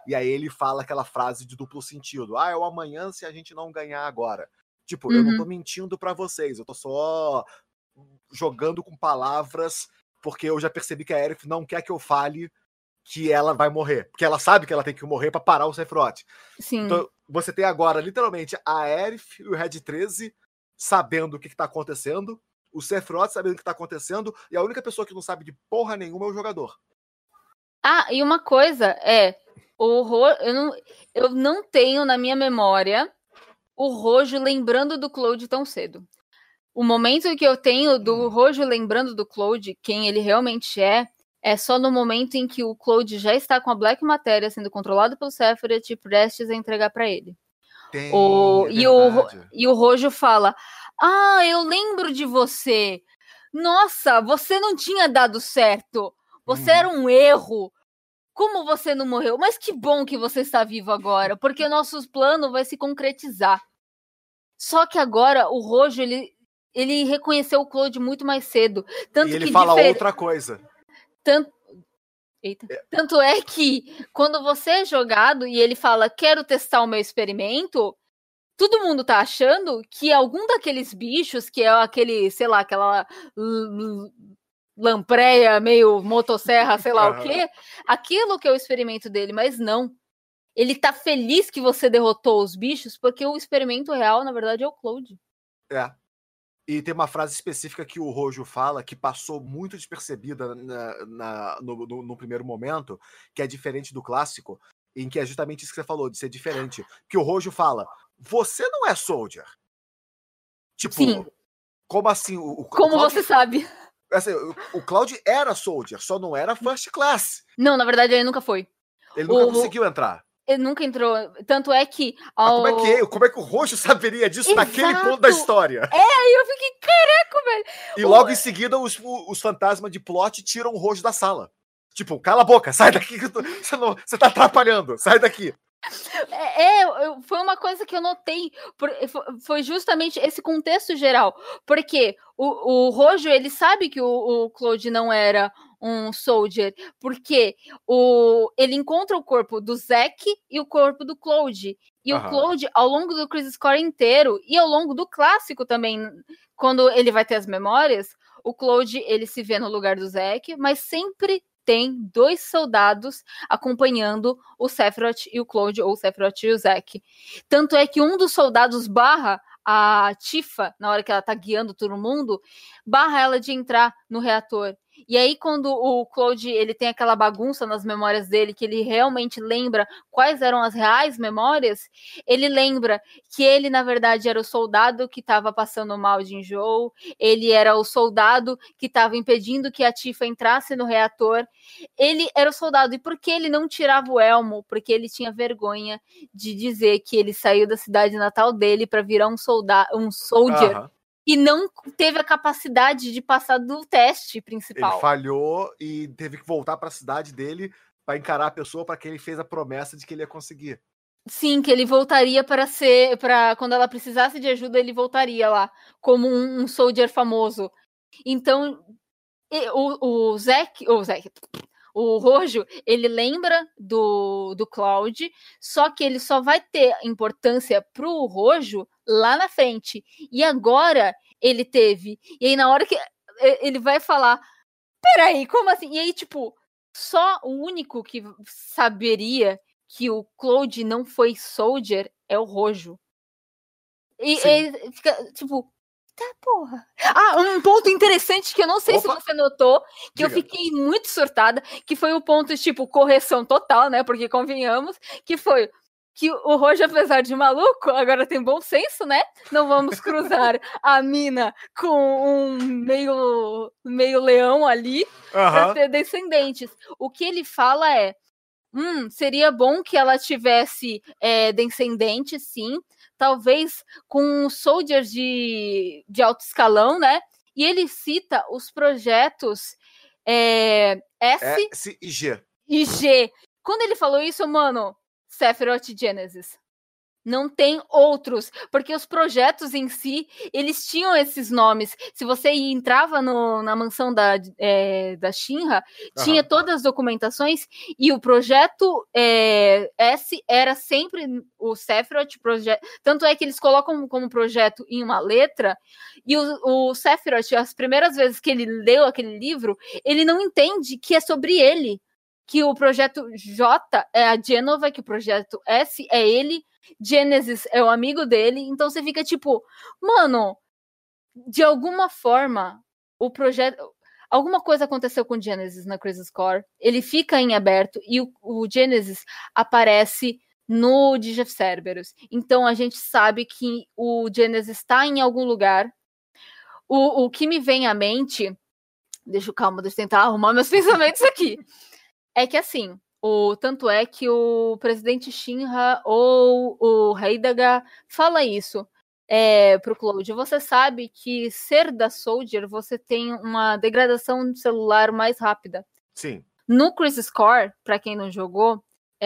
E aí ele fala aquela frase de duplo sentido. É o amanhã se a gente não ganhar agora. Tipo, eu não tô mentindo pra vocês, eu tô só jogando com palavras, porque eu já percebi que a Aerith não quer que eu fale que ela vai morrer. Porque ela sabe que ela tem que morrer pra parar o Sephiroth. Sim. Então, você tem agora, literalmente, a Aerith e o Red 13 sabendo o que tá acontecendo, o Sephiroth sabendo o que tá acontecendo, e a única pessoa que não sabe de porra nenhuma é o jogador. E uma coisa eu não tenho na minha memória o Rojo lembrando do Cloud tão cedo. O momento que eu tenho do Rojo lembrando do Cloud, quem ele realmente é só no momento em que o Cloud já está com a Black Matéria sendo controlado pelo Sephiroth e prestes a entregar pra ele. E o Rojo fala: eu lembro de você. Nossa, você não tinha dado certo. Você era um erro. Como você não morreu? Mas que bom que você está vivo agora, porque nosso plano vai se concretizar. Só que agora o Rojo, ele reconheceu o Cloud muito mais cedo. E ele fala outra coisa. Tanto é que quando você é jogado e ele fala, quero testar o meu experimento, todo mundo tá achando que algum daqueles bichos, que é aquele, sei lá, aquela lampreia meio motosserra, sei lá o quê, aquilo que é o experimento dele, mas não. Ele tá feliz que você derrotou os bichos, porque o experimento real, na verdade, é o Cloud. E tem uma frase específica que o Rojo fala, que passou muito despercebida no primeiro momento, que é diferente do clássico, em que é justamente isso que você falou, de ser diferente. Que o Rojo fala, você não é Soldier. Tipo, sim. Como assim? Como você sabe? Assim, o Cloud era Soldier, só não era First Class. Não, na verdade ele nunca foi. Ele nunca conseguiu entrar. Ele nunca entrou. Tanto é que... Como é que o Rojo saberia disso naquele ponto da história? Eu fiquei, caraca, velho. E logo em seguida os fantasmas de plot tiram o Rojo da sala. Tipo, cala a boca, sai daqui, você tá atrapalhando, sai daqui. Foi uma coisa que eu notei, foi justamente esse contexto geral, porque o Rojo, ele sabe que o Cloud não era um Soldier, porque ele encontra o corpo do Zack e o corpo do Cloud, e o Cloud, ao longo do Crisis Core inteiro, e ao longo do clássico também, quando ele vai ter as memórias, o Cloud, ele se vê no lugar do Zack, mas sempre tem 2 soldados acompanhando o Sephiroth e o Cloud, ou o Sephiroth e o Zack. Tanto é que um dos soldados barra a Tifa, na hora que ela tá guiando todo mundo, barra ela de entrar no reator. E aí, quando o Cloud, ele tem aquela bagunça nas memórias dele, que ele realmente lembra quais eram as reais memórias, ele lembra que ele, na verdade, era o soldado que estava passando mal de enjoo, ele era o soldado que estava impedindo que a Tifa entrasse no reator, ele era o soldado. E por que ele não tirava o elmo? Porque ele tinha vergonha de dizer que ele saiu da cidade natal dele para virar um soldier. E não teve a capacidade de passar do teste principal. Ele falhou e teve que voltar para a cidade dele para encarar a pessoa para quem ele fez a promessa de que ele ia conseguir. Sim, que ele voltaria para quando ela precisasse de ajuda, ele voltaria lá como um soldier famoso. Então, o Rojo, ele lembra do Cloud, só que ele só vai ter importância pro Rojo lá na frente. E agora ele teve. E aí, na hora que ele vai falar, peraí, como assim? E aí, tipo, só o único que saberia que o Cloud não foi Soldier é o Rojo. E ele fica, tipo, tá, porra. Um ponto interessante que eu não sei se você notou, que Diga. Eu fiquei muito surtada, que foi o ponto, tipo, correção total, né? Porque convenhamos, que foi que o Rojo, apesar de maluco, agora tem bom senso, né? Não vamos cruzar a mina com um meio leão ali pra ter descendentes. O que ele fala é, seria bom que ela tivesse descendentes, sim, talvez com soldiers de alto escalão, né? E ele cita os projetos S e G. E G. Quando ele falou isso, mano, Sephiroth Genesis. Não tem outros, porque os projetos em si, eles tinham esses nomes. Se você entrava na mansão da Shinra, tinha todas as documentações, e o projeto S era sempre o Sephiroth projeto. Tanto é que eles colocam como projeto em uma letra, e o Sephiroth, as primeiras vezes que ele leu aquele livro, ele não entende que é sobre ele. Que o projeto J é a Jenova, que o projeto S é ele, Genesis é o amigo dele, então você fica tipo, mano, de alguma forma, o projeto... Alguma coisa aconteceu com o Genesis na Crisis Core, ele fica em aberto e o Genesis aparece no Digi of Cerberus. Então a gente sabe que o Genesis está em algum lugar. O que me vem à mente... deixa eu tentar arrumar meus pensamentos aqui. É que assim, tanto é que o presidente Shinra ou o Heidaga fala isso pro Cloud. Você sabe que ser da Soldier, você tem uma degradação celular mais rápida. Sim. No Crisis Core, pra quem não jogou,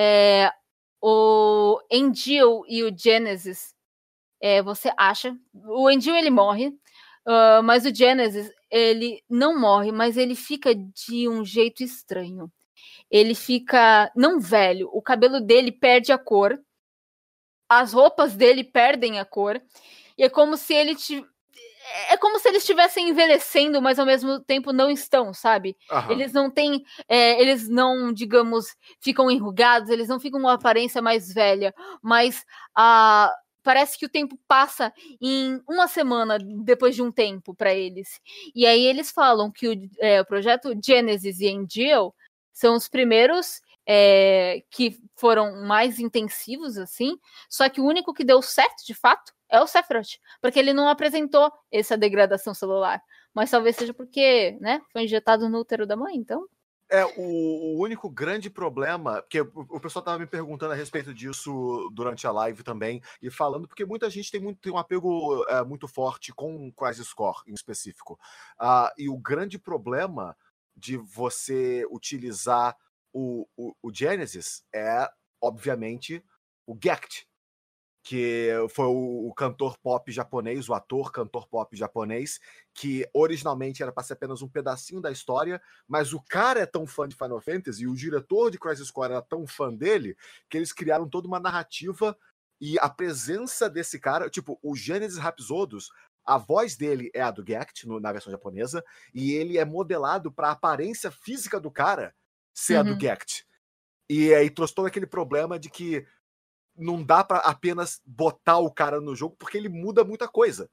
o Enjil e o Genesis, você acha... O Enjil, ele morre, mas o Genesis, ele não morre, mas ele fica de um jeito estranho. Ele fica, não velho, o cabelo dele perde a cor, as roupas dele perdem a cor, e é como se eles estivessem envelhecendo, mas ao mesmo tempo não estão, sabe? Eles não têm, eles não, digamos, ficam enrugados, eles não ficam com uma aparência mais velha, mas parece que o tempo passa em uma semana depois de um tempo para eles. E aí eles falam que o projeto Genesis e Enjil são os primeiros que foram mais intensivos, assim, só que o único que deu certo, de fato, é o Sephiroth, porque ele não apresentou essa degradação celular. Mas talvez seja porque, né, foi injetado no útero da mãe, então... O único grande problema, porque o pessoal estava me perguntando a respeito disso durante a live também, e falando, porque muita gente tem um apego muito forte com o Crisis Core em específico. E o grande problema de você utilizar o Genesis é, obviamente, o Gect, que foi o cantor pop japonês, o ator cantor pop japonês, que originalmente era para ser apenas um pedacinho da história, mas o cara é tão fã de Final Fantasy e o diretor de Crisis Core era tão fã dele que eles criaram toda uma narrativa, e a presença desse cara, tipo, o Genesis Rhapsodus, a voz dele é a do Gect, na versão japonesa, e ele é modelado para a aparência física do cara ser a do Gect. E aí trouxe todo aquele problema de que não dá para apenas botar o cara no jogo, porque ele muda muita coisa.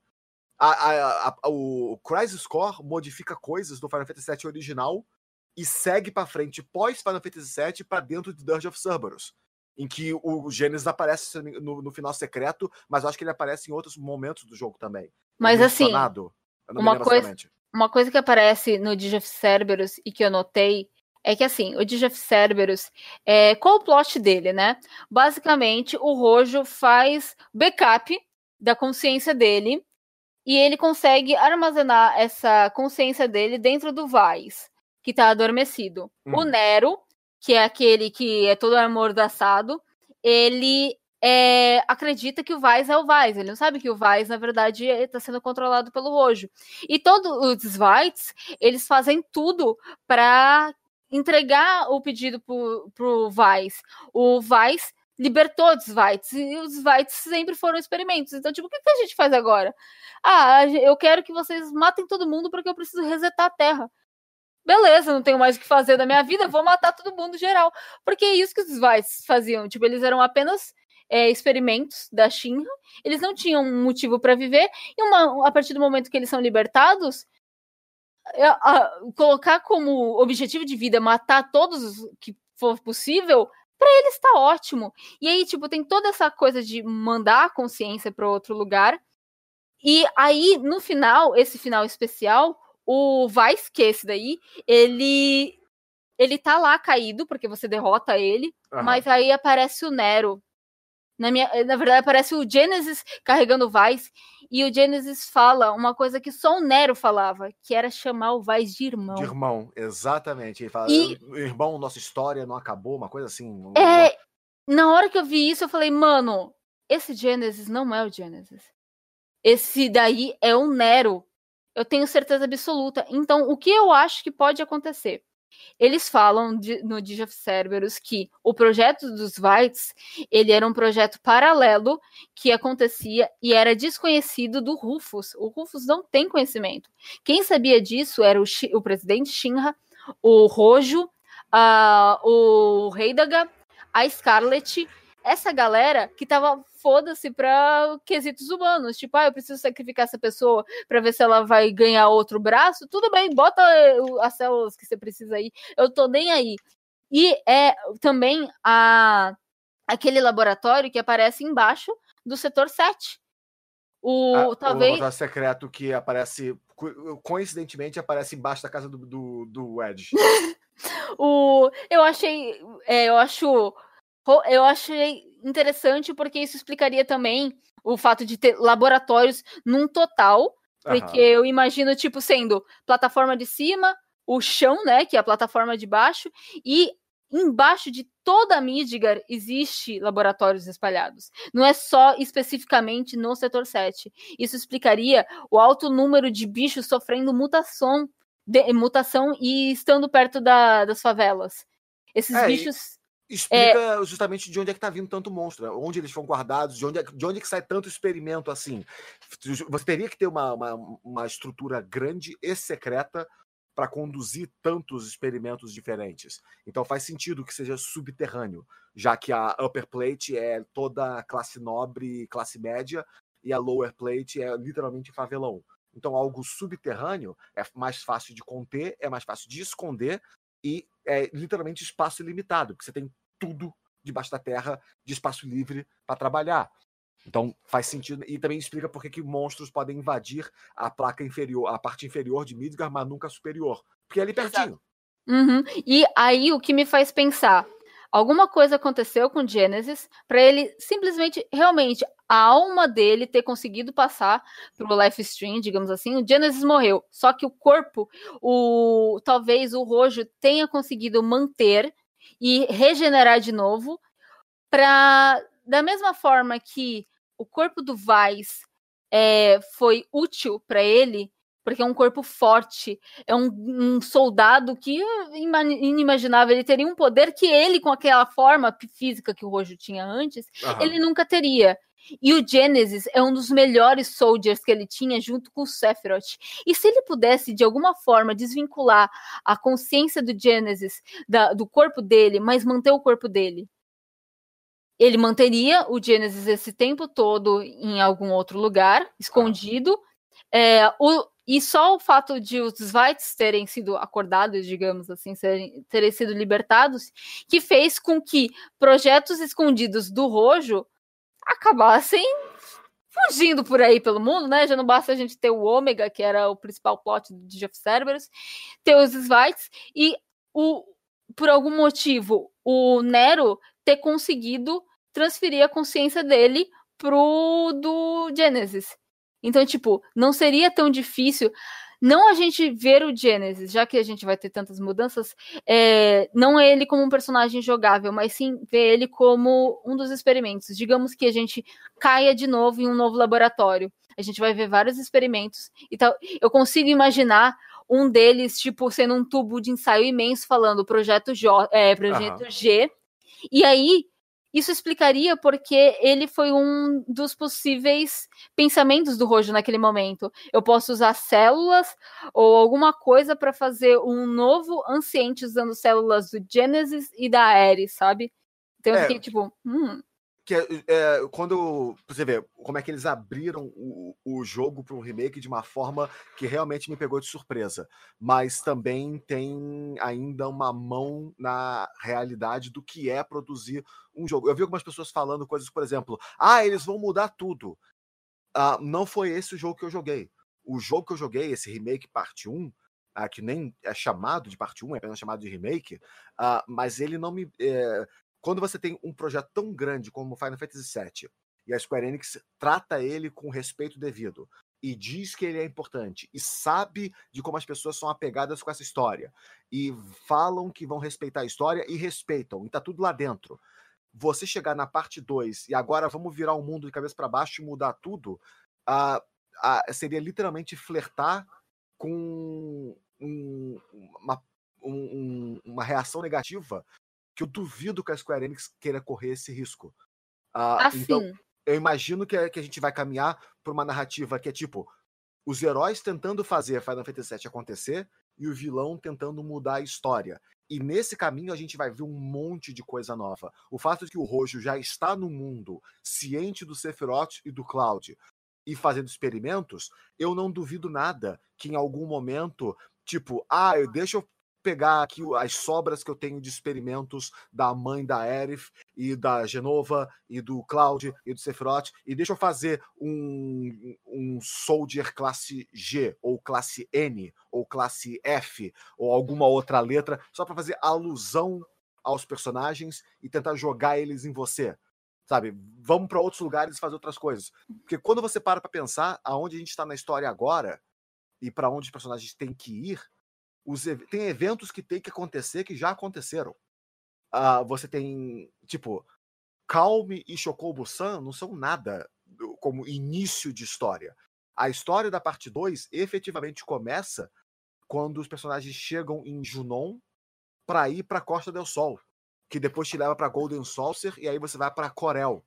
O Crisis Core modifica coisas do Final Fantasy VII original e segue para frente pós Final Fantasy VII para dentro de Dirge of Cerberus, em que o Genesis aparece no final secreto, mas eu acho que ele aparece em outros momentos do jogo também. Mas assim, uma coisa que aparece no Dirge of Cerberus e que eu notei é que, assim, o Dirge of Cerberus, qual o plot dele, né? Basicamente, o Rojo faz backup da consciência dele e ele consegue armazenar essa consciência dele dentro do Weiss, que tá adormecido. O Nero, que é aquele que é todo amordaçado, ele acredita que o Weiss é o Weiss. Ele não sabe que o Weiss, na verdade, está sendo controlado pelo Rojo. E todos os Weiss, eles fazem tudo para entregar o pedido pro Weiss. O Weiss libertou os Weiss, e os Weiss sempre foram experimentos. Então, tipo, o que a gente faz agora? Eu quero que vocês matem todo mundo porque eu preciso resetar a Terra. Beleza, não tenho mais o que fazer da minha vida, vou matar todo mundo geral. Porque é isso que os Weiss faziam. Tipo, eles eram apenas experimentos da Shinra, eles não tinham um motivo para viver, e a partir do momento que eles são libertados, colocar como objetivo de vida matar todos que for possível, para eles tá ótimo. E aí, tipo, tem toda essa coisa de mandar a consciência para outro lugar. E aí, no final, esse final especial, o Weiss, que é esse daí, ele tá lá caído, porque você derrota ele, mas aí aparece o Nero. Na verdade, aparece o Genesis carregando o Weiss, e o Genesis fala uma coisa que só o Nero falava, que era chamar o Weiss de irmão. De irmão, exatamente. Ele fala, irmão, nossa história não acabou, uma coisa assim. Na hora que eu vi isso, eu falei, mano, esse Genesis não é o Genesis. Esse daí é o Nero. Eu tenho certeza absoluta. Então, o que eu acho que pode acontecer? Eles falam no Age of Cerberus que o projeto dos Wights, ele era um projeto paralelo que acontecia e era desconhecido do Rufus. O Rufus não tem conhecimento. Quem sabia disso era o presidente Shinra, o Rojo, o Heidaga, a Scarlet, essa galera que tava foda-se pra quesitos humanos. Tipo, eu preciso sacrificar essa pessoa pra ver se ela vai ganhar outro braço. Tudo bem, bota as células que você precisa aí. Eu tô nem aí. E é também aquele laboratório que aparece embaixo do setor 7. O Talvez... laboratório secreto que aparece, coincidentemente, aparece embaixo da casa do Edge. Eu achei interessante porque isso explicaria também o fato de ter laboratórios num total, porque eu imagino, tipo, sendo plataforma de cima, o chão, né, que é a plataforma de baixo, e embaixo de toda a Midgar existe laboratórios espalhados. Não é só especificamente no setor 7. Isso explicaria o alto número de bichos sofrendo mutação e estando perto das favelas. Esses bichos... Explica justamente de onde é que tá vindo tanto monstro, né? Onde eles foram guardados, de onde é que sai tanto experimento assim. Você teria que ter uma estrutura grande e secreta para conduzir tantos experimentos diferentes. Então faz sentido que seja subterrâneo, já que a upper plate é toda a classe nobre, classe média, e a lower plate é literalmente favelão. Então algo subterrâneo é mais fácil de conter, é mais fácil de esconder, e é literalmente espaço ilimitado, porque você tem tudo debaixo da terra de espaço livre para trabalhar. Então faz sentido, e também explica por que monstros podem invadir a placa inferior, a parte inferior de Midgar, mas nunca a superior, porque é ali pertinho. Uhum. E aí o que me faz pensar, alguma coisa aconteceu com Genesis para ele simplesmente, realmente, a alma dele ter conseguido passar pro Life Stream, digamos assim. O Genesis morreu, só que o corpo, talvez o Rojo tenha conseguido manter e regenerar de novo, da mesma forma que o corpo do Weiss foi útil para ele, porque é um corpo forte, é um soldado que inimaginável, ele teria um poder que ele, com aquela forma física que o Rojo tinha antes, ele nunca teria. E o Genesis é um dos melhores soldiers que ele tinha, junto com o Sephiroth. E se ele pudesse, de alguma forma, desvincular a consciência do Genesis do corpo dele, mas manter o corpo dele, ele manteria o Genesis esse tempo todo em algum outro lugar, escondido. E só o fato de os Svites terem sido acordados, digamos assim, terem sido libertados, que fez com que projetos escondidos do Rojo acabassem fugindo por aí pelo mundo, né? Já não basta a gente ter o Ômega, que era o principal plot de Age of Cerberus, ter os Svites e por algum motivo o Nero ter conseguido transferir a consciência dele pro do Genesis. Então, tipo, não seria tão difícil não a gente ver o Genesis, já que a gente vai ter tantas mudanças, não é ele como um personagem jogável, mas sim ver ele como um dos experimentos. Digamos que a gente caia de novo em um novo laboratório. A gente vai ver vários experimentos e tal. Eu consigo imaginar um deles, tipo, sendo um tubo de ensaio imenso, falando projeto G. E aí, isso explicaria porque ele foi um dos possíveis pensamentos do Rojo naquele momento. Eu posso usar células ou alguma coisa para fazer um novo Anciente usando células do Genesis e da Ares, sabe? Então eu fiquei tipo... Quando você vê como é que eles abriram o jogo para um remake de uma forma que realmente me pegou de surpresa, mas também tem ainda uma mão na realidade do que é produzir um jogo. Eu vi algumas pessoas falando coisas, por exemplo, eles vão mudar tudo. Não foi esse o jogo que eu joguei. O jogo que eu joguei, esse remake parte 1, que nem é chamado de parte 1, é apenas chamado de remake, mas ele não me... Quando você tem um projeto tão grande como Final Fantasy VII e a Square Enix trata ele com respeito devido e diz que ele é importante e sabe de como as pessoas são apegadas com essa história e falam que vão respeitar a história e respeitam, e tá tudo lá dentro. você chegar na parte 2 e agora vamos virar o mundo de cabeça para baixo e mudar tudo, seria literalmente flertar com uma reação negativa que eu duvido que a Square Enix queira correr esse risco. Então, Assim, eu imagino que a gente vai caminhar para uma narrativa que é tipo os heróis tentando fazer Final Fantasy VII acontecer e o vilão tentando mudar a história. E nesse caminho a gente vai ver um monte de coisa nova. O fato de que o Rojo já está no mundo, ciente do Sephiroth e do Cloud, e fazendo experimentos, eu não duvido nada que em algum momento, tipo, deixa eu pegar aqui as sobras que eu tenho de experimentos da mãe da Aerith e da Genova e do Cloud e do Sephiroth e deixa eu fazer um Soldier classe G ou classe N ou classe F ou alguma outra letra só para fazer alusão aos personagens e tentar jogar eles em você. Sabe, vamos para outros lugares e fazer outras coisas. Porque quando você para pensar aonde a gente está na história agora e para onde os personagens têm que ir, tem eventos que tem que acontecer que já aconteceram. Você tem, tipo, Calme e Chocobo-san não são nada como início de história. A história da parte 2 efetivamente começa quando os personagens chegam em Junon para ir para Costa del Sol, que depois te leva para Golden Saucer e aí você vai para Corel.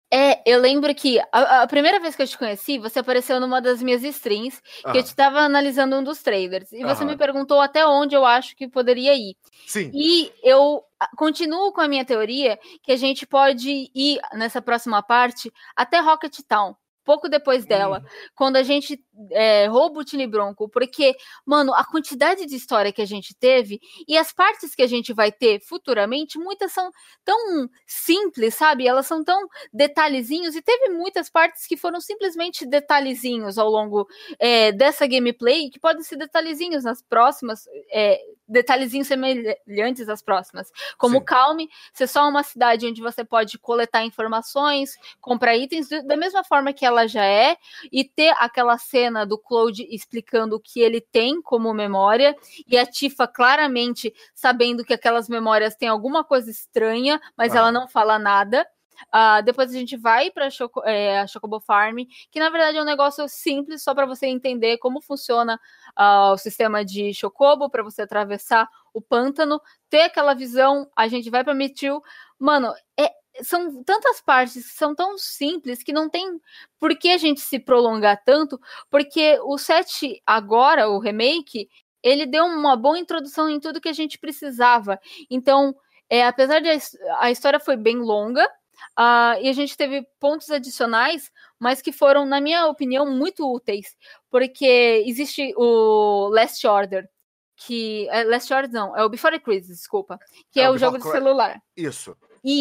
eu lembro que a primeira vez que eu te conheci, você apareceu numa das minhas streams, que eu estava analisando um dos trailers, e você me perguntou até onde eu acho que poderia ir. Sim. E eu continuo com a minha teoria que a gente pode ir, nessa próxima parte, até Rocket Town. Pouco depois dela, quando a gente rouba o Tiny Bronco, porque, mano, a quantidade de história que a gente teve e as partes que a gente vai ter futuramente, muitas são tão simples, sabe? Elas são tão detalhezinhos, e teve muitas partes que foram simplesmente detalhezinhos ao longo dessa gameplay, que podem ser detalhezinhos nas próximas, detalhezinhos semelhantes às próximas. Como Calme, ser só uma cidade onde você pode coletar informações, comprar itens, da mesma forma que ela já é, e ter aquela cena do Cloud explicando o que ele tem como memória, e a Tifa claramente sabendo que aquelas memórias têm alguma coisa estranha, mas ela não fala nada. Depois a gente vai para a Chocobo Farm, que na verdade é um negócio simples, só para você entender como funciona o sistema de Chocobo, para você atravessar o pântano, ter aquela visão. A gente vai para Mithril. Mano, são tantas partes que são tão simples que não tem por que a gente se prolongar tanto, porque o 7 agora, o remake, ele deu uma boa introdução em tudo que a gente precisava. Então, apesar de a história foi bem longa, e a gente teve pontos adicionais, mas que foram, na minha opinião, muito úteis, porque existe o Last Order, que Last Order não, é o Before Crisis, desculpa, que é o jogo de celular. Isso.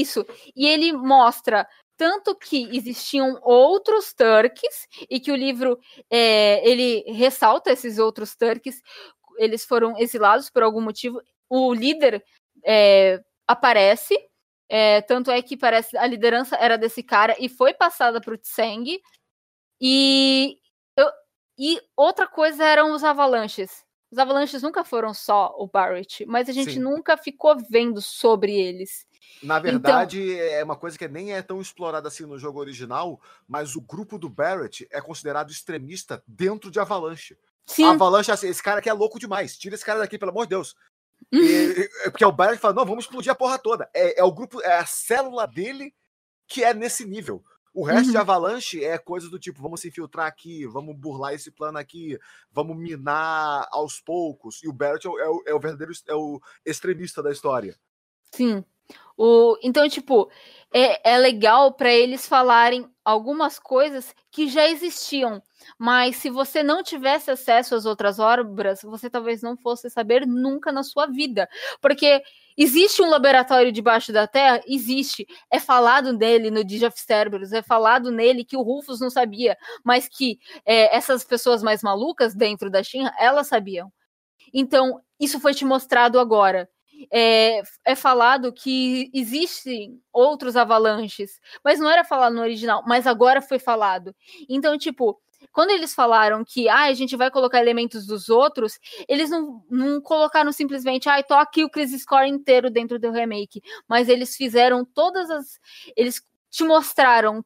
E ele mostra tanto que existiam outros Turks e que o livro ele ressalta esses outros Turks, eles foram exilados por algum motivo. O líder aparece, tanto é que parece a liderança era desse cara e foi passada para o Tseng. E outra coisa eram os Avalanches. Os Avalanches nunca foram só o Barrett, mas a gente nunca ficou vendo sobre eles. Na verdade, então, é uma coisa que nem é tão explorada assim no jogo original, mas o grupo do Barrett é considerado extremista dentro de Avalanche. Sim. Avalanche, assim, esse cara aqui é louco demais. Tira esse cara daqui, pelo amor de Deus. Porque o Barrett fala, não, vamos explodir a porra toda. É o grupo, é a célula dele que é nesse nível. O resto de Avalanche é coisa do tipo, vamos se infiltrar aqui, vamos burlar esse plano aqui, vamos minar aos poucos. E o Barrett é o verdadeiro extremista da história. Sim. Então, tipo, é legal para eles falarem algumas coisas que já existiam, mas se você não tivesse acesso às outras obras, você talvez não fosse saber nunca na sua vida, porque existe um laboratório debaixo da Terra? Existe. É falado nele no Dig of Cerberus, é falado nele que o Rufus não sabia, mas que essas pessoas mais malucas dentro da Shinra, elas sabiam. Então, isso foi te mostrado agora. É falado que existem outros avalanches, mas não era falado no original, mas agora foi falado. Então, tipo, quando eles falaram que a gente vai colocar elementos dos outros, eles não colocaram simplesmente, tô aqui o Crisis Core inteiro dentro do remake, mas eles fizeram eles te mostraram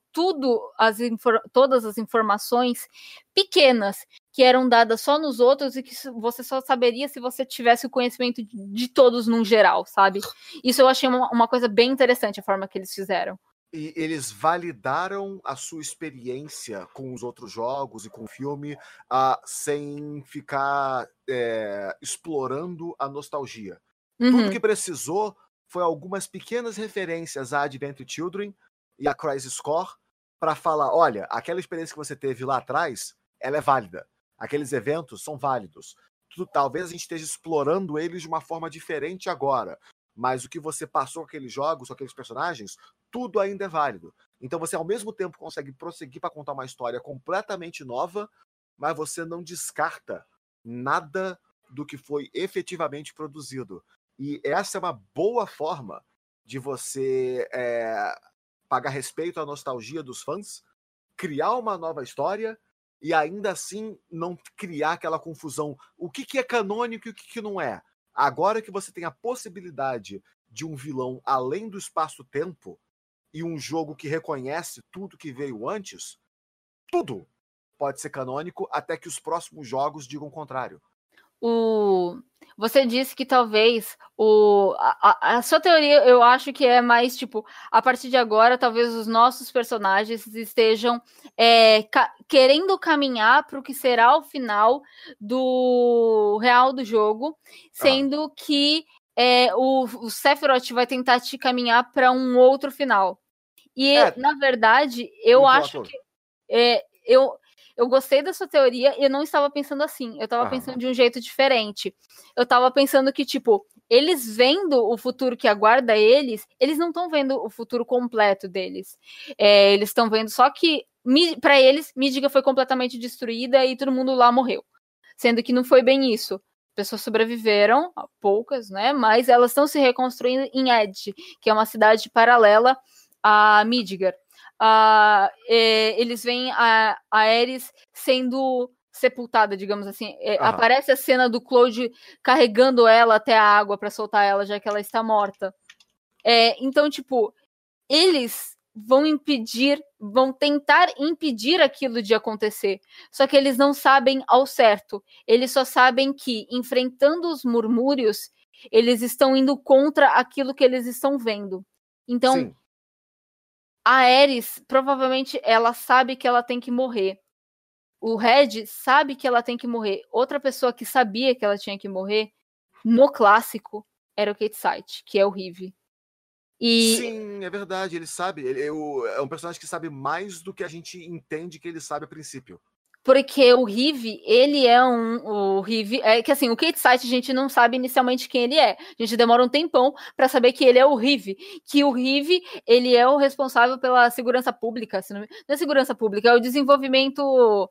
todas as informações pequenas que eram dadas só nos outros e que você só saberia se você tivesse o conhecimento de todos num geral, sabe? Isso eu achei uma coisa bem interessante, a forma que eles fizeram. E eles validaram a sua experiência com os outros jogos e com o filme sem ficar explorando a nostalgia. Tudo que precisou foi algumas pequenas referências a Advent Children e a Crisis Core para falar, olha, aquela experiência que você teve lá atrás, ela é válida. Aqueles eventos são válidos. Talvez a gente esteja explorando eles de uma forma diferente agora, mas o que você passou com aqueles jogos, com aqueles personagens, tudo ainda é válido. Então você, ao mesmo tempo, consegue prosseguir para contar uma história completamente nova, mas você não descarta nada do que foi efetivamente produzido. E essa é uma boa forma de você pagar respeito à nostalgia dos fãs, criar uma nova história e ainda assim não criar aquela confusão. O que é canônico e o que não é? Agora que você tem a possibilidade de um vilão além do espaço-tempo e um jogo que reconhece tudo que veio antes, tudo pode ser canônico até que os próximos jogos digam o contrário. Você disse que talvez a sua teoria, eu acho que é mais tipo, a partir de agora, talvez os nossos personagens estejam querendo caminhar para o que será o final do real do jogo, sendo que o Sephiroth vai tentar te caminhar para um outro final. E, na verdade, eu acho que eu gostei da sua teoria e eu não estava pensando assim. Eu estava pensando de um jeito diferente. Eu estava pensando que, tipo, eles vendo o futuro que aguarda eles não estão vendo o futuro completo deles. Eles estão vendo só que, para eles, Midgar foi completamente destruída e todo mundo lá morreu. Sendo que não foi bem isso. Pessoas sobreviveram, poucas, né? Mas elas estão se reconstruindo em Edge, que é uma cidade paralela a Midgar. Eles veem a Aerys sendo sepultada, digamos assim. Aparece a cena do Cloud carregando ela até a água para soltar ela, já que ela está morta. Então, tipo, eles vão tentar impedir aquilo de acontecer. Só que eles não sabem ao certo. Eles só sabem que, enfrentando os murmúrios, eles estão indo contra aquilo que eles estão vendo. Então, sim, a Aerys, provavelmente, ela sabe que ela tem que morrer. O Red sabe que ela tem que morrer. Outra pessoa que sabia que ela tinha que morrer, no clássico, era o Kate Site, que é o Rive. Sim, é verdade, ele sabe. Ele é um personagem que sabe mais do que a gente entende que ele sabe a princípio. Porque o Rive, ele é o Rive, que assim, o Kate Site a gente não sabe inicialmente quem ele é. A gente demora um tempão para saber que ele é o Rive, que o Rive, ele é o responsável pela segurança pública, não é segurança pública, é o desenvolvimento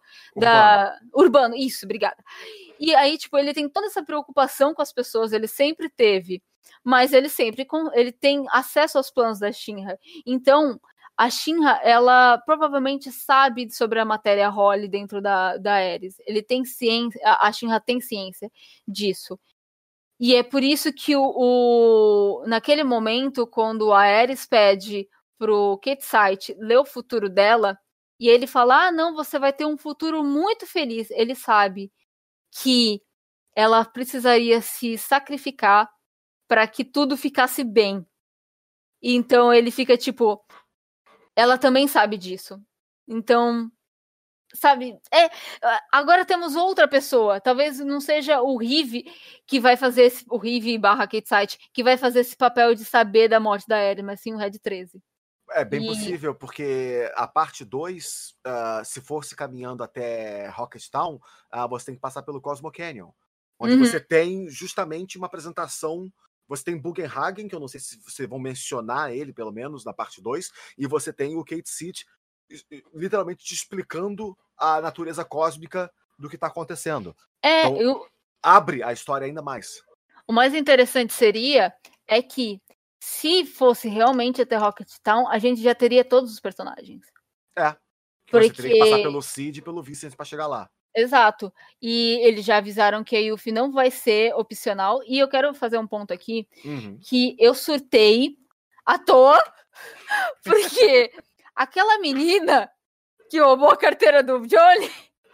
urbano. Isso, obrigada. E aí, tipo, ele tem toda essa preocupação com as pessoas, ele sempre teve, mas ele tem acesso aos planos da Shinra. Então, a Shinra, ela provavelmente sabe sobre a matéria Holly dentro da Aerys. Ele tem ciência, a Shinra tem ciência disso. E é por isso que naquele momento, quando a Aerys pede pro Kate Site ler o futuro dela, e ele fala, não, você vai ter um futuro muito feliz. Ele sabe que ela precisaria se sacrificar para que tudo ficasse bem. Então ele fica tipo, ela também sabe disso. Então, sabe, agora temos outra pessoa. Talvez não seja o Rive que vai fazer o Rive / Kate Site que vai fazer esse papel de saber da morte da Aerys, mas sim o Red 13. É bem possível, porque a parte 2, se fosse caminhando até Rocket Town, você tem que passar pelo Cosmo Canyon, onde você tem justamente uma apresentação. Você tem Bugenhagen, que eu não sei se vocês vão mencionar ele, pelo menos, na parte 2, e você tem o Kate Site literalmente te explicando a natureza cósmica do que está acontecendo. Então, abre a história ainda mais. O mais interessante seria que, se fosse realmente até Rocket Town, a gente já teria todos os personagens. Que você teria que passar pelo Cid e pelo Vincent pra chegar lá. Exato. E eles já avisaram que a Yuffie não vai ser opcional. E eu quero fazer um ponto aqui, que eu surtei à toa, porque aquela menina que roubou a carteira do Johnny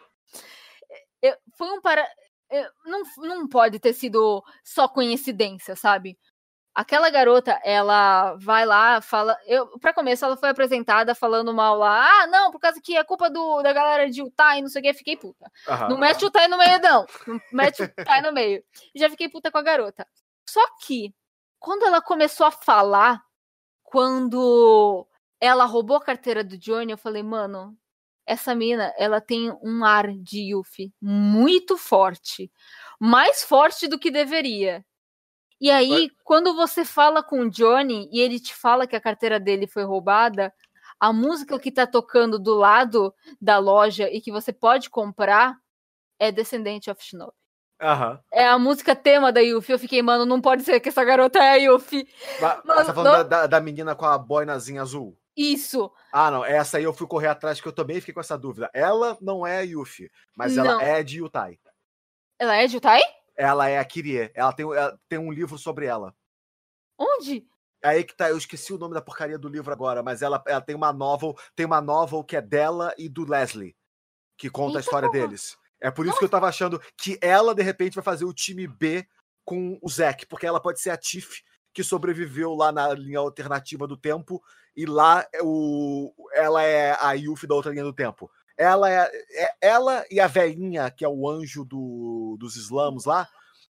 foi não pode ter sido só coincidência, sabe? Aquela garota, ela vai lá, fala... Pra começar, ela foi apresentada falando mal lá. Ah, não, por causa que é culpa da galera de Utah e não sei o que, fiquei puta. Não mete o Utah no meio, não. Não mete o Utah no meio. Já fiquei puta com a garota. Só que, quando ela começou a falar, quando ela roubou a carteira do Johnny, eu falei, mano, essa mina, ela tem um ar de Yuffie muito forte. Mais forte do que deveria. E aí, quando você fala com o Johnny e ele te fala que a carteira dele foi roubada, a música que tá tocando do lado da loja e que você pode comprar é Descendant of Shinobi. É a música tema da Yuffie. Eu fiquei, mano, não pode ser que essa garota é a Yuffie. Você tá falando da menina com a boinazinha azul? Isso. Ah, não. Essa aí eu fui correr atrás, que eu também fiquei com essa dúvida. Ela não é a Yuffie, mas ela é de Yutai. Ela é de Yutai? Ela é a Kirie. Ela tem um livro sobre ela. Onde? Aí que tá, eu esqueci o nome da porcaria do livro agora, mas ela tem uma novel que é dela e do Leslie, que conta a história deles. É por isso que eu tava achando que ela, de repente, vai fazer o time B com o Zack, porque ela pode ser a Tiff, que sobreviveu lá na linha alternativa do tempo, e lá ela é a Yuffie da outra linha do tempo. Ela e a velhinha, que é o anjo dos islãos lá,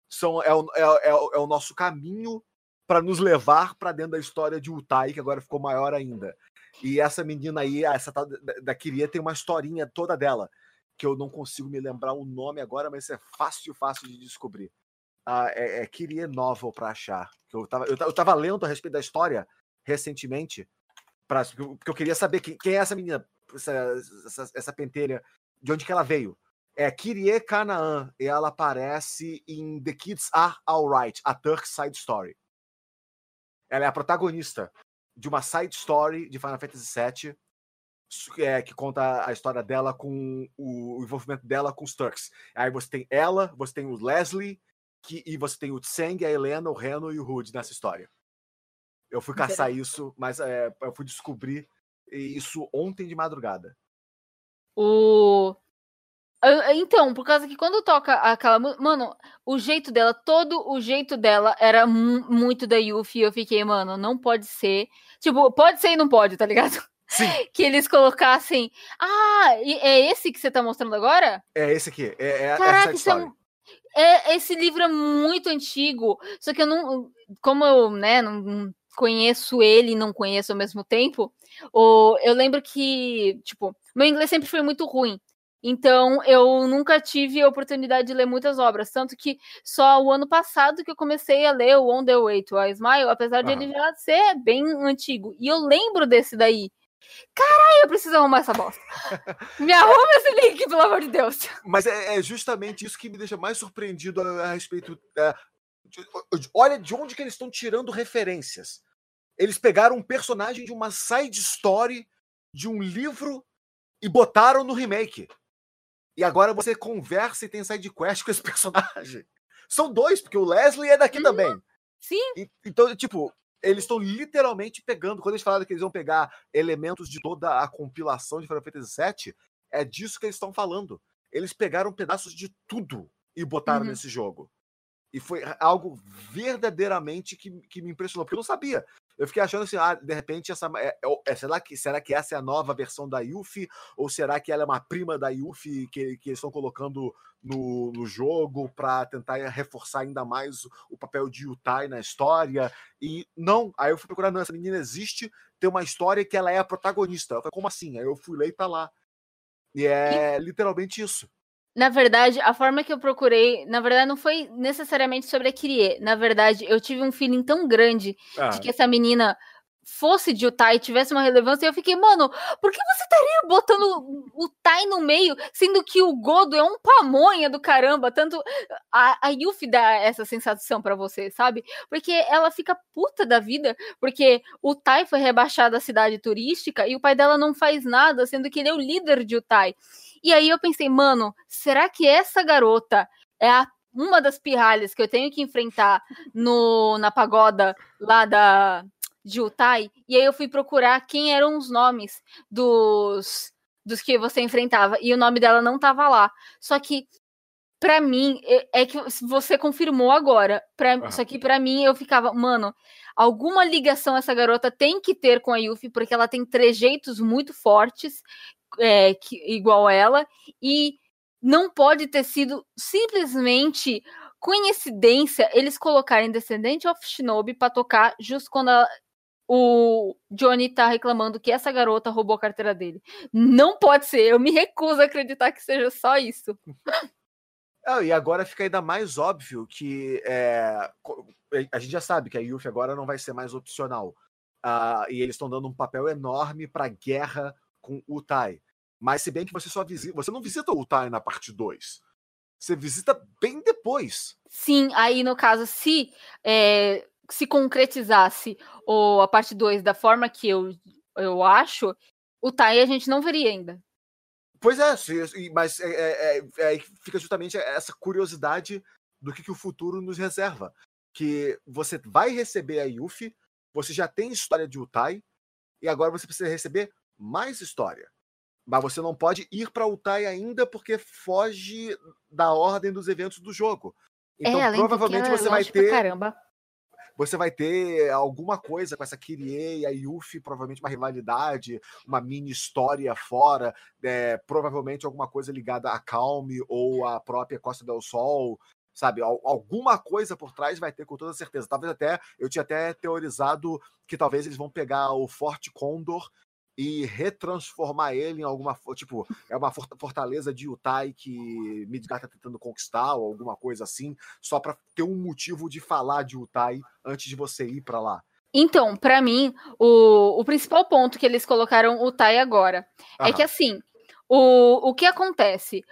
é o nosso caminho para nos levar para dentro da história de Utai, que agora ficou maior ainda. E essa menina aí, essa tal da Kirie, tem uma historinha toda dela, que eu não consigo me lembrar o nome agora, mas é fácil de descobrir. É Kirie Novel para achar. Eu tava lendo a respeito da história recentemente, porque eu queria saber quem é essa menina, essa pentelha, de onde que ela veio. É Kirie Kanaan, e ela aparece em The Kids Are Alright, a Turk Side Story. Ela é a protagonista de uma side story de Final Fantasy VII, que conta a história dela com o envolvimento dela com os Turks. Aí você tem ela, você tem o Leslie, e você tem o Tseng, a Helena, o Reno e o Hood nessa história. Eu fui caçar isso, mas eu fui descobrir isso ontem de madrugada. Então, por causa que quando toca aquela... Mano, o jeito dela, todo o jeito dela era muito da Yuffie. Eu fiquei, mano, não pode ser. Tipo, pode ser e não pode, tá ligado? Sim. Que eles colocassem... é esse que você tá mostrando agora? É esse aqui. Caraca, esse livro é muito antigo. Só que eu não... Como eu, né, não conheço ele e não conheço ao mesmo tempo, eu lembro que, tipo, meu inglês sempre foi muito ruim. Então, eu nunca tive a oportunidade de ler muitas obras. Tanto que só o ano passado que eu comecei a ler o On The Way to a Smile, apesar de ele já ser bem antigo. E eu lembro desse daí. Caralho, eu preciso arrumar essa bosta. Me arruma esse link, pelo amor de Deus. Mas é justamente isso que me deixa mais surpreendido a respeito... olha de onde que eles estão tirando referências. Eles pegaram um personagem de uma side story de um livro e botaram no remake. E agora você conversa e tem side quest com esse personagem. São dois, porque o Leslie é daqui também. Sim. Então, tipo, eles estão literalmente pegando... Quando eles falaram que eles vão pegar elementos de toda a compilação de Final Fantasy VII, é disso que eles estão falando. Eles pegaram pedaços de tudo e botaram nesse jogo. E foi algo verdadeiramente que me impressionou, porque eu não sabia. Eu fiquei achando assim, de repente, será que essa é a nova versão da Yuffie? Ou será que ela é uma prima da Yuffie que eles estão colocando no jogo para tentar reforçar ainda mais o papel de Yutai na história? E não, aí eu fui procurar, não, essa menina existe, tem uma história que ela é a protagonista. Eu falei, como assim? Aí eu fui ler e tá lá. E é literalmente isso. Na verdade, a forma que eu procurei, na verdade, não foi necessariamente sobre a Kirie. Na verdade, eu tive um feeling tão grande de que essa menina fosse de Utai, tivesse uma relevância, eu fiquei, mano, por que você estaria botando o Tai no meio, sendo que o Godo é um pamonha do caramba, tanto a Yuffie dá essa sensação pra você, sabe? Porque ela fica puta da vida, porque o Tai foi rebaixado à cidade turística e o pai dela não faz nada, sendo que ele é o líder de Utai. E aí eu pensei, mano, será que essa garota é uma das pirralhas que eu tenho que enfrentar na pagoda lá de Utai? E aí eu fui procurar quem eram os nomes dos que você enfrentava, e o nome dela não tava lá. Só que, pra mim, é que você confirmou agora, só que pra mim eu ficava, mano, alguma ligação essa garota tem que ter com a Yuffie, porque ela tem trejeitos muito fortes, igual ela, e não pode ter sido simplesmente coincidência eles colocarem Descendant of Shinobi pra tocar justo quando o Johnny tá reclamando que essa garota roubou a carteira dele. Não pode ser, eu me recuso a acreditar que seja só isso. E agora fica ainda mais óbvio que a gente já sabe que a Yuffie agora não vai ser mais opcional. E eles estão dando um papel enorme pra guerra com o Utai. Mas se bem que você não visita o Utai na parte 2. Você visita bem depois. Sim, aí no caso, se concretizasse a parte 2 da forma que eu acho, o Tai a gente não veria ainda. Pois é, mas fica justamente essa curiosidade do que o futuro nos reserva. Que você vai receber a Yuffie, você já tem história de Utai, e agora você precisa receber mais história. Mas você não pode ir para Utai ainda porque foge da ordem dos eventos do jogo. Então provavelmente você vai ter... Caramba. Você vai ter alguma coisa com essa Kyrie e a Yuffie, provavelmente uma rivalidade, uma mini história fora, provavelmente alguma coisa ligada a Calme ou a própria Costa del Sol, sabe? Alguma coisa por trás vai ter com toda certeza. Talvez eu tinha até teorizado que talvez eles vão pegar o Forte Condor e retransformar ele em alguma... Tipo, é uma fortaleza de Utai que Midgar tá tentando conquistar, ou alguma coisa assim, só pra ter um motivo de falar de Utai antes de você ir pra lá. Então, pra mim, o principal ponto que eles colocaram o Utai agora é que, assim, o que acontece?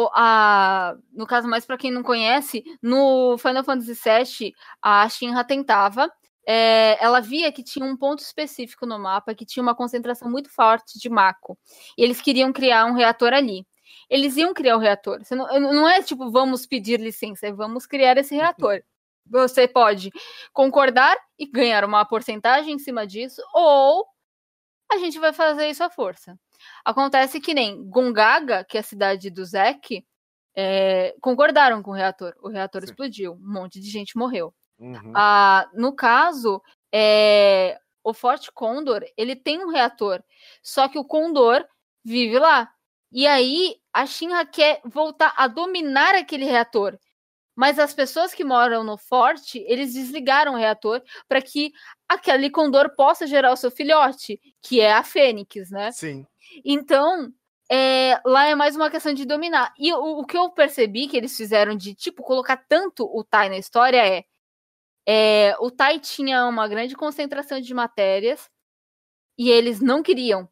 No caso, mais pra quem não conhece, no Final Fantasy VII, a Shinra tentava... ela via que tinha um ponto específico no mapa, que tinha uma concentração muito forte de Mako. E eles queriam criar um reator ali. Eles iam criar o reator. Não é tipo, vamos pedir licença, é vamos criar esse reator. Você pode concordar e ganhar uma porcentagem em cima disso, ou a gente vai fazer isso à força. Acontece que nem Gongaga, que é a cidade do Zack, concordaram com o reator. O reator explodiu, um monte de gente morreu. Uhum. No caso, o Forte Condor, ele tem um reator, só que o Condor vive lá. E aí, a Shinra quer voltar a dominar aquele reator. Mas as pessoas que moram no forte, eles desligaram o reator para que aquele Condor possa gerar o seu filhote, que é a Fênix, né? Sim. Então, lá é mais uma questão de dominar. E o que eu percebi que eles fizeram de, tipo, colocar tanto o Tai na história o Tai tinha uma grande concentração de matérias e eles não queriam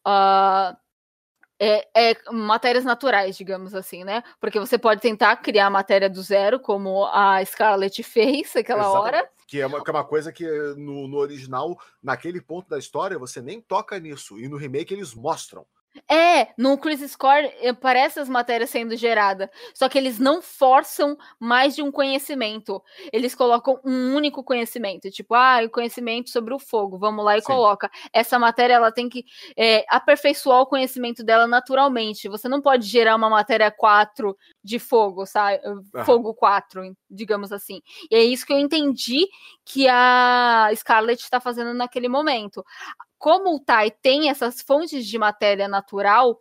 matérias naturais, digamos assim, né? Porque você pode tentar criar matéria do zero, como a Scarlet fez aquela hora. Que é uma coisa que no original, naquele ponto da história, você nem toca nisso. E no remake eles mostram. No Crisis Core aparece as matérias sendo geradas, só que eles não forçam mais de um conhecimento. Eles colocam um único conhecimento, tipo, o conhecimento sobre o fogo, vamos lá e coloca. Essa matéria, ela tem que aperfeiçoar o conhecimento dela naturalmente. Você não pode gerar uma matéria 4 de fogo, sabe? Fogo 4, digamos assim. E é isso que eu entendi que a Scarlet está fazendo naquele momento. Como o Tai tem essas fontes de matéria natural,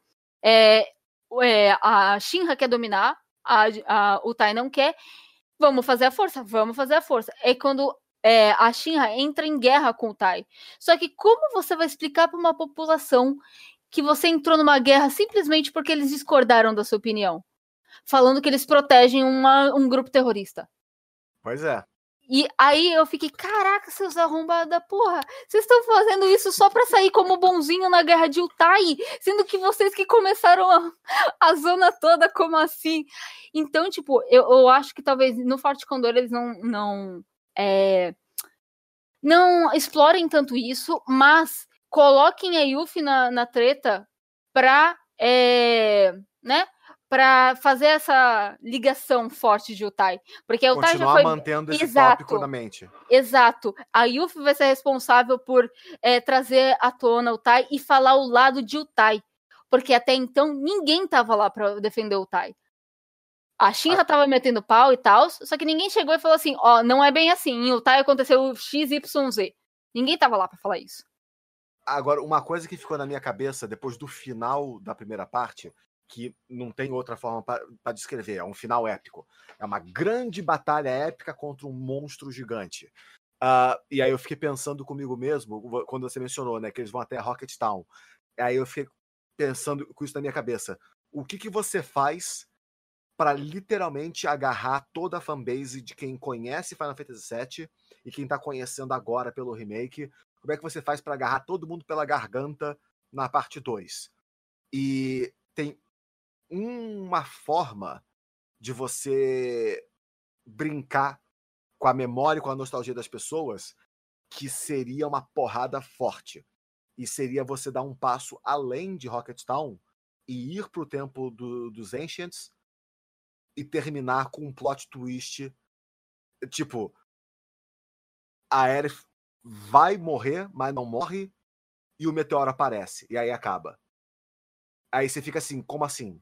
a Shinra quer dominar, o Tai não quer, vamos fazer a força. É quando a Shinra entra em guerra com o Tai. Só que como você vai explicar para uma população que você entrou numa guerra simplesmente porque eles discordaram da sua opinião? Falando que eles protegem um grupo terrorista. Pois é. E aí eu fiquei, caraca, seus arrombados, porra, vocês estão fazendo isso só pra sair como bonzinho na guerra de Utai, sendo que vocês que começaram a zona toda, como assim? Então, tipo, eu acho que talvez no Forte Condor eles não explorem tanto isso, mas coloquem a Yuffie na treta pra, né? Pra fazer essa ligação forte de Utai. Porque a Utai Continuar já foi... mantendo esse tópico na mente. Exato. A Yuffie vai ser responsável por trazer à tona Utai e falar o lado de Utai. Porque até então ninguém tava lá pra defender Utai. A Shinra tava metendo pau e tal, só que ninguém chegou e falou assim, ó, não é bem assim, em Utai aconteceu XYZ. Ninguém tava lá pra falar isso. Agora, uma coisa que ficou na minha cabeça depois do final da primeira parte, que não tem outra forma para descrever, é um final épico. É uma grande batalha épica contra um monstro gigante. E aí eu fiquei pensando comigo mesmo, quando você mencionou, né, que eles vão até Rocket Town. Aí eu fiquei pensando com isso na minha cabeça. O que você faz para literalmente agarrar toda a fanbase de quem conhece Final Fantasy VII e quem tá conhecendo agora pelo remake? Como é que você faz para agarrar todo mundo pela garganta na parte 2? E tem uma forma de você brincar com a memória e com a nostalgia das pessoas que seria uma porrada forte. E seria você dar um passo além de Rocket Town e ir pro tempo dos Ancients e terminar com um plot twist, tipo, a Aerith vai morrer, mas não morre, e o meteoro aparece, e aí acaba. Aí você fica assim, como assim?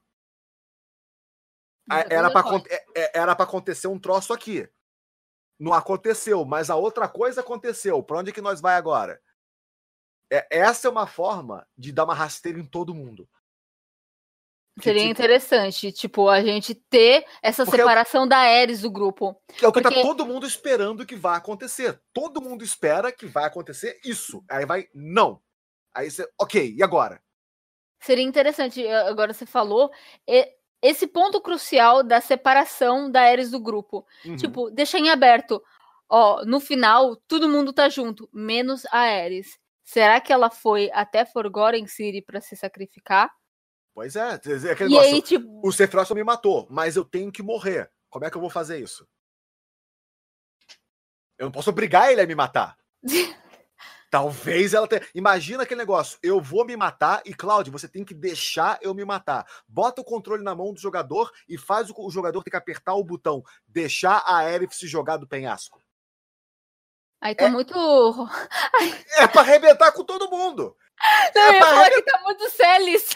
Era pra acontecer um troço aqui. Não aconteceu, mas a outra coisa aconteceu. Pra onde é que nós vai agora? Essa é uma forma de dar uma rasteira em todo mundo. Seria interessante, tipo, a gente ter essa separação da Ares do grupo. Que é o que tá todo mundo esperando que vai acontecer. Todo mundo espera que vai acontecer isso. Aí vai, não. Aí você, ok, e agora? Seria interessante, agora você falou, esse ponto crucial da separação da Ares do grupo. Uhum. Tipo, deixar em aberto. Ó, no final, todo mundo tá junto, menos a Ares. Será que ela foi até Forgotten City pra se sacrificar? Pois é, aquele e negócio, aí, tipo... o Sephiroth me matou, mas eu tenho que morrer. Como é que eu vou fazer isso? Eu não posso obrigar ele a me matar. Talvez ela tenha... Imagina aquele negócio, eu vou me matar e, Cláudio, você tem que deixar eu me matar. Bota o controle na mão do jogador e faz o jogador ter que apertar o botão, deixar a Aerith se jogar do penhasco. Aí tá muito... É pra arrebentar com todo mundo. Não, eu ia falar que tá muito Celis.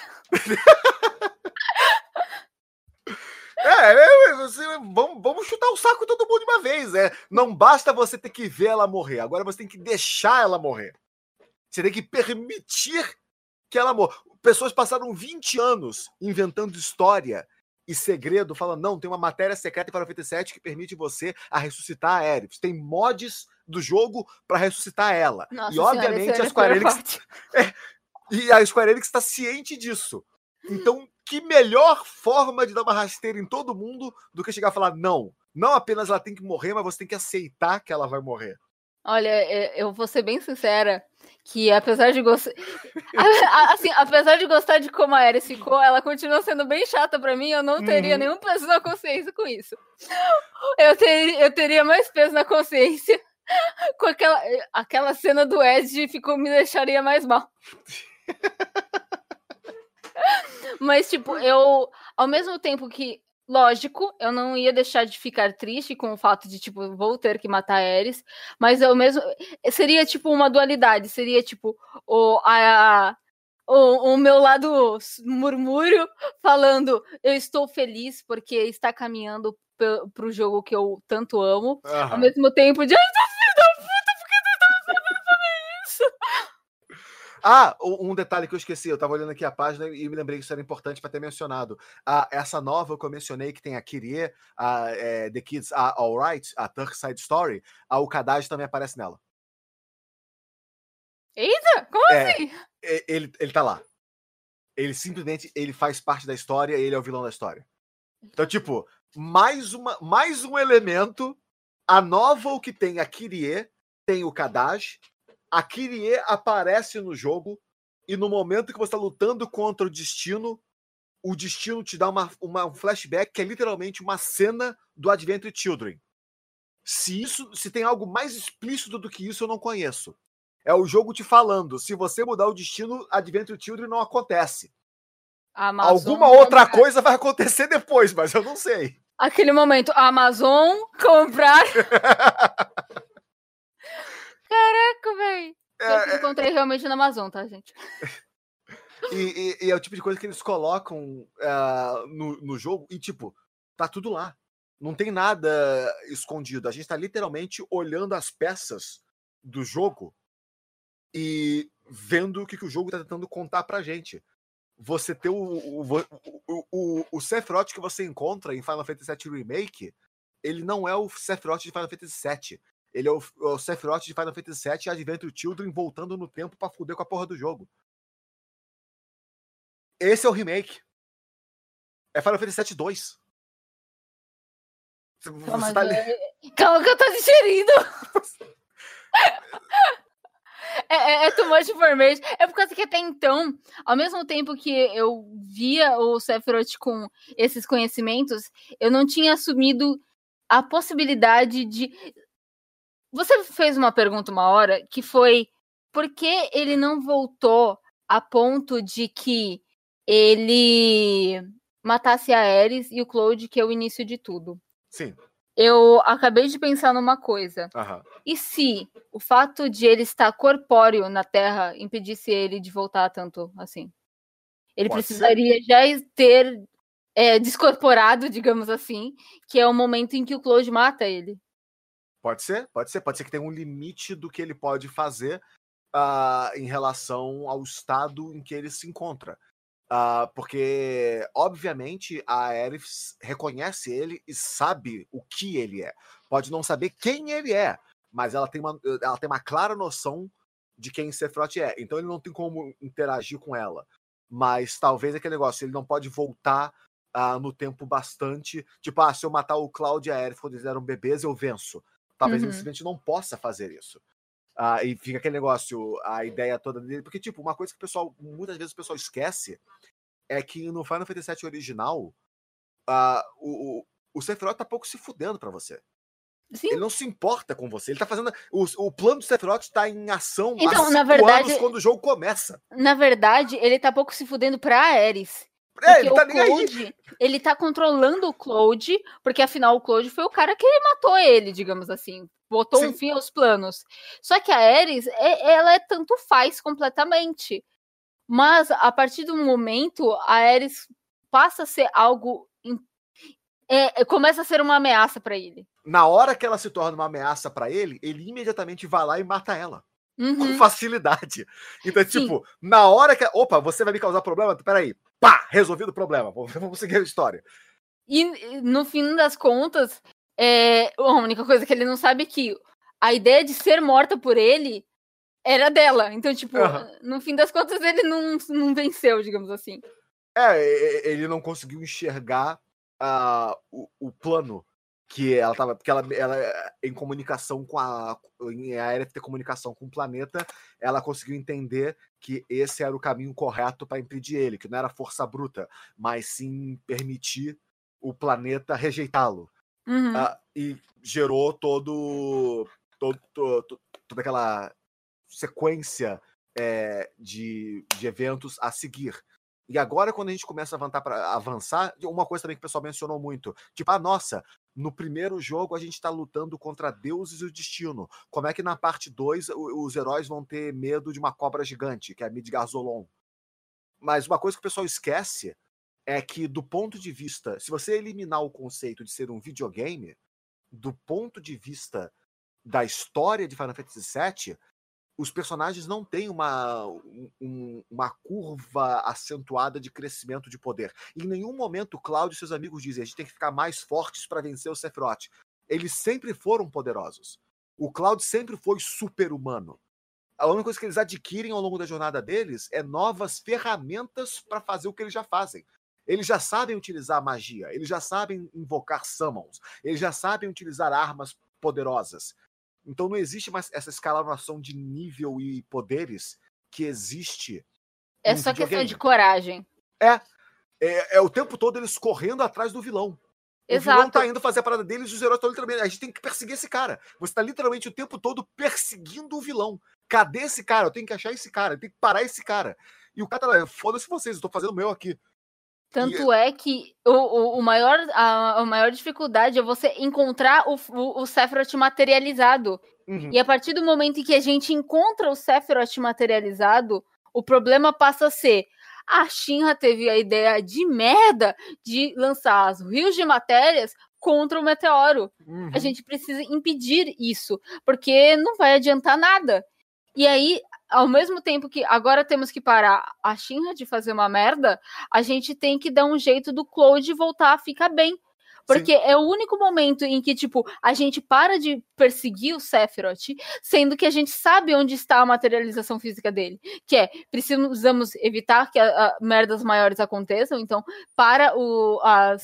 Vamos chutar o saco todo mundo de uma vez. Não basta você ter que ver ela morrer. Agora você tem que deixar ela morrer. Você tem que permitir que ela morra. Pessoas passaram 20 anos inventando história e segredo, falando, não, tem uma matéria secreta em Final Fantasy VII que permite você a ressuscitar a Aerith. Tem mods do jogo para ressuscitar ela. Nossa e obviamente a Square Enix... E a Square Enix está ciente disso. Então, que melhor forma de dar uma rasteira em todo mundo do que chegar a falar, não apenas ela tem que morrer, mas você tem que aceitar que ela vai morrer. Olha, eu vou ser bem sincera, que apesar de gostar... assim, apesar de gostar de como a Ares ficou, ela continua sendo bem chata pra mim, eu não teria nenhum peso na consciência com isso. Eu teria mais peso na consciência com aquela cena do Ed me deixaria mais mal. Mas, tipo, ao mesmo tempo que, lógico, eu não ia deixar de ficar triste com o fato de, tipo, vou ter que matar a Ares, mas seria, tipo, uma dualidade, seria, tipo, o meu lado murmúrio falando, eu estou feliz porque está caminhando pro jogo que eu tanto amo, ao mesmo tempo de, ai, filho da puta, por que você tá fazendo isso? Um detalhe que eu esqueci, eu tava olhando aqui a página e me lembrei que isso era importante para ter mencionado. Essa nova que eu mencionei, que tem a Kyrie, The Kids Are Alright, a Turk Side Story, o Kadaj também aparece nela. Eita, como assim? Ele tá lá. Ele simplesmente faz parte da história e ele é o vilão da história. Então, tipo, mais um elemento A novel que tem a Kyrie, tem o Kadaj. A Kyrie aparece no jogo e no momento que você está lutando contra o destino te dá um flashback que é literalmente uma cena do Adventure Children. Se tem algo mais explícito do que isso, eu não conheço. É o jogo te falando, se você mudar o destino, Adventure Children não acontece. Alguma outra coisa vai acontecer depois, mas eu não sei. Aquele momento, Amazon comprar... Caraca, velho. Eu encontrei realmente na Amazon, tá, gente? E é o tipo de coisa que eles colocam no jogo e, tipo, tá tudo lá. Não tem nada escondido. A gente tá literalmente olhando as peças do jogo e vendo o que o jogo tá tentando contar pra gente. Você ter o Sephiroth que você encontra em Final Fantasy VII Remake, ele não é o Sephiroth de Final Fantasy VII. Ele é o Sephiroth de Final Fantasy VII e Adventure Children voltando no tempo pra fuder com a porra do jogo. Esse é o remake. É Final Fantasy VII 2. Calma, calma que eu tô digerindo. É too much information. É por causa que até então, ao mesmo tempo que eu via o Sephiroth com esses conhecimentos, eu não tinha assumido a possibilidade de... Você fez uma pergunta uma hora, que foi por que ele não voltou a ponto de que ele matasse a Ares e o Cloud, que é o início de tudo. Sim. Eu acabei de pensar numa coisa. Uhum. E se o fato de ele estar corpóreo na Terra impedisse ele de voltar tanto assim? Ele precisaria já ter descorporado, digamos assim, que é o momento em que o Cloud mata ele. Pode ser. Pode ser que tenha um limite do que ele pode fazer em relação ao estado em que ele se encontra. Porque, obviamente, a Aerith reconhece ele e sabe o que ele é. Pode não saber quem ele é, mas ela tem uma clara noção de quem Sephiroth é. Então ele não tem como interagir com ela. Mas talvez aquele negócio, ele não pode voltar no tempo bastante. Tipo, se eu matar o Cloud e a Aerith quando eles eram bebês, eu venço. Talvez ele simplesmente não possa fazer isso. E fica aquele negócio, a ideia toda dele. Porque, tipo, uma coisa que muitas vezes o pessoal esquece é que no Final Fantasy VII original, o Sephiroth tá pouco se fudendo pra você. Sim. Ele não se importa com você. Ele tá fazendo... O plano do Sephiroth tá em ação então, há 5 anos quando o jogo começa. Na verdade, ele tá pouco se fudendo pra Ares. Ele tá nem aí. Ele tá controlando o Cloud, porque afinal o Cloud foi o cara que matou ele, digamos assim. Botou um fim aos planos. Só que a Ares, ela é tanto faz completamente. Mas, a partir do momento, a Ares passa a ser algo... começa a ser uma ameaça pra ele. Na hora que ela se torna uma ameaça pra ele, ele imediatamente vai lá e mata ela. Com facilidade. Então, tipo, na hora que... Opa, você vai me causar problema? Peraí. Pá! Resolvido o problema. Vamos seguir a história. E, no fim das contas, a única coisa que ele não sabe é que a ideia de ser morta por ele era dela. Então, tipo, no fim das contas, ele não venceu, digamos assim. Ele não conseguiu enxergar o plano que ela tava... Porque ela em comunicação com a Aerith ter comunicação com o planeta, ela conseguiu entender que esse era o caminho correto para impedir ele, que não era força bruta, mas sim permitir o planeta rejeitá-lo. E gerou toda aquela sequência de eventos a seguir. E agora, quando a gente começa a avançar, uma coisa também que o pessoal mencionou muito, tipo, nossa, no primeiro jogo a gente tá lutando contra deuses e o destino. Como é que na parte 2 os heróis vão ter medo de uma cobra gigante, que é a Midgarzolon? Mas uma coisa que o pessoal esquece é que, do ponto de vista... Se você eliminar o conceito de ser um videogame, do ponto de vista da história de Final Fantasy VII, os personagens não têm uma curva acentuada de crescimento de poder. Em nenhum momento o Cloud e seus amigos dizem: a gente tem que ficar mais fortes para vencer o Sephiroth. Eles sempre foram poderosos. O Cloud sempre foi super-humano. A única coisa que eles adquirem ao longo da jornada deles é novas ferramentas para fazer o que eles já fazem. Eles já sabem utilizar magia, eles já sabem invocar summons, eles já sabem utilizar armas poderosas. Então não existe mais essa escalação de nível e poderes que existe. É só questão de coragem. É o tempo todo eles correndo atrás do vilão. Exato. O vilão tá indo fazer a parada deles e os heróis estão literalmente... A gente tem que perseguir esse cara. Você tá literalmente o tempo todo perseguindo o vilão. Cadê esse cara? Eu tenho que achar esse cara. Eu tenho que parar esse cara. E o cara tá lá, foda-se vocês, eu tô fazendo o meu aqui. Tanto é que a maior dificuldade é você encontrar o Sephiroth materializado. Uhum. E a partir do momento em que a gente encontra o Sephiroth materializado, o problema passa a ser: a Shinra teve a ideia de merda de lançar os rios de matérias contra o meteoro. Uhum. A gente precisa impedir isso, porque não vai adiantar nada. E aí, ao mesmo tempo que agora temos que parar a Shinra de fazer uma merda, a gente tem que dar um jeito do Cloud voltar a ficar bem. Porque é o único momento em que, tipo, a gente para de perseguir o Sephiroth, sendo que a gente sabe onde está a materialização física dele. Que é, precisamos evitar que merdas maiores aconteçam. Então, para o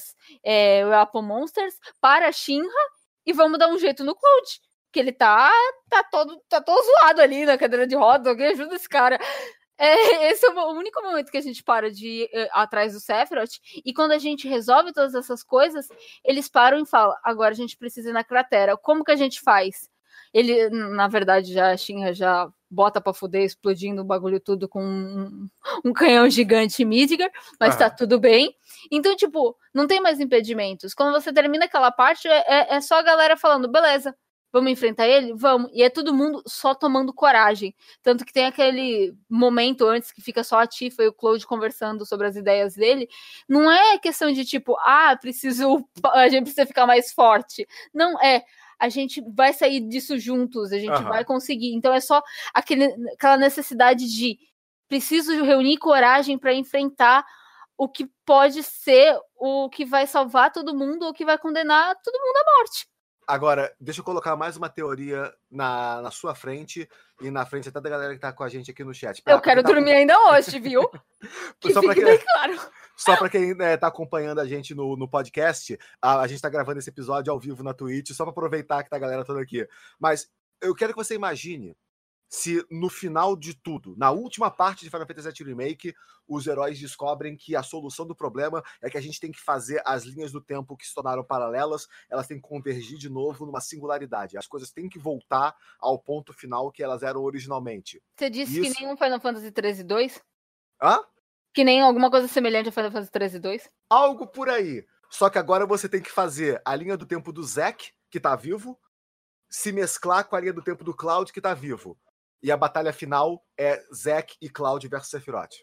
Apple Monsters, para a Shinra, e vamos dar um jeito no Cloud. Que ele tá todo zoado ali na cadeira de rodas. Alguém ajuda esse cara. Esse é o único momento que a gente para de ir atrás do Sephiroth. E quando a gente resolve todas essas coisas, eles param e falam: agora a gente precisa ir na cratera. Como que a gente faz? Ele, na verdade, a Shinra já bota pra fuder, explodindo o bagulho tudo com um canhão gigante Midgar, mas tá tudo bem. Então, tipo, não tem mais impedimentos. Quando você termina aquela parte, é só a galera falando: beleza, vamos enfrentar ele? Vamos. E é todo mundo só tomando coragem. Tanto que tem aquele momento antes que fica só a Tifa e o Cloud conversando sobre as ideias dele. Não é questão de tipo, a gente precisa ficar mais forte. Não é. A gente vai sair disso juntos, a gente vai conseguir. Então é só aquela necessidade de preciso reunir coragem para enfrentar o que pode ser o que vai salvar todo mundo ou que vai condenar todo mundo à morte. Agora, deixa eu colocar mais uma teoria na sua frente e na frente até da galera que tá com a gente aqui no chat. Eu quero dormir ainda hoje, viu? Que só fique bem claro. Só para quem tá acompanhando a gente no podcast, a gente tá gravando esse episódio ao vivo na Twitch, só para aproveitar que tá a galera toda aqui. Mas eu quero que você imagine se no final de tudo, na última parte de Final Fantasy VII Remake, os heróis descobrem que a solução do problema é que a gente tem que fazer as linhas do tempo que se tornaram paralelas, elas têm que convergir de novo numa singularidade. As coisas têm que voltar ao ponto final que elas eram originalmente. Você disse que nem um Final Fantasy 13-2? Hã? Que nem alguma coisa semelhante a Final Fantasy 13-2? Algo por aí. Só que agora você tem que fazer a linha do tempo do Zack, que tá vivo, se mesclar com a linha do tempo do Cloud, que tá vivo. E a batalha final é Zack e Cloud versus Sephiroth.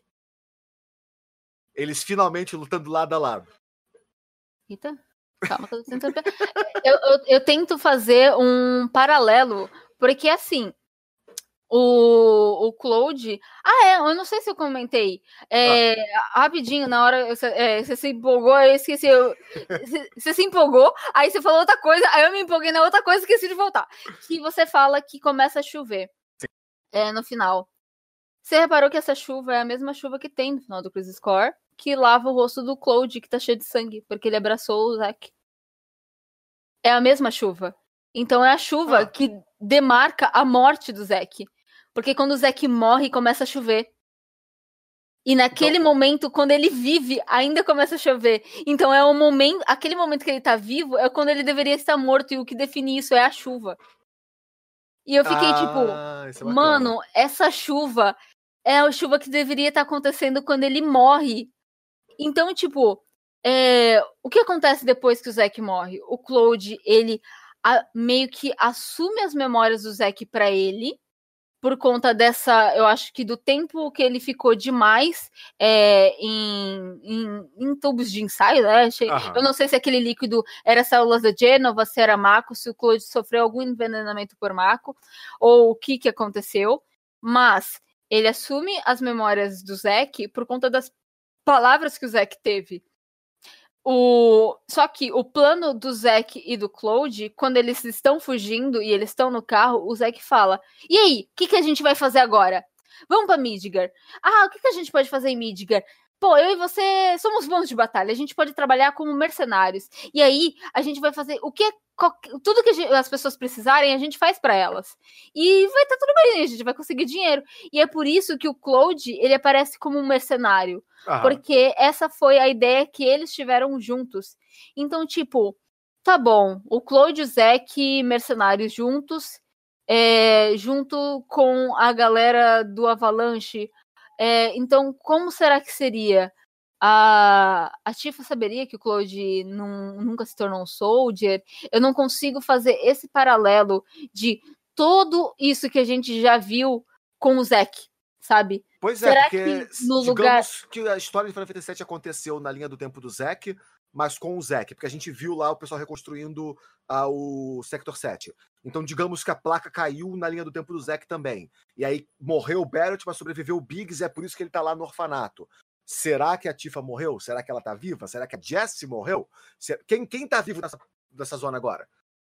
Eles finalmente lutando lado a lado. Eita, calma que eu tô tentando... eu tento fazer um paralelo, porque assim, o Cloud... eu não sei se eu comentei. Rapidinho, na hora você se empolgou, eu esqueci. Você se empolgou, aí você falou outra coisa, aí eu me empolguei na outra coisa e esqueci de voltar. Que você fala que começa a chover. No final. Você reparou que essa chuva é a mesma chuva que tem no final do Crisis Core, que lava o rosto do Cloud, que tá cheio de sangue, porque ele abraçou o Zack. É a mesma chuva. Então é a chuva que demarca a morte do Zack. Porque quando o Zack morre, começa a chover. E naquele momento, quando ele vive, ainda começa a chover. Então é o momento, aquele momento que ele tá vivo, é quando ele deveria estar morto, e o que define isso é a chuva. E eu fiquei tipo, mano, essa chuva é a chuva que deveria estar acontecendo quando ele morre. Então, tipo, o que acontece depois que o Zack morre? O Cloud, ele meio que assume as memórias do Zack pra ele, por conta dessa, eu acho que do tempo que ele ficou demais em tubos de ensaio, né? Eu não sei se aquele líquido era células da Gênova, se era Mako, se o Cloud sofreu algum envenenamento por Mako, ou o que aconteceu, mas ele assume as memórias do Zack por conta das palavras que o Zack teve. Só que o plano do Zack e do Cloud, quando eles estão fugindo e eles estão no carro, o Zack fala: e aí, o que a gente vai fazer agora? Vamos pra Midgar. O que a gente pode fazer em Midgar? pô, eu e você somos bons de batalha, a gente pode trabalhar como mercenários. E aí, a gente vai fazer tudo que as pessoas precisarem, a gente faz pra elas. E vai estar tudo bem, a gente vai conseguir dinheiro. E é por isso que o Claude, ele aparece como um mercenário. Porque essa foi a ideia que eles tiveram juntos. Então, tipo, tá bom, o Claude e o Zack, mercenários juntos, junto com a galera do Avalanche. Então, como será que seria? A Tifa saberia que o Claude nunca se tornou um Soldier? Eu não consigo fazer esse paralelo de tudo isso que a gente já viu com o Zack, sabe? Pois será porque que no lugar... que a história de Final Fantasy VII aconteceu na linha do tempo do Zack, mas com o Zack, porque a gente viu lá o pessoal reconstruindo o Sector 7. Então, digamos que a placa caiu na linha do tempo do Zack também. E aí morreu o Barrett, mas sobreviveu o Biggs, e é por isso que ele tá lá no orfanato. Será que a Tifa morreu? Será que ela tá viva? Será que a Jessie morreu? Quem tá vivo nessa zona agora?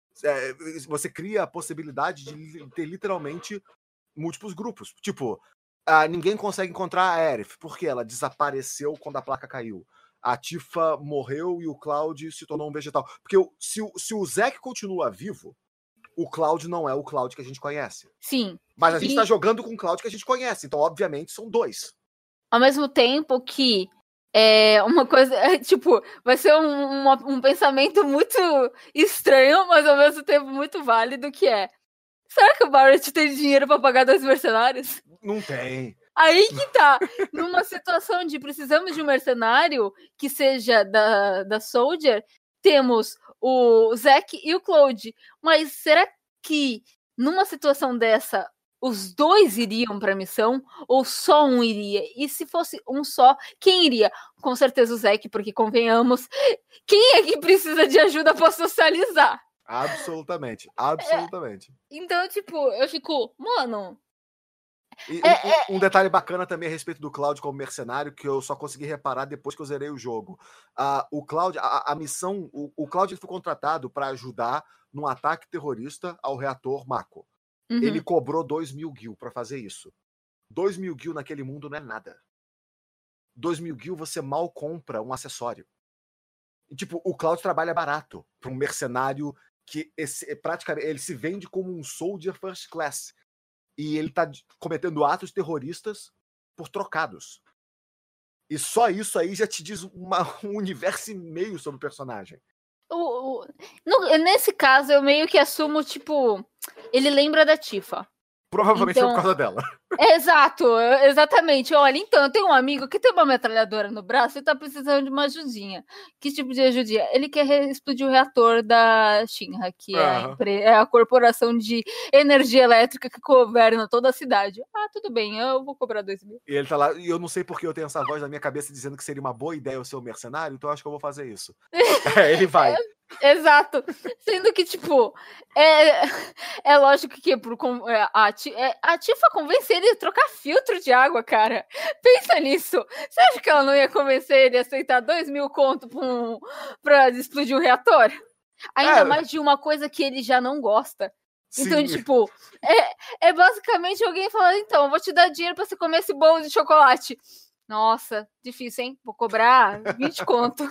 Você cria a possibilidade de ter literalmente múltiplos grupos. Tipo, ninguém consegue encontrar a Aerith, porque ela desapareceu quando a placa caiu. A Tifa morreu e o Cloud se tornou um vegetal. Porque se o Zack continua vivo, o Cloud não é o Cloud que a gente conhece. Sim. Mas a gente tá jogando com o Cloud que a gente conhece. Então, obviamente, são dois. Ao mesmo tempo que uma coisa, tipo, vai ser um pensamento muito estranho, mas ao mesmo tempo muito válido, que será que o Barrett tem dinheiro pra pagar 2 mercenários? Não tem. Aí que tá, numa situação de precisamos de um mercenário que seja da Soldier, temos o Zack e o Claude, mas será que numa situação dessa os dois iriam pra missão ou só um iria? E se fosse um só, quem iria? Com certeza o Zack, porque convenhamos, quem é que precisa de ajuda pra socializar? Absolutamente. Então, tipo, eu fico, mano... E um detalhe bacana também a respeito do Cloud como mercenário, que eu só consegui reparar depois que eu zerei o jogo. O Cloud, a missão, o Cloud foi contratado para ajudar num ataque terrorista ao reator Mako. Uhum. Ele cobrou 2.000 gil para fazer isso. 2.000 gil naquele mundo não é nada. 2.000 gil você mal compra um acessório. E, tipo, o Cloud trabalha barato para um mercenário que praticamente ele se vende como um soldier first class. E ele tá cometendo atos terroristas por trocados. E só isso aí já te diz um universo e meio sobre o personagem. Nesse caso, eu meio que assumo, tipo, ele lembra da Tifa. Provavelmente foi por causa dela. Exato, exatamente. Olha, então, eu tenho um amigo que tem uma metralhadora no braço e tá precisando de uma ajudinha. Que tipo de ajudinha? Ele quer explodir o reator da Shinra, que é a corporação de energia elétrica que governa toda a cidade. Tudo bem, eu vou cobrar 2.000. E ele tá lá, e eu não sei porque eu tenho essa voz na minha cabeça dizendo que seria uma boa ideia eu ser um mercenário, então eu acho que eu vou fazer isso. Ele vai. Exato. Sendo que, tipo, é lógico que a Tifa convence ele a trocar filtro de água, cara. Pensa nisso. Você acha que ela não ia convencer ele a aceitar 2.000 conto pra explodir um reator? Ainda mais de uma coisa que ele já não gosta. Sim. Então, tipo, é basicamente alguém falando, então, eu vou te dar dinheiro pra você comer esse bolo de chocolate. Nossa, difícil, hein? Vou cobrar 20 conto.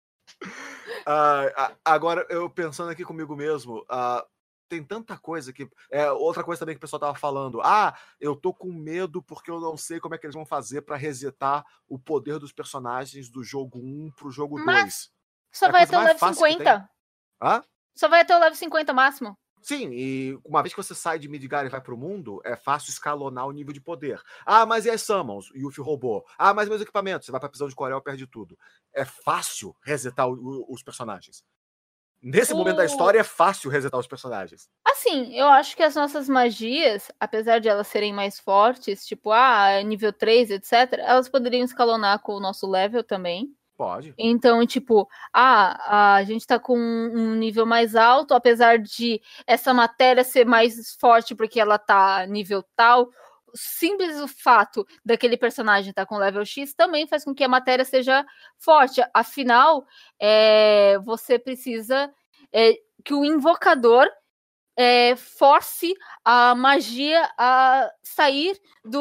Agora, eu pensando aqui comigo mesmo, tem tanta coisa que... outra coisa também que o pessoal tava falando. Eu tô com medo porque eu não sei como é que eles vão fazer pra resetar o poder dos personagens do jogo 1 pro jogo 2. Só vai até o level 50. Só vai até o level 50 máximo. Sim, e uma vez que você sai de Midgar e vai pro mundo, é fácil escalonar o nível de poder. Mas e as summons? O Yuffie roubou. Mas meus equipamentos? Você vai pra prisão de Corel, perde tudo. É fácil resetar os personagens. Nesse momento da história, é fácil resetar os personagens. Assim, eu acho que as nossas magias, apesar de elas serem mais fortes, tipo, nível 3, etc., elas poderiam escalonar com o nosso level também. Pode. Então, tipo, a gente tá com um nível mais alto, apesar de essa matéria ser mais forte porque ela tá nível tal, simples o fato daquele personagem estar com level X também faz com que a matéria seja forte. Afinal, você precisa que o invocador force a magia a sair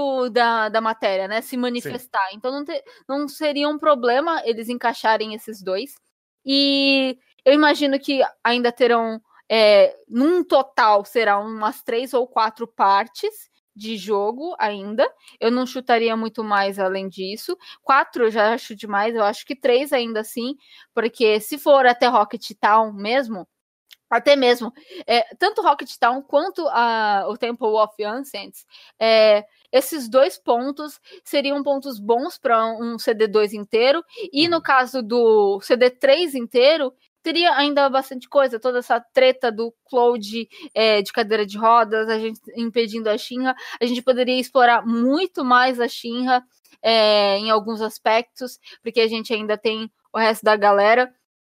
da matéria, né? Se manifestar. Sim. Então não seria um problema eles encaixarem esses dois. E eu imagino que ainda terão, num total, serão umas 3 ou 4 partes de jogo ainda. Eu não chutaria muito mais além disso. 4 eu já acho demais, eu acho que 3 ainda assim, porque se for até Rocket Town mesmo, até mesmo, tanto Rocket Town quanto o Temple of Ancients, esses 2 pontos seriam pontos bons para um CD2 inteiro, e no caso do CD3 inteiro, teria ainda bastante coisa, toda essa treta do Cloud de cadeira de rodas, a gente impedindo a Shinra, a gente poderia explorar muito mais a Shinra em alguns aspectos, porque a gente ainda tem o resto da galera.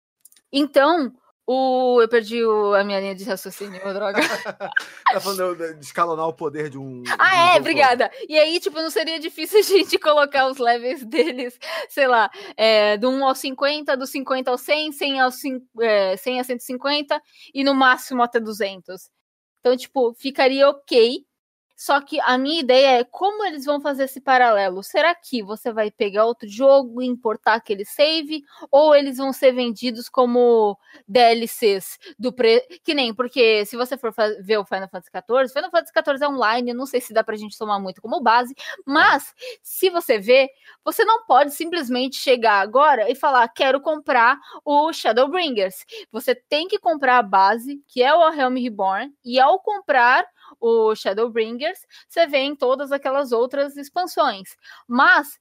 Então, eu perdi a minha linha de raciocínio, droga. Tá falando de escalonar o poder de um... obrigada. E aí, tipo, não seria difícil a gente colocar os levels deles, sei lá, do 1 ao 50, do 50 ao 100, 100 a 150 e no máximo até 200. Então, tipo, ficaria ok. Só que a minha ideia é como eles vão fazer esse paralelo. Será que você vai pegar outro jogo e importar aquele save? Ou eles vão ser vendidos como DLCs que nem, porque se você for ver o Final Fantasy XIV é online, não sei se dá pra gente tomar muito como base, mas se você ver, você não pode simplesmente chegar agora e falar, quero comprar o Shadowbringers. Você tem que comprar a base, que é o Helm Reborn, e ao comprar o Shadowbringers, você vê em todas aquelas outras expansões. Mas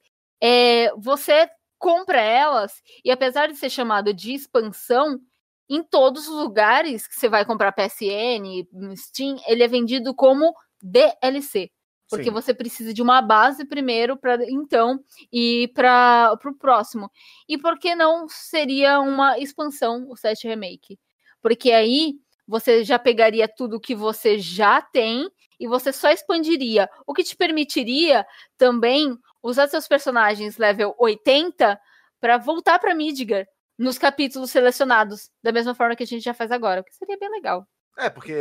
você compra elas, e apesar de ser chamado de expansão, em todos os lugares que você vai comprar PSN, Steam, ele é vendido como DLC. Porque Sim. Você precisa de uma base primeiro para então ir para o próximo. E por que não seria uma expansão, o 7 Remake? Porque aí você já pegaria tudo que você já tem e você só expandiria. O que te permitiria também usar seus personagens level 80 para voltar para Midgar nos capítulos selecionados, da mesma forma que a gente já faz agora, o que seria bem legal. Porque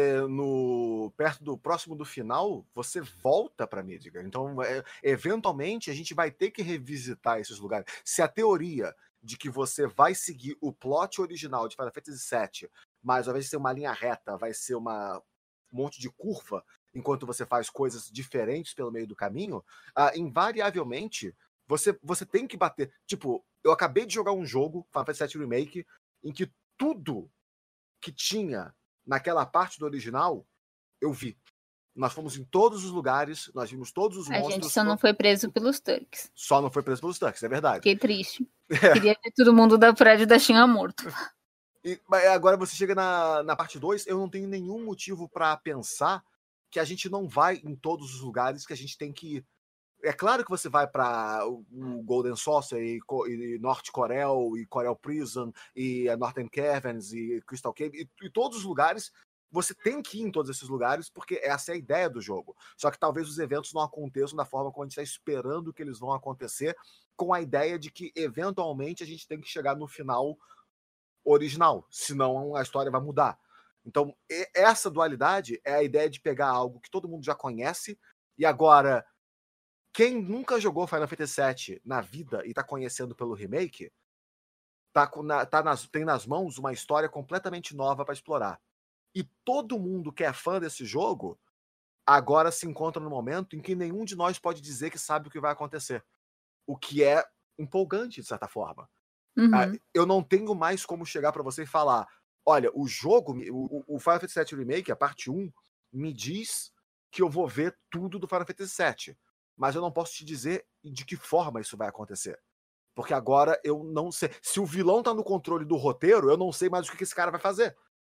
perto do próximo do final, você volta para Midgar. Então, eventualmente, a gente vai ter que revisitar esses lugares. Se a teoria de que você vai seguir o plot original de Final Fantasy VII, mas ao invés de ser uma linha reta, vai ser um monte de curva, enquanto você faz coisas diferentes pelo meio do caminho, invariavelmente, você tem que bater. Tipo, eu acabei de jogar um jogo, Final Fantasy VII Remake, em que tudo que tinha naquela parte do original, eu vi. Nós fomos em todos os lugares, nós vimos todos os monstros. A gente só não foi preso pelos Turks. Só não foi preso pelos Turks, é verdade. Fiquei triste. Queria ver todo mundo da prédio da Shinra morto. E agora você chega na parte 2, eu não tenho nenhum motivo para pensar que a gente não vai em todos os lugares que a gente tem que ir. É claro que você vai para o Golden Saucer e North Corel e Corel Prison e a Northern Caverns e Crystal Cave e todos os lugares. Você tem que ir em todos esses lugares porque essa é a ideia do jogo. Só que talvez os eventos não aconteçam da forma como a gente está esperando que eles vão acontecer, com a ideia de que eventualmente a gente tem que chegar no final original, senão a história vai mudar. Então, essa dualidade é a ideia de pegar algo que todo mundo já conhece e agora... Quem nunca jogou Final Fantasy VII na vida e tá conhecendo pelo remake, tem nas mãos uma história completamente nova para explorar. E todo mundo que é fã desse jogo agora se encontra no momento em que nenhum de nós pode dizer que sabe o que vai acontecer. O que é empolgante, de certa forma. Uhum. Eu não tenho mais como chegar para você e falar, olha, o jogo, o Final Fantasy VII Remake, a parte 1, me diz que eu vou ver tudo do Final Fantasy VII. Mas eu não posso te dizer de que forma isso vai acontecer. Porque agora eu não sei. Se o vilão tá no controle do roteiro, eu não sei mais o que esse cara vai fazer.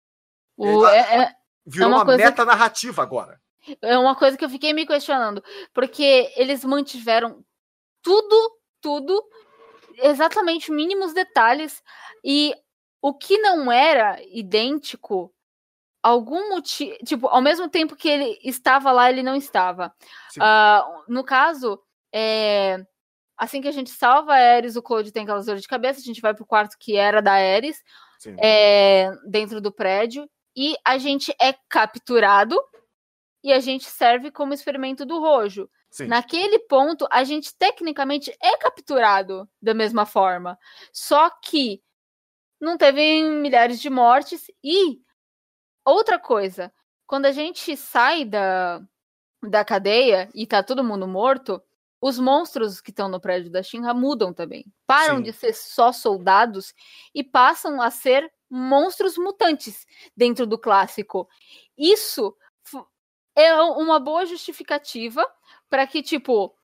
Virou uma meta-narrativa agora. É uma coisa que eu fiquei me questionando. Porque eles mantiveram tudo, exatamente mínimos detalhes. E o que não era idêntico... algum motivo, tipo, ao mesmo tempo que ele estava lá, ele não estava. No caso, assim que a gente salva a Ares, o Cloud tem aquelas dores de cabeça, a gente vai pro quarto que era da Ares, dentro do prédio, e a gente é capturado e a gente serve como experimento do Rojo. Sim. Naquele ponto, a gente tecnicamente é capturado da mesma forma. Só que não teve milhares de mortes. E outra coisa, quando a gente sai da cadeia e tá todo mundo morto, os monstros que estão no prédio da Shinra mudam também. Param de ser só soldados e passam a ser monstros mutantes dentro do clássico. Isso é uma boa justificativa para que, tipo,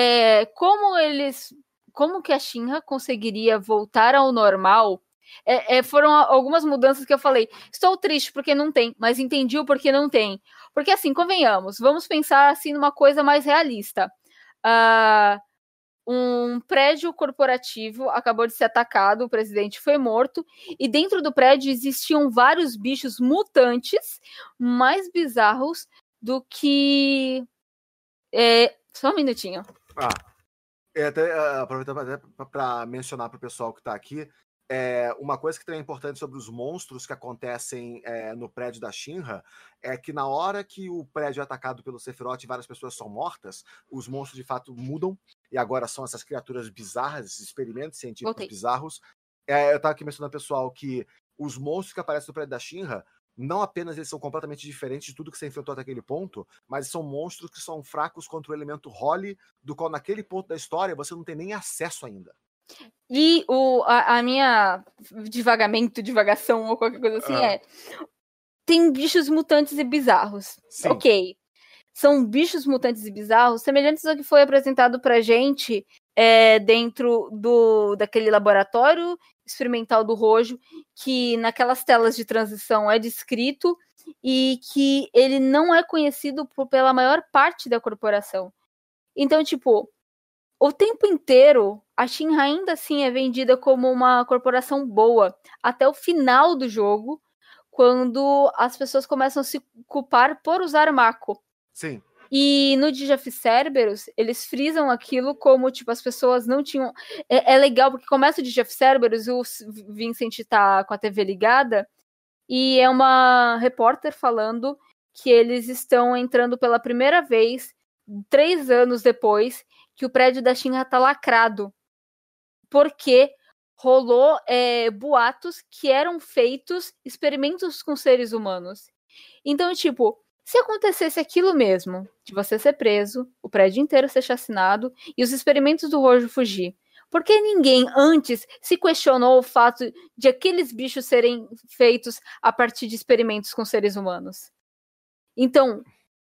como que a Shinra conseguiria voltar ao normal? Foram algumas mudanças que eu falei, estou triste porque não tem, mas entendi o porquê não tem. Porque assim, convenhamos, vamos pensar assim numa coisa mais realista. Um prédio corporativo acabou de ser atacado, o presidente foi morto, e dentro do prédio existiam vários bichos mutantes mais bizarros do que... Só um minutinho. Aproveitando para mencionar para o pessoal que está aqui, uma coisa que também é importante sobre os monstros que acontecem no prédio da Shinra é que na hora que o prédio é atacado pelo Sephiroth e várias pessoas são mortas, os monstros de fato mudam e agora são essas criaturas bizarras, esses experimentos científicos bizarros. Eu estava aqui mencionando, pessoal, que os monstros que aparecem no prédio da Shinra, não apenas eles são completamente diferentes de tudo que você enfrentou até aquele ponto, mas são monstros que são fracos contra o elemento Holly, do qual naquele ponto da história você não tem nem acesso ainda. E a minha divagação ou qualquer coisa assim tem bichos mutantes e bizarros. Sim. Ok. São bichos mutantes e bizarros semelhantes ao que foi apresentado pra gente dentro daquele laboratório experimental do Rojo, que naquelas telas de transição é descrito e que ele não é conhecido pela maior parte da corporação. Então, tipo, o tempo inteiro, a Shinra ainda assim é vendida como uma corporação boa, até o final do jogo, quando as pessoas começam a se culpar por usar Mako. Sim. E no Age of Cerberus, eles frisam aquilo como, tipo, as pessoas não tinham... É legal, porque começa o Age of Cerberus, o Vincent tá com a TV ligada, e é uma repórter falando que eles estão entrando pela primeira vez, 3 anos depois, que o prédio da Shinra tá lacrado. Porque rolou boatos que eram feitos experimentos com seres humanos. Então, tipo, se acontecesse aquilo mesmo, de você ser preso, o prédio inteiro ser chacinado e os experimentos do Rojo fugir, por que ninguém antes se questionou o fato de aqueles bichos serem feitos a partir de experimentos com seres humanos? Então,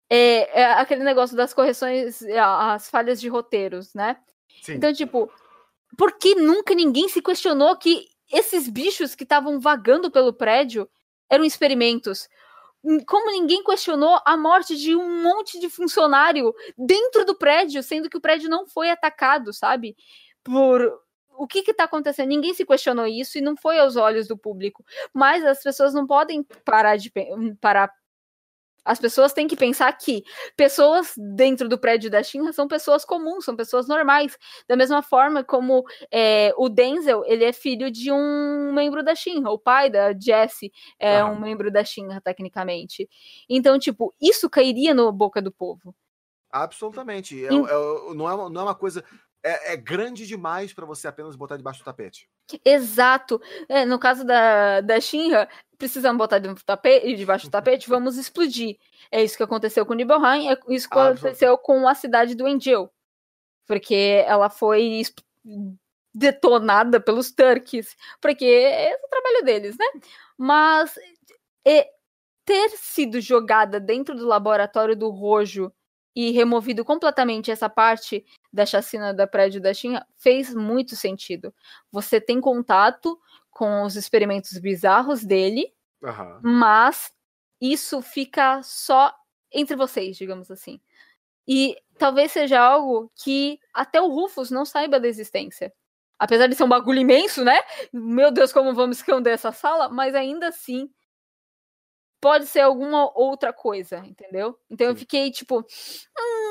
aquele negócio das correções, as falhas de roteiros, né? Sim. Então, tipo, por que nunca ninguém se questionou que esses bichos que estavam vagando pelo prédio eram experimentos? Como ninguém questionou a morte de um monte de funcionário dentro do prédio, sendo que o prédio não foi atacado, sabe? O que tá acontecendo? Ninguém se questionou isso e não foi aos olhos do público. Mas as pessoas não podem parar. As pessoas têm que pensar que pessoas dentro do prédio da Shinra são pessoas comuns, são pessoas normais. Da mesma forma como o Denzel, ele é filho de um membro da Shinra. O pai da Jessie é um membro da Shinra, tecnicamente. Então, tipo, isso cairia na boca do povo. Absolutamente. Não é uma coisa... É grande demais para você apenas botar debaixo do tapete. Exato. No caso da Shinra, precisamos botar debaixo do tapete, vamos explodir. É isso que aconteceu com Nibelheim, é isso que aconteceu com a cidade do Angel. Porque ela foi detonada pelos Turks. Porque é o trabalho deles, né? Mas ter sido jogada dentro do laboratório do Rojo e removido completamente essa parte da chacina da prédio da Shinra fez muito sentido. Você tem contato com os experimentos bizarros dele, mas isso fica só entre vocês, digamos assim. E talvez seja algo que até o Rufus não saiba da existência. Apesar de ser um bagulho imenso, né? Meu Deus, como vamos esconder essa sala? Mas ainda assim, pode ser alguma outra coisa, entendeu? Então eu fiquei tipo,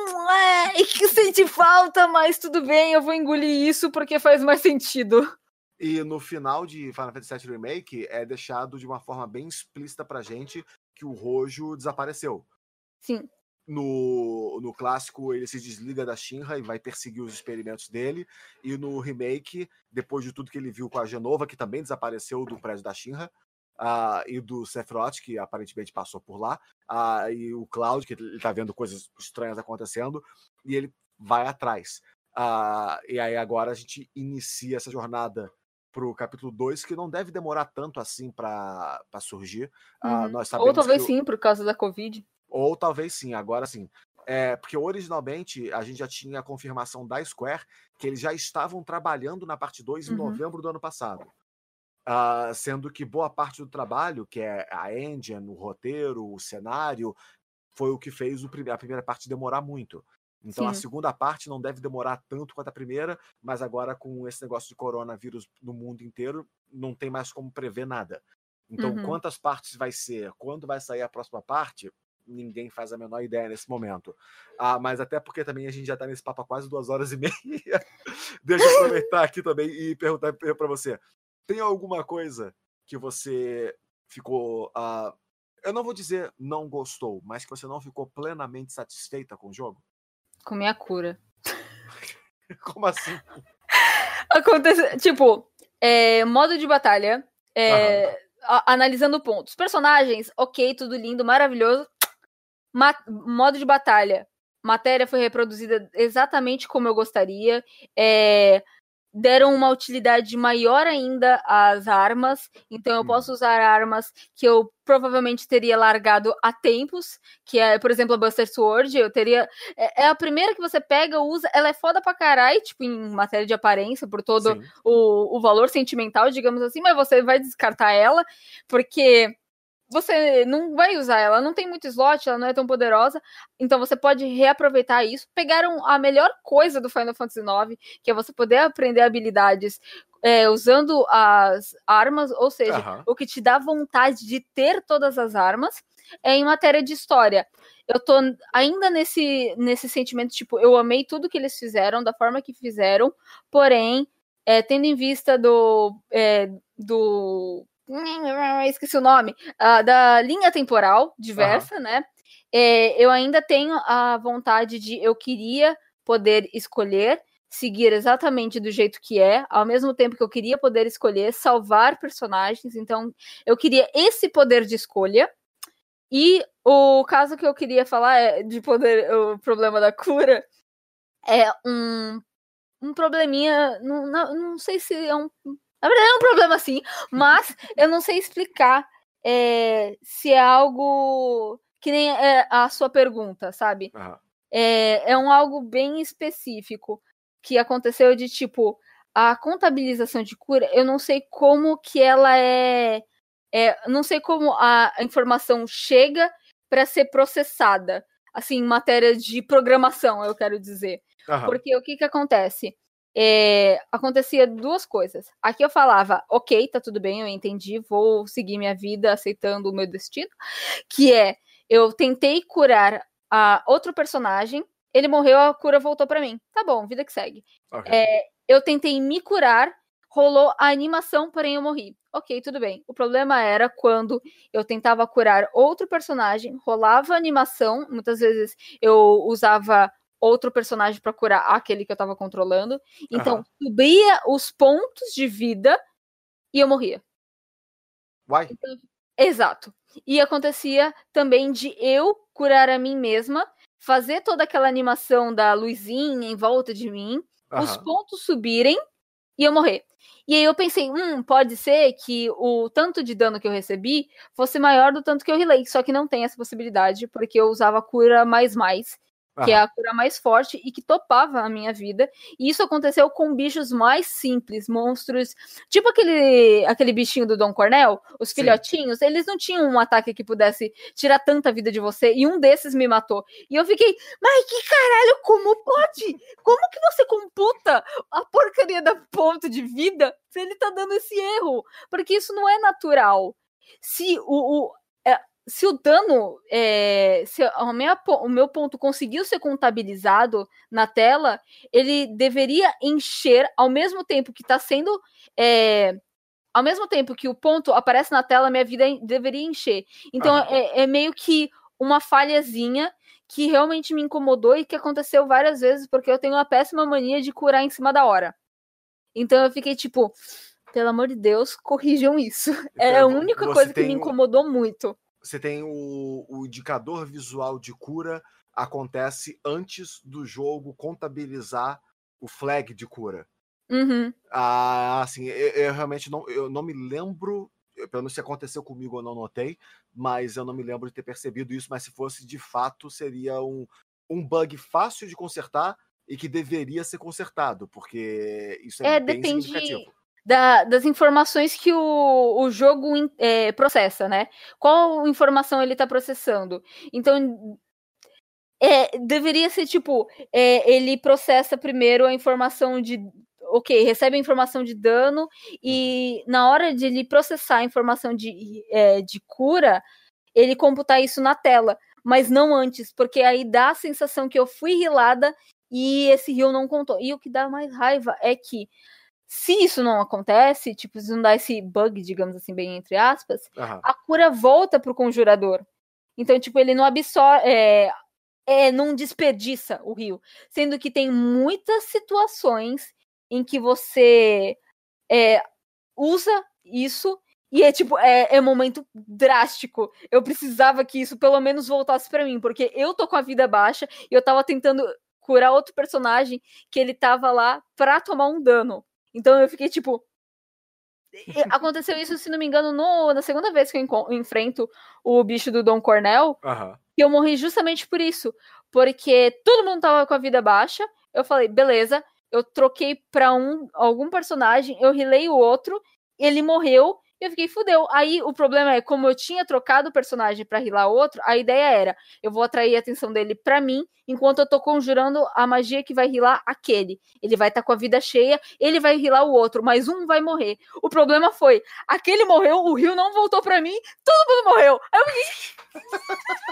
que sente falta, mas tudo bem, eu vou engolir isso porque faz mais sentido. E no final de Final Fantasy VII Remake é deixado de uma forma bem explícita pra gente que o Rojo desapareceu. Sim. No clássico, ele se desliga da Shinra e vai perseguir os experimentos dele. E no remake, depois de tudo que ele viu com a Genova, que também desapareceu do prédio da Shinra, e do Sephiroth, que aparentemente passou por lá, e o Cloud, que ele tá vendo coisas estranhas acontecendo, e ele vai atrás. E aí agora a gente inicia essa jornada pro capítulo 2, que não deve demorar tanto assim pra surgir. Nós sabemos Ou talvez que sim, por causa da Covid. Ou talvez sim, agora sim. Porque originalmente a gente já tinha a confirmação da Square que eles já estavam trabalhando na parte 2 em novembro do ano passado. Sendo que boa parte do trabalho, que é a engine, o roteiro, o cenário, foi o que fez a primeira parte demorar muito. Então a segunda parte não deve demorar tanto quanto a primeira, mas agora com esse negócio de coronavírus no mundo inteiro, não tem mais como prever nada. Então quantas partes vai ser, quando vai sair a próxima parte, ninguém faz a menor ideia nesse momento. Mas até porque também a gente já tá nesse papo há quase 2h30. Deixa eu aproveitar aqui também e perguntar para você. Tem alguma coisa que você ficou... eu não vou dizer não gostou, mas que você não ficou plenamente satisfeita com o jogo? Com minha cura. Como assim? Acontece, tipo, modo de batalha, analisando pontos. Personagens, ok, tudo lindo, maravilhoso. Modo de batalha. Matéria foi reproduzida exatamente como eu gostaria. Deram uma utilidade maior ainda às armas. Então eu posso usar armas que eu provavelmente teria largado há tempos. Que é, por exemplo, a Buster Sword. Eu teria... É a primeira que você pega, usa. Ela é foda pra caralho, tipo, em matéria de aparência, por todo o valor sentimental, digamos assim. Mas você vai descartar ela, porque... você não vai usar ela, não tem muito slot, ela não é tão poderosa, então você pode reaproveitar isso. Pegaram a melhor coisa do Final Fantasy IX, que é você poder aprender habilidades usando as armas, ou seja, o que te dá vontade de ter todas as armas. Em matéria de história, eu tô ainda nesse sentimento, tipo, eu amei tudo que eles fizeram, da forma que fizeram, porém, tendo em vista esqueci o nome, da linha temporal diversa, né? Eu ainda tenho a vontade eu queria poder escolher, seguir exatamente do jeito que ao mesmo tempo que eu queria poder escolher, salvar personagens, então eu queria esse poder de escolha. E o caso que eu queria falar de poder, o problema da cura, é um probleminha, não sei se é na verdade é um problema sim, mas eu não sei explicar se é algo que nem a sua pergunta, sabe? É algo bem específico que aconteceu de tipo, a contabilização de cura, eu não sei como que ela não sei como a informação chega para ser processada, assim, em matéria de programação, eu quero dizer. Porque o que acontece? Acontecia duas coisas. Aqui eu falava, ok, tá tudo bem, eu entendi, vou seguir minha vida aceitando o meu destino, que eu tentei curar outro personagem, ele morreu, a cura voltou pra mim. Tá bom, vida que segue. Eu tentei me curar, rolou a animação, porém eu morri. Ok, tudo bem. O problema era quando eu tentava curar outro personagem, rolava a animação, muitas vezes eu usava outro personagem para curar aquele que eu tava controlando. Então, subia os pontos de vida e eu morria. Então, exato. E acontecia também de eu curar a mim mesma, fazer toda aquela animação da luzinha em volta de mim, os pontos subirem e eu morrer. E aí eu pensei, pode ser que o tanto de dano que eu recebi fosse maior do tanto que eu healei, só que não tem essa possibilidade, porque eu usava a cura mais, que é a cura mais forte e que topava a minha vida. E isso aconteceu com bichos mais simples, monstros, tipo aquele bichinho do Dom Cornel, os filhotinhos, eles não tinham um ataque que pudesse tirar tanta vida de você, e um desses me matou. E eu fiquei, mas que caralho, como pode? Como que você computa a porcaria da ponto de vida se ele tá dando esse erro? Porque isso não é natural. se o dano, se o meu ponto conseguiu ser contabilizado na tela, ele deveria encher ao mesmo tempo que está sendo... ao mesmo tempo que o ponto aparece na tela, minha vida deveria encher. Então, é meio que uma falhazinha que realmente me incomodou e que aconteceu várias vezes, porque eu tenho uma péssima mania de curar em cima da hora. Então, eu fiquei tipo, pelo amor de Deus, corrijam isso. É a única coisa que me incomodou muito. Você tem o indicador visual de cura, acontece antes do jogo contabilizar o flag de cura. Uhum. Assim, eu realmente não me lembro, pelo menos se aconteceu comigo eu não notei, mas eu não me lembro de ter percebido isso, mas se fosse de fato seria um bug fácil de consertar e que deveria ser consertado, porque isso é bem significativo. Das informações que o jogo processa, né? Qual informação ele está processando? Então, deveria ser tipo, ele processa primeiro a informação de... Ok, recebe a informação de dano e na hora de ele processar a informação de cura, ele computar isso na tela, mas não antes, porque aí dá a sensação que eu fui healada e esse heal não contou. E o que dá mais raiva é que se isso não acontece, tipo, se não dá esse bug, digamos assim, bem entre aspas, a cura volta pro conjurador. Então, tipo, ele não absorve... não desperdiça o rio. Sendo que tem muitas situações em que você usa isso e é momento drástico. Eu precisava que isso pelo menos voltasse pra mim, porque eu tô com a vida baixa e eu tava tentando curar outro personagem que ele tava lá pra tomar um dano. Então eu fiquei tipo... Aconteceu isso, se não me engano, na segunda vez que eu enfrento o bicho do Dom Cornel, que eu morri justamente por isso. Porque todo mundo tava com a vida baixa. Eu falei, beleza, eu troquei pra algum personagem, eu healei o outro, ele morreu, e eu fiquei, fudeu. Aí o problema é, como eu tinha trocado o personagem pra healar outro, a ideia era, eu vou atrair a atenção dele pra mim, enquanto eu tô conjurando a magia que vai healar aquele. Ele vai estar com a vida cheia, ele vai healar o outro, mas um vai morrer. O problema foi, aquele morreu, o heal não voltou pra mim, todo mundo morreu. Aí eu fiquei...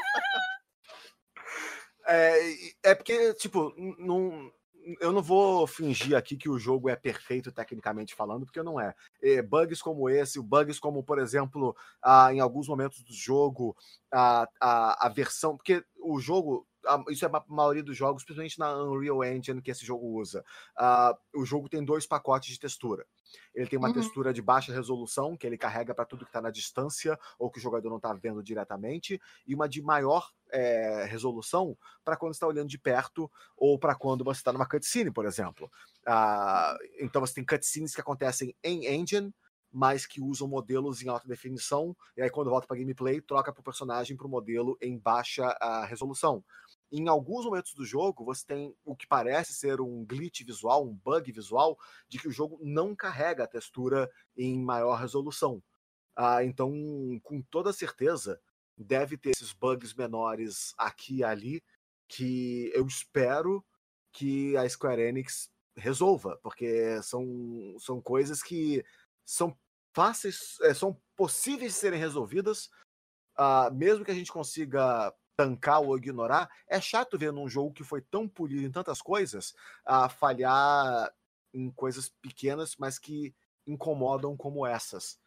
É porque, tipo, eu não vou fingir aqui que o jogo é perfeito tecnicamente falando, porque não é. Bugs como esse, bugs como, por exemplo, em alguns momentos do jogo, a versão... Porque o jogo... Isso é a maioria dos jogos, principalmente na Unreal Engine que esse jogo usa. O jogo tem 2 pacotes de textura. Ele tem uma textura de baixa resolução, que ele carrega para tudo que está na distância ou que o jogador não está vendo diretamente, e uma de maior resolução para quando está olhando de perto ou para quando você está numa cutscene, por exemplo. Então você tem cutscenes que acontecem em engine, mas que usam modelos em alta definição, e aí quando volta para gameplay, troca para o personagem para o modelo em baixa resolução. Em alguns momentos do jogo, você tem o que parece ser um glitch visual, um bug visual, de que o jogo não carrega a textura em maior resolução. Então, com toda certeza, deve ter esses bugs menores aqui e ali, que eu espero que a Square Enix resolva, porque são coisas que são fáceis, são possíveis de serem resolvidas, mesmo que a gente consiga tancar ou ignorar. É chato ver num jogo que foi tão polido em tantas coisas, falhar em coisas pequenas, mas que incomodam como essas.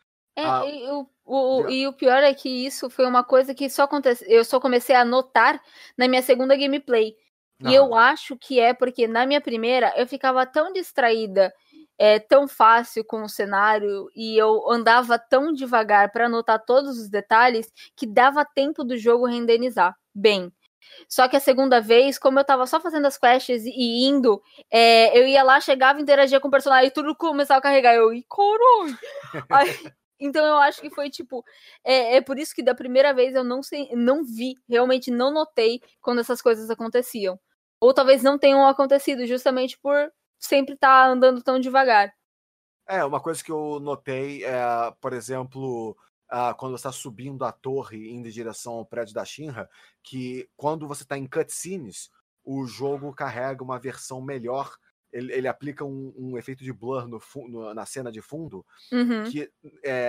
E o pior é que isso foi uma coisa que eu só comecei a notar na minha segunda gameplay. E eu acho que é porque na minha primeira eu ficava tão distraída, tão fácil com o cenário, e eu andava tão devagar para anotar todos os detalhes que dava tempo do jogo renderizar bem. Só que a segunda vez, como eu tava só fazendo as quests e indo, eu ia lá, chegava, interagia com o personagem e tudo começava a carregar. Ih, coroi! Então eu acho que foi tipo... por isso que da primeira vez eu não vi, realmente não notei quando essas coisas aconteciam. Ou talvez não tenham acontecido, justamente por sempre estar andando tão devagar. Uma coisa que eu notei por exemplo, quando você está subindo a torre indo em direção ao prédio da Shinra, que quando você está em cutscenes, o jogo carrega uma versão melhor. Ele aplica um efeito de blur na cena de fundo, que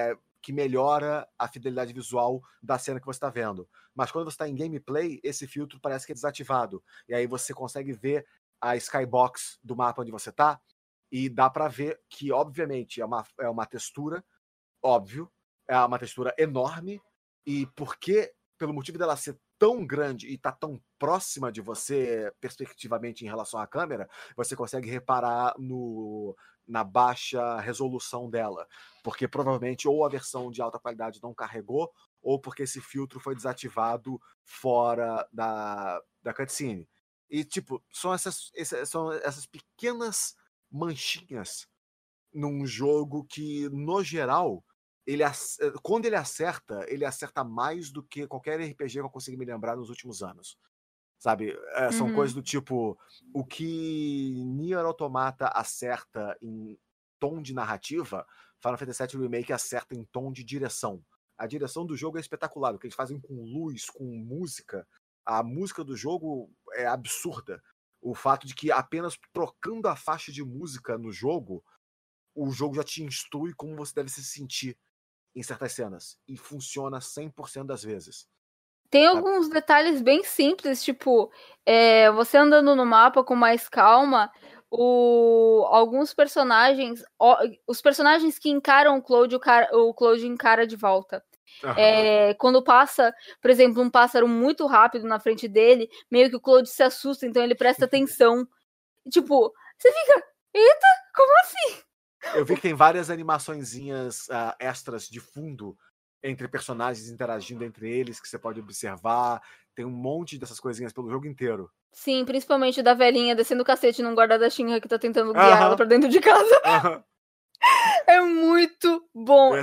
que melhora a fidelidade visual da cena que você está vendo. Mas quando você está em gameplay, esse filtro parece que é desativado. E aí você consegue ver a skybox do mapa onde você está, e dá para ver que, obviamente, é uma textura, óbvio, é uma textura enorme, e porque, pelo motivo dela ser tão grande e tá tão próxima de você perspectivamente em relação à câmera, você consegue reparar na baixa resolução dela, porque provavelmente ou a versão de alta qualidade não carregou, ou porque esse filtro foi desativado fora da cutscene. E, tipo, são essas pequenas manchinhas num jogo que, no geral, quando ele acerta mais do que qualquer RPG que eu consegui me lembrar nos últimos anos. Sabe? São coisas do tipo, o que Nier Automata acerta em tom de narrativa, Final Fantasy VII Remake acerta em tom de direção. A direção do jogo é espetacular, o que eles fazem com luz, com música. A música do jogo é absurda. O fato de que apenas trocando a faixa de música no jogo, o jogo já te instrui como você deve se sentir em certas cenas. E funciona 100% das vezes. Tem alguns detalhes bem simples, tipo, você andando no mapa com mais calma, alguns personagens, os personagens que encaram o Cloud encara de volta. Uhum. Quando passa, por exemplo, um pássaro muito rápido na frente dele, meio que o Cloud se assusta, então ele presta atenção. Tipo, você fica, eita, como assim? Eu vi que tem várias animaçõezinhas extras de fundo entre personagens interagindo entre eles, que você pode observar. Tem um monte dessas coisinhas pelo jogo inteiro. Sim, principalmente da velhinha descendo o cacete num guarda da Shinra que tá tentando guiar ela pra dentro de casa. É muito bom.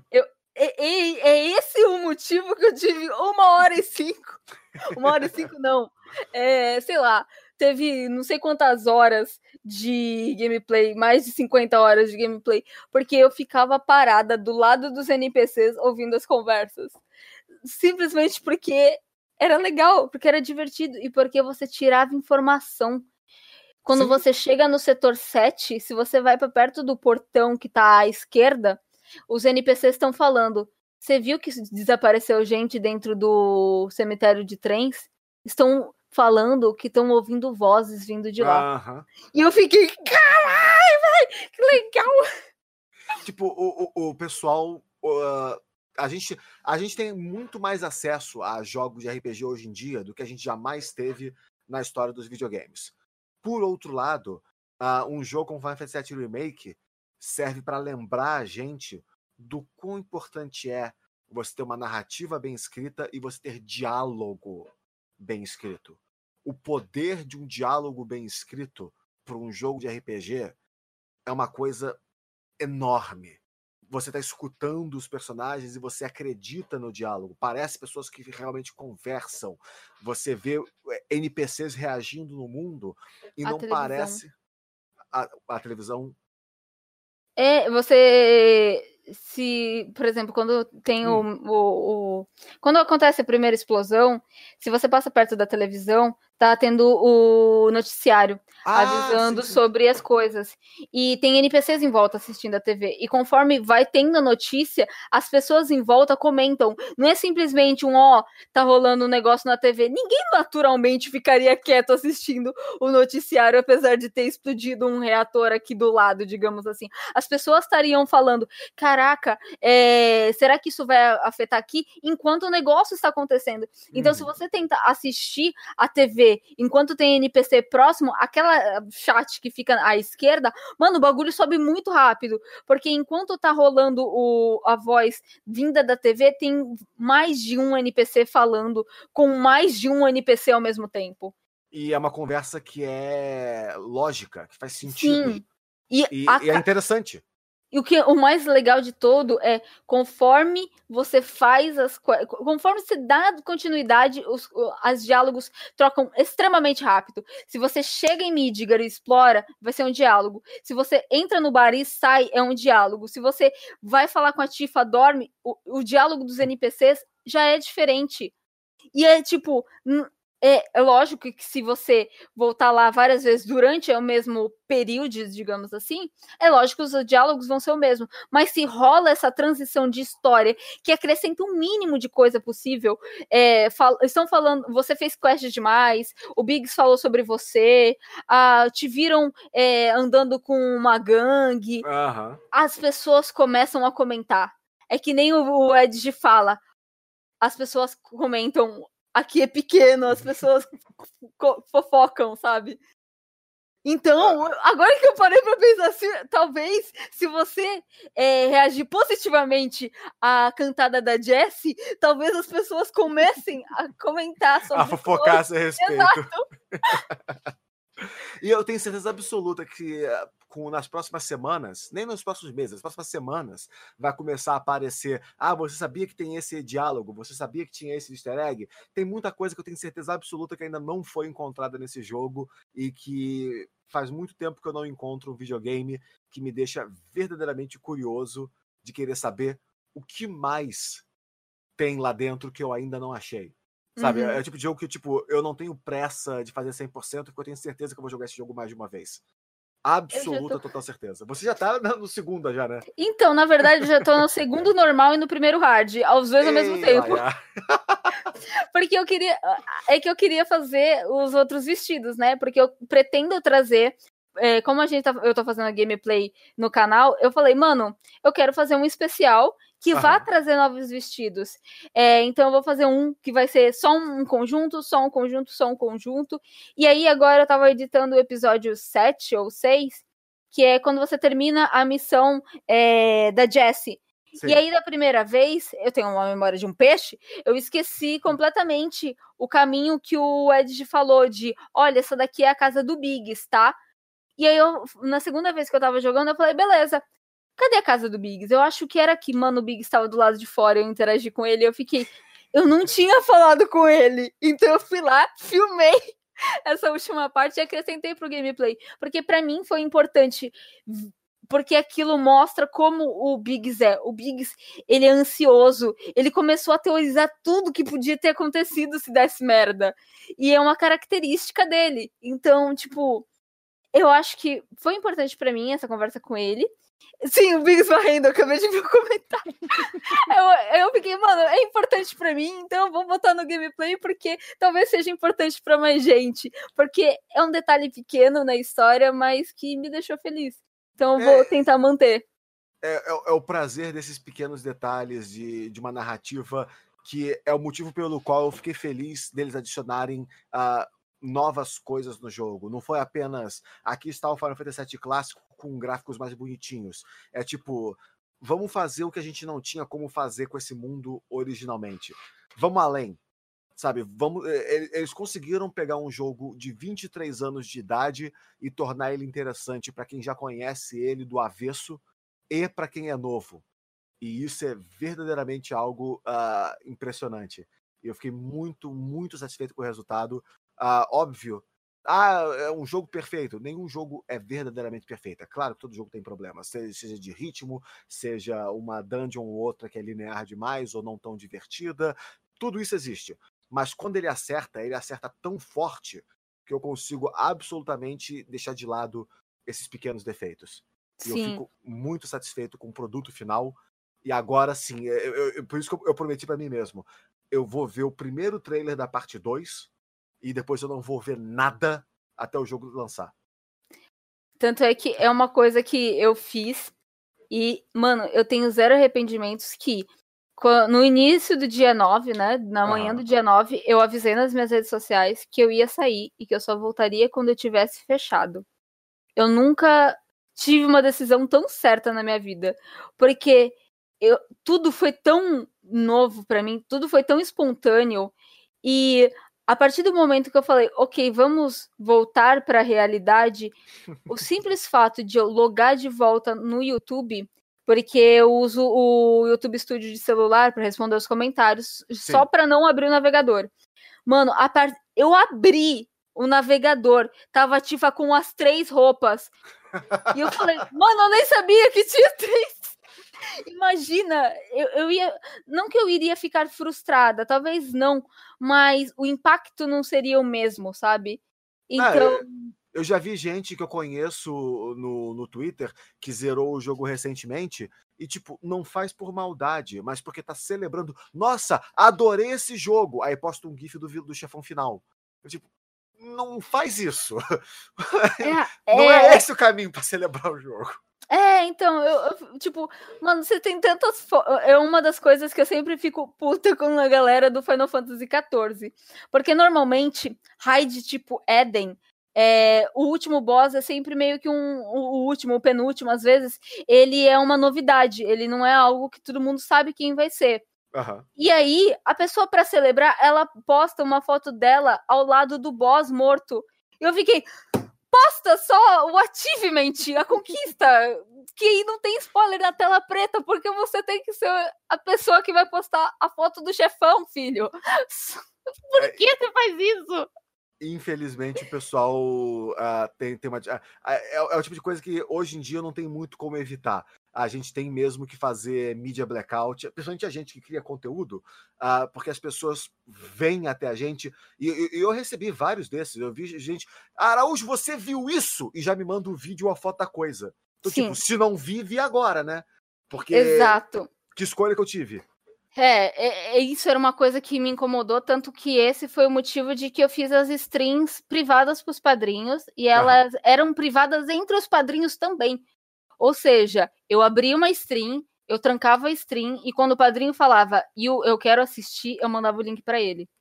É esse o motivo que eu tive 1h05. 1h05 não. Sei lá, teve não sei quantas horas de gameplay, mais de 50 horas de gameplay, porque eu ficava parada do lado dos NPCs ouvindo as conversas. Simplesmente porque era legal, porque era divertido e porque você tirava informação. Quando Sim. você chega no setor 7, se você vai para perto do portão que tá à esquerda, os NPCs estão falando: você viu que desapareceu gente dentro do cemitério de trens? Estão falando que estão ouvindo vozes vindo de lá. E eu fiquei, caralho, velho, que legal! Tipo, o pessoal... A gente tem muito mais acesso a jogos de RPG hoje em dia do que a gente jamais teve na história dos videogames. Por outro lado, um jogo como Final Fantasy VII Remake serve para lembrar a gente do quão importante é você ter uma narrativa bem escrita e você ter diálogo bem escrito. O poder de um diálogo bem escrito para um jogo de RPG é uma coisa enorme. Você está escutando os personagens e você acredita no diálogo. Parece pessoas que realmente conversam. Você vê NPCs reagindo no mundo e não parece... A televisão... Se, por exemplo, quando tem quando acontece a primeira explosão, se você passa perto da televisão, tá tendo o noticiário avisando sobre as coisas. E tem NPCs em volta assistindo a TV. E conforme vai tendo a notícia, as pessoas em volta comentam. Não é simplesmente tá rolando um negócio na TV. Ninguém naturalmente ficaria quieto assistindo o noticiário, apesar de ter explodido um reator aqui do lado, digamos assim. As pessoas estariam falando, caraca, será que isso vai afetar aqui? Enquanto o negócio está acontecendo. Então, se você tenta assistir a TV enquanto tem NPC próximo, aquela chat que fica à esquerda, mano, o bagulho sobe muito rápido, porque enquanto tá rolando a voz vinda da TV, tem mais de um NPC falando com mais de um NPC ao mesmo tempo. E é uma conversa que é lógica, que faz sentido. Sim. E é interessante. E o mais legal de todo é, conforme você faz conforme você dá continuidade, os diálogos trocam extremamente rápido. Se você chega em Midgar e explora, vai ser um diálogo. Se você entra no bar e sai, é um diálogo. Se você vai falar com a Tifa, dorme, o diálogo dos NPCs já é diferente. E é tipo, É lógico que se você voltar lá várias vezes durante o mesmo período, digamos assim, é lógico que os diálogos vão ser o mesmo. Mas se rola essa transição de história que acrescenta o mínimo de coisa possível, estão falando, você fez quest demais, o Biggs falou sobre você, te viram andando com uma gangue, as pessoas começam a comentar. É que nem o Ed fala, as pessoas comentam, aqui é pequeno, as pessoas fofocam, sabe? Então, agora que eu parei pra pensar assim, talvez, se você reagir positivamente à cantada da Jessie, talvez as pessoas comecem a comentar sobre... A fofocar a seu respeito. Exato. E eu tenho certeza absoluta que nas próximas semanas, nem nos próximos meses, nas próximas semanas, vai começar a aparecer, você sabia que tem esse diálogo, você sabia que tinha esse easter egg? Tem muita coisa que eu tenho certeza absoluta que ainda não foi encontrada nesse jogo e que faz muito tempo que eu não encontro um videogame que me deixa verdadeiramente curioso de querer saber o que mais tem lá dentro que eu ainda não achei. Sabe, é o tipo de jogo que eu não tenho pressa de fazer 100%, porque eu tenho certeza que eu vou jogar esse jogo mais de uma vez. Absoluta, total certeza. Você já tá no segundo já, né? Então, na verdade, eu já tô no segundo normal e no primeiro hard, aos dois ao mesmo tempo. Porque eu queria fazer os outros vestidos, né? Porque eu pretendo trazer, como eu tô fazendo a gameplay no canal, eu falei, mano, eu quero fazer um especial que vá trazer novos vestidos. Então eu vou fazer um que vai ser só um conjunto, só um conjunto, só um conjunto. E aí agora eu tava editando o episódio 7 ou 6, que é quando você termina a missão da Jessie. Sim. E aí, da primeira vez, eu tenho uma memória de um peixe, eu esqueci completamente o caminho que o Ed falou de, olha, essa daqui é a casa do Biggs, tá? E aí, na segunda vez que eu tava jogando, eu falei, beleza, cadê a casa do Biggs? Eu acho que era aqui, mano, o Biggs estava do lado de fora, eu interagi com ele, eu não tinha falado com ele, então eu fui lá, filmei essa última parte e acrescentei pro gameplay, porque pra mim foi importante, porque aquilo mostra como o Biggs é. O Biggs, ele é ansioso, ele começou a teorizar tudo que podia ter acontecido se desse merda, e é uma característica dele, então, eu acho que foi importante pra mim essa conversa com ele. Sim, o Biggs varrendo, eu acabei de ver o comentário. eu fiquei, mano, é importante pra mim, então eu vou botar no gameplay porque talvez seja importante pra mais gente. Porque é um detalhe pequeno na história, mas que me deixou feliz. Então eu vou tentar manter. É o prazer desses pequenos detalhes de uma narrativa que é o motivo pelo qual eu fiquei feliz deles adicionarem novas coisas no jogo. Não foi apenas aqui está o Final Fantasy VII clássico com gráficos mais bonitinhos. É vamos fazer o que a gente não tinha como fazer com esse mundo originalmente. Vamos além, sabe? Eles conseguiram pegar um jogo de 23 anos de idade e tornar ele interessante para quem já conhece ele do avesso e para quem é novo. E isso é verdadeiramente algo impressionante. Eu fiquei muito, muito satisfeito com o resultado. Óbvio, é um jogo perfeito. Nenhum jogo é verdadeiramente perfeito. É claro que todo jogo tem problemas, seja de ritmo, seja uma dungeon ou outra que é linear demais ou não tão divertida. Tudo isso existe. Mas quando ele acerta tão forte que eu consigo absolutamente deixar de lado esses pequenos defeitos. Sim. E eu fico muito satisfeito com o produto final. E agora sim, por isso que eu prometi pra mim mesmo. Eu vou ver o primeiro trailer da parte 2 e depois eu não vou ver nada até o jogo lançar. Tanto é que é uma coisa que eu fiz e, mano, eu tenho zero arrependimentos que no início do dia 9, né, na manhã do dia 9, eu avisei nas minhas redes sociais que eu ia sair e que eu só voltaria quando eu tivesse fechado. Eu nunca tive uma decisão tão certa na minha vida, porque tudo foi tão novo pra mim, tudo foi tão espontâneo, e a partir do momento que eu falei, ok, vamos voltar pra realidade, o simples fato de eu logar de volta no YouTube, porque eu uso o YouTube Studio de celular pra responder os comentários, só pra não abrir o navegador. Mano, eu abri o navegador, tava ativa com as 3 roupas. E eu falei, mano, eu nem sabia que tinha 3. Imagina, eu ia. Não que eu iria ficar frustrada, talvez não, mas o impacto não seria o mesmo, sabe? Então. Eu já vi gente que eu conheço no Twitter que zerou o jogo recentemente e, tipo, não faz por maldade, mas porque tá celebrando. Nossa, adorei esse jogo! Aí posta um gif do chefão final. Eu, tipo, não faz isso. Não é esse o caminho pra celebrar o jogo. Então, tipo, mano, você tem tantas. É uma das coisas que eu sempre fico puta com a galera do Final Fantasy XIV. Porque normalmente, raid tipo Eden, o último boss é sempre meio que o último, o penúltimo, às vezes, ele é uma novidade, ele não é algo que todo mundo sabe quem vai ser. Uhum. E aí, a pessoa, pra celebrar, ela posta uma foto dela ao lado do boss morto. E eu fiquei. Posta só o achievement, a conquista, que aí não tem spoiler na tela preta, porque você tem que ser a pessoa que vai postar a foto do chefão, filho. Por que você faz isso? Infelizmente, o pessoal tem uma. É o tipo de coisa que hoje em dia não tem muito como evitar. A gente tem mesmo que fazer mídia blackout, principalmente a gente que cria conteúdo, porque as pessoas vêm até a gente. E eu recebi vários desses. Eu vi gente. Araújo, você viu isso? E já me manda um vídeo ou a foto da coisa. Então, Sim. tipo, se não vi agora, né? Porque. Exato. Que escolha que eu tive? Isso era uma coisa que me incomodou, tanto que esse foi o motivo de que eu fiz as streams privadas para os padrinhos, e elas eram privadas entre os padrinhos também. Ou seja, eu abria uma stream, eu trancava a stream, e quando o padrinho falava, eu quero assistir, eu mandava o link para ele.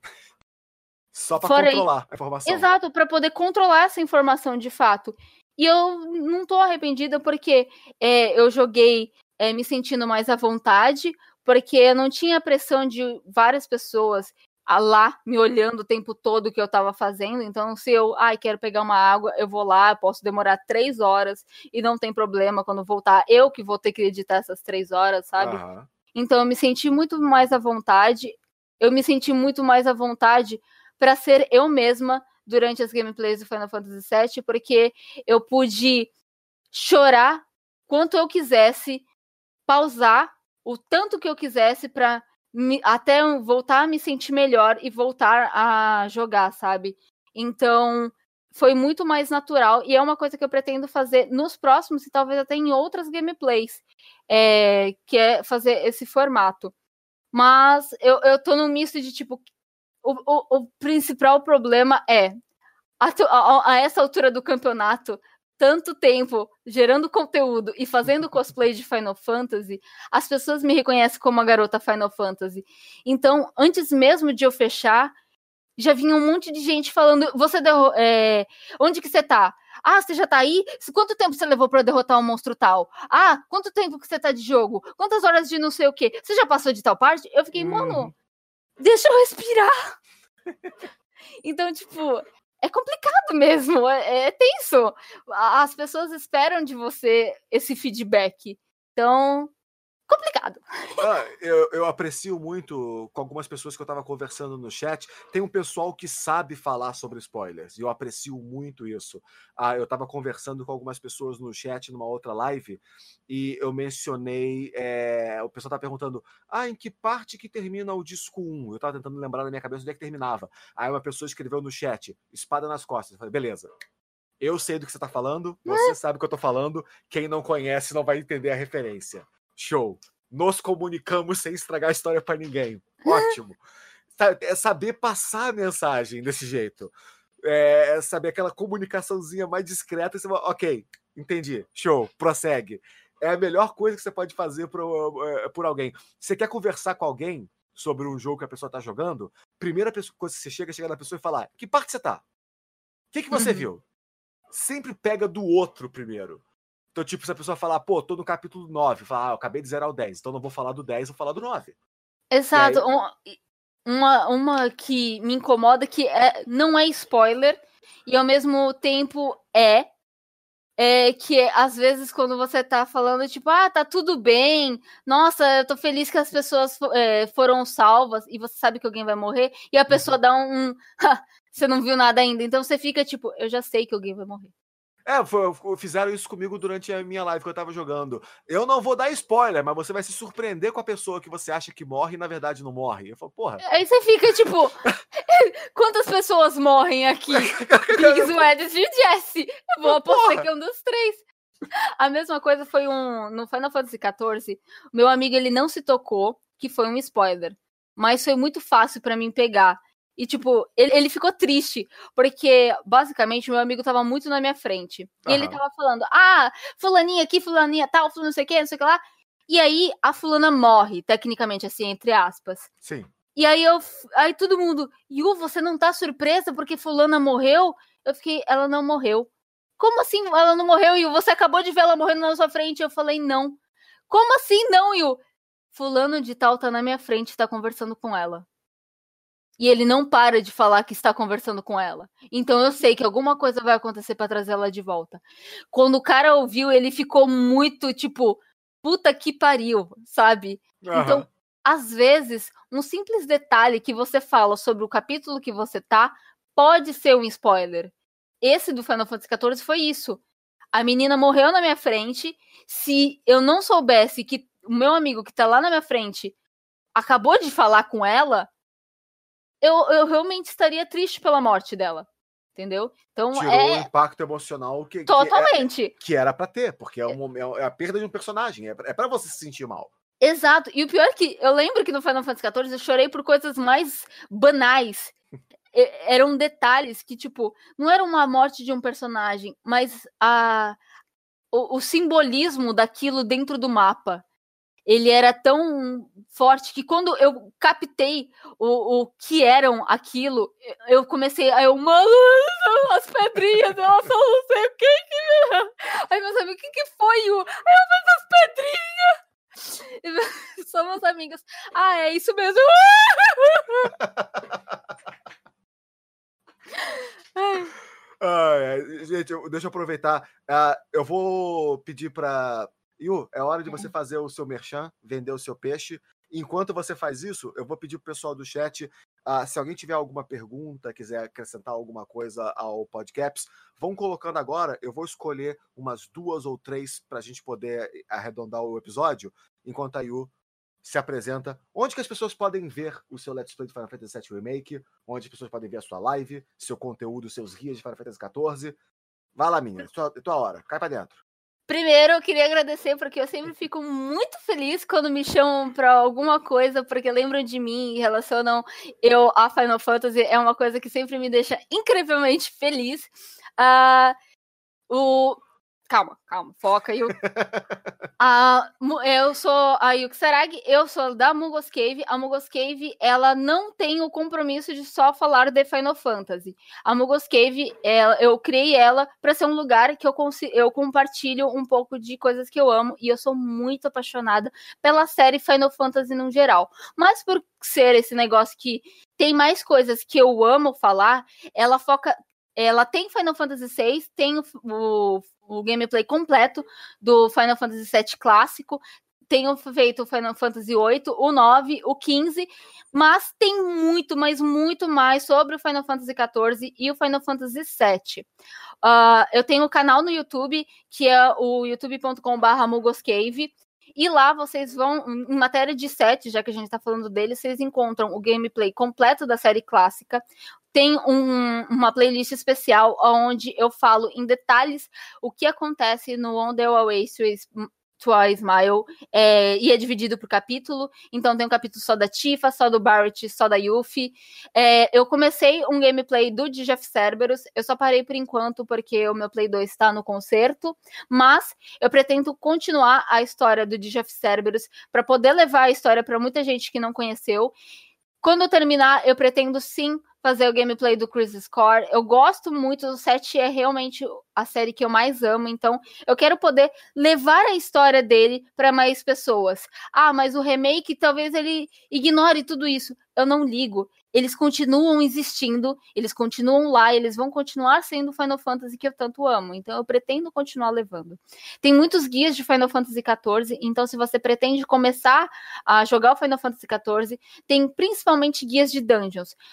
Só para controlar a informação. Exato, para poder controlar essa informação de fato. E eu não tô arrependida porque eu joguei me sentindo mais à vontade, porque eu não tinha pressão de várias pessoas lá me olhando o tempo todo que eu tava fazendo. Então, se eu quero pegar uma água, eu vou lá, posso demorar 3 horas e não tem problema quando voltar. Eu que vou ter que editar essas 3 horas, sabe? Então, eu me senti muito mais à vontade. Eu me senti muito mais à vontade para ser eu mesma durante as gameplays do Final Fantasy VII, porque eu pude chorar quanto eu quisesse, pausar o tanto que eu quisesse para até voltar a me sentir melhor e voltar a jogar, sabe? Então, foi muito mais natural e é uma coisa que eu pretendo fazer nos próximos e talvez até em outras gameplays, que é fazer esse formato. Mas eu tô num misto de tipo, o principal problema é a essa altura do campeonato, tanto tempo gerando conteúdo e fazendo cosplay de Final Fantasy, as pessoas me reconhecem como a garota Final Fantasy. Então, antes mesmo de eu fechar, já vinha um monte de gente falando, onde que você tá? Você já tá aí? Quanto tempo você levou pra derrotar um monstro tal? Quanto tempo que você tá de jogo? Quantas horas de não sei o quê? Você já passou de tal parte? Eu fiquei, mano, deixa eu respirar. Então, tipo, é complicado mesmo, é tenso. As pessoas esperam de você esse feedback. Então, complicado. Eu aprecio muito com algumas pessoas que eu tava conversando no chat. Tem um pessoal que sabe falar sobre spoilers, e eu aprecio muito isso. Eu tava conversando com algumas pessoas no chat numa outra live, e eu mencionei. O pessoal tá perguntando: em que parte que termina o disco 1? Eu tava tentando lembrar na minha cabeça onde é que terminava. Aí uma pessoa escreveu no chat: espada nas costas. Eu falei, beleza. Eu sei do que você tá falando, você sabe o que eu tô falando. Quem não conhece não vai entender a referência. Show. Nos comunicamos sem estragar a história para ninguém. Ótimo. É saber passar a mensagem desse jeito. É saber aquela comunicaçãozinha mais discreta. Você fala, ok, entendi. Show, prossegue. É a melhor coisa que você pode fazer por alguém. Você quer conversar com alguém sobre um jogo que a pessoa tá jogando? Primeira coisa que você chega na pessoa e fala: que parte você tá? O que você viu? Sempre pega do outro primeiro. Então, tipo, se a pessoa falar, tô no capítulo 9, fala, eu acabei de zerar o 10, então não vou falar do 10, vou falar do 9. Exato. Aí... Uma que me incomoda, que não é spoiler, e ao mesmo tempo que às vezes quando você tá falando, tipo, tá tudo bem, nossa, eu tô feliz que as pessoas foram salvas, e você sabe que alguém vai morrer, e a pessoa dá você não viu nada ainda, então você fica tipo, eu já sei que alguém vai morrer. Fizeram isso comigo durante a minha live que eu tava jogando. Eu não vou dar spoiler, mas você vai se surpreender com a pessoa que você acha que morre e na verdade não morre. Eu falo, porra. Aí você fica tipo, quantas pessoas morrem aqui? Biggs, Reddit e Jesse. Eu vou apostar que é um dos 3. A mesma coisa foi no Final Fantasy XIV. Meu amigo, ele não se tocou que foi um spoiler. Mas foi muito fácil pra mim pegar. E, tipo, ele ficou triste, porque, basicamente, meu amigo tava muito na minha frente. E ele tava falando, fulaninha aqui, fulaninha tal, fulano não sei o que lá. E aí, a fulana morre, tecnicamente, assim, entre aspas. Sim. E aí, aí todo mundo, Yu, você não tá surpresa porque fulana morreu? Eu fiquei, ela não morreu. Como assim ela não morreu, Yu? Você acabou de ver ela morrendo na sua frente. Eu falei, não. Como assim não, Yu? Fulano de tal tá na minha frente e tá conversando com ela. E ele não para de falar que está conversando com ela. Então eu sei que alguma coisa vai acontecer pra trazer ela de volta. Quando o cara ouviu, ele ficou muito, tipo, puta que pariu, sabe? Então, às vezes, um simples detalhe que você fala sobre o capítulo que você tá, pode ser um spoiler. Esse do Final Fantasy XIV foi isso. A menina morreu na minha frente. Se eu não soubesse que o meu amigo que tá lá na minha frente acabou de falar com ela, eu realmente estaria triste pela morte dela. Entendeu? Então, tirou o impacto emocional totalmente. Que era pra ter, porque é a perda de um personagem. É pra você se sentir mal. Exato. E o pior é que eu lembro que no Final Fantasy XIV eu chorei por coisas mais banais. Eram detalhes que, tipo, não era uma morte de um personagem, mas o simbolismo daquilo dentro do mapa. Ele era tão forte que quando eu captei o que eram aquilo, eu comecei, mano, as pedrinhas, elas são não sei o que. Aí meus amigos, o que foi? Aí eu fiz as pedrinhas. São meus amigos. É isso mesmo. Gente, deixa eu aproveitar. Eu vou pedir pra... Yu, é hora de você fazer o seu merchan, vender o seu peixe. Enquanto você faz isso, eu vou pedir pro pessoal do chat, se alguém tiver alguma pergunta, quiser acrescentar alguma coisa ao Podcaps, vão colocando agora. Eu vou escolher umas 2 ou 3 pra gente poder arredondar o episódio, enquanto a Yu se apresenta. Onde que as pessoas podem ver o seu Let's Play de Final Fantasy VII Remake? Onde as pessoas podem ver a sua live, seu conteúdo, seus guias de Final Fantasy XIV? Vai lá, menina, tua hora, cai pra dentro. Primeiro, eu queria agradecer, porque eu sempre fico muito feliz quando me chamam pra alguma coisa, porque lembram de mim e relacionam eu a Final Fantasy. É uma coisa que sempre me deixa incrivelmente feliz. Calma, foca aí. Eu sou a Yuki Saragi, eu sou da Mugos Cave. A Mugos Cave, ela não tem o compromisso de só falar de Final Fantasy. A Mugos Cave, eu criei ela para ser um lugar que eu compartilho um pouco de coisas que eu amo, e eu sou muito apaixonada pela série Final Fantasy no geral. Mas por ser esse negócio que tem mais coisas que eu amo falar, ela tem Final Fantasy VI, tem o gameplay completo do Final Fantasy VII clássico, tenho feito o Final Fantasy VIII, o 9, o 15, mas tem muito, mas muito mais sobre o Final Fantasy XIV e o Final Fantasy VII. Eu tenho um canal no YouTube, que é o youtube.com/mugoscave, e lá vocês vão, em matéria de set, já que a gente está falando dele, vocês encontram o gameplay completo da série clássica. Tem uma playlist especial onde eu falo em detalhes o que acontece no On The Way to a Smile, e é dividido por capítulo. Então tem um capítulo só da Tifa, só do Barrett, só da Yuffie. Eu comecei um gameplay do Digiaf Cerberus, eu só parei por enquanto porque o meu Play 2 está no concerto, mas eu pretendo continuar a história do Digiaf Cerberus para poder levar a história para muita gente que não conheceu. Quando eu terminar, eu pretendo sim fazer o gameplay do Crisis Core. Eu gosto muito, o 7 é realmente a série que eu mais amo, então eu quero poder levar a história dele para mais pessoas. Mas o remake, talvez ele ignore tudo isso. Eu não ligo. Eles continuam existindo, eles continuam lá, eles vão continuar sendo o Final Fantasy que eu tanto amo. Então eu pretendo continuar levando. Tem muitos guias de Final Fantasy XIV, então se você pretende começar a jogar o Final Fantasy XIV, tem principalmente guias de dungeons.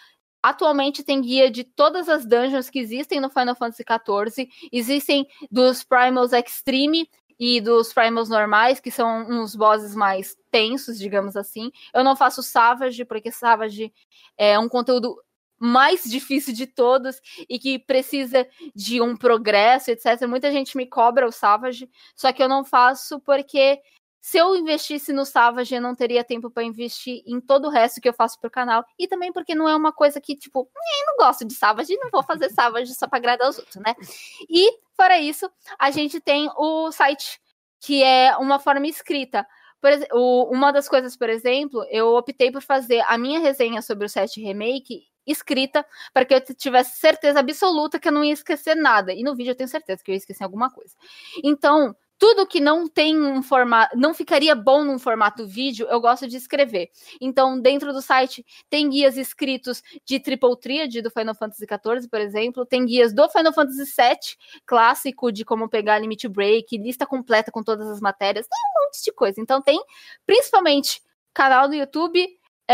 atualmente tem guia de todas as dungeons que existem no Final Fantasy XIV. Existem dos Primals Extreme e dos Primals normais, que são uns bosses mais tensos, digamos assim. Eu não faço Savage, porque Savage é um conteúdo mais difícil de todos e que precisa de um progresso, etc. Muita gente me cobra o Savage, só que eu não faço porque se eu investisse no Savage, eu não teria tempo para investir em todo o resto que eu faço pro canal. E também porque não é uma coisa que, tipo, eu não gosto de Savage, não vou fazer Savage só para agradar os outros, né? E, fora isso, a gente tem o site, que é uma forma escrita. Uma das coisas, por exemplo, eu optei por fazer a minha resenha sobre o 7 Remake escrita, para que eu tivesse certeza absoluta que eu não ia esquecer nada. E no vídeo eu tenho certeza que eu ia esquecer alguma coisa. Então, tudo que não tem um formato, não ficaria bom num formato vídeo, eu gosto de escrever. Então, dentro do site, tem guias escritos de Triple Triad do Final Fantasy XIV, por exemplo. Tem guias do Final Fantasy VII, clássico, de como pegar limit break, lista completa com todas as matérias. Tem um monte de coisa. Então, tem, principalmente, canal do YouTube,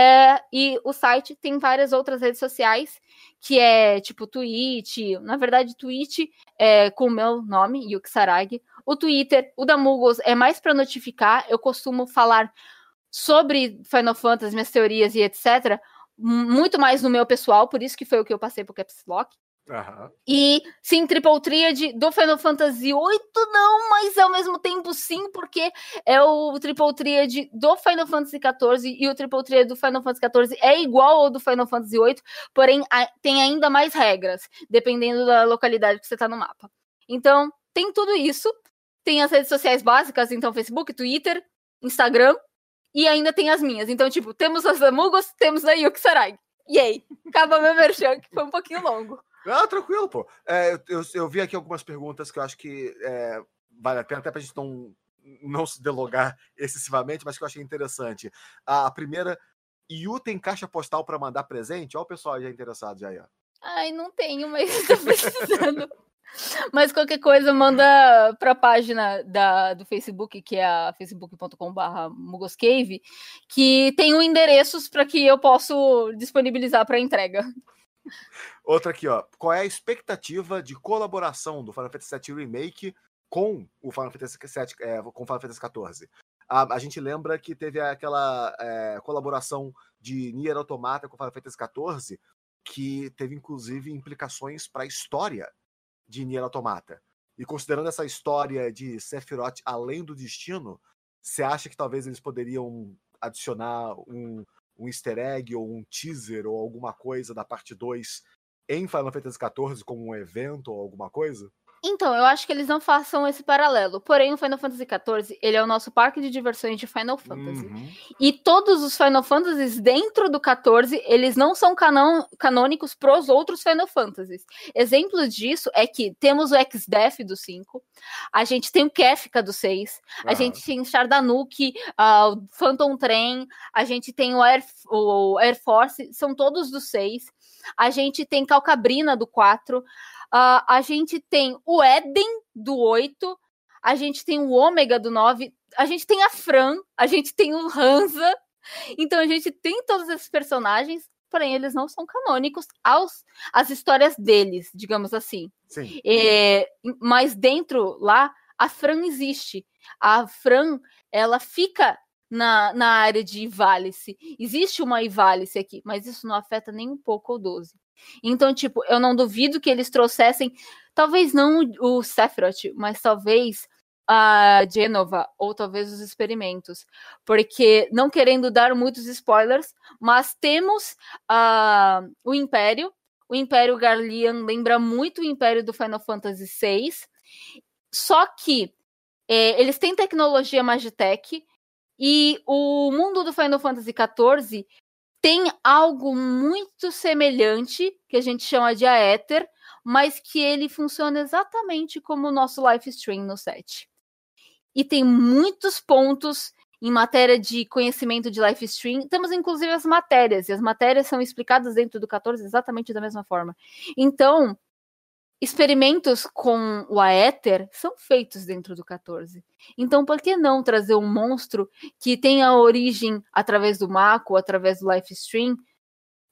e o site tem várias outras redes sociais, que é tipo Twitch, na verdade Twitch é com o meu nome, Yuki Saragi. O Twitter, o da Mugos, é mais para notificar. Eu costumo falar sobre Final Fantasy, minhas teorias e etc, muito mais no meu pessoal, por isso que foi o que eu passei pro Caps Lock. Uhum. E sim, Triple Triad do Final Fantasy VIII, não, mas ao mesmo tempo sim, porque é o Triple Triad do Final Fantasy XIV e o Triple Triad do Final Fantasy XIV é igual ao do Final Fantasy VIII, porém tem ainda mais regras, dependendo da localidade que você tá no mapa. Então, tem tudo isso, tem as redes sociais básicas, então Facebook, Twitter, Instagram, e ainda tem as minhas. Então, tipo, temos as Amugos, temos a Yuki Saragi. Yay! Acaba meu merchan, que foi um pouquinho longo. Ah, tranquilo, pô. Eu vi aqui algumas perguntas que eu acho que vale a pena, até pra gente não se delogar excessivamente, mas que eu achei interessante. A primeira, Yu tem caixa postal para mandar presente? Olha o pessoal já interessado já aí, ó. Ai, não tenho, mas tô precisando. Mas qualquer coisa, manda pra página do Facebook, que é a facebook.com/mugoscave, que tem endereços para que eu possa disponibilizar para entrega. Outra aqui, ó. Qual é a expectativa de colaboração do Final Fantasy VII Remake com o Final Fantasy VII, com o Final Fantasy XIV? A gente lembra que teve aquela colaboração de Nier Automata com o Final Fantasy XIV, que teve inclusive implicações para a história de Nier Automata. E considerando essa história de Sephiroth além do destino, você acha que talvez eles poderiam adicionar um easter egg ou um teaser ou alguma coisa da parte 2 em Final Fantasy XIV como um evento ou alguma coisa? Então, eu acho que eles não façam esse paralelo. Porém, o Final Fantasy XIV, ele é o nosso parque de diversões de Final Fantasy. Uhum. E todos os Final Fantasies dentro do 14, eles não são canônicos pros outros Final Fantasies. Exemplo disso é que temos o X-Death do 5, a gente tem o Kefka do 6, a gente tem o Shardanuki, o Phantom Train, a gente tem o Air Force, são todos do 6. A gente tem Calcabrina do 4, a gente tem o Eden do 8, a gente tem o Ômega do 9, a gente tem a Fran, a gente tem o Hansa. Então a gente tem todos esses personagens, porém eles não são canônicos às histórias deles, digamos assim. Sim. Mas dentro lá, a Fran existe. A Fran, ela fica na área de Ivalice. Existe uma Ivalice aqui, mas isso não afeta nem um pouco o 12. Então, tipo, eu não duvido que eles trouxessem, talvez não o Sephiroth, mas talvez a Jenova, ou talvez os experimentos. Porque, não querendo dar muitos spoilers, mas temos o Império. O Império Garlean lembra muito o Império do Final Fantasy VI. Só que eles têm tecnologia Magitech. E o mundo do Final Fantasy XIV tem algo muito semelhante, que a gente chama de Aether, mas que ele funciona exatamente como o nosso Life Stream no 7. E tem muitos pontos em matéria de conhecimento de Life Stream. Temos inclusive as matérias, e as matérias são explicadas dentro do 14 exatamente da mesma forma. Então, experimentos com o Aether são feitos dentro do 14. Então, por que não trazer um monstro que tenha origem através do Mako, através do Life Stream,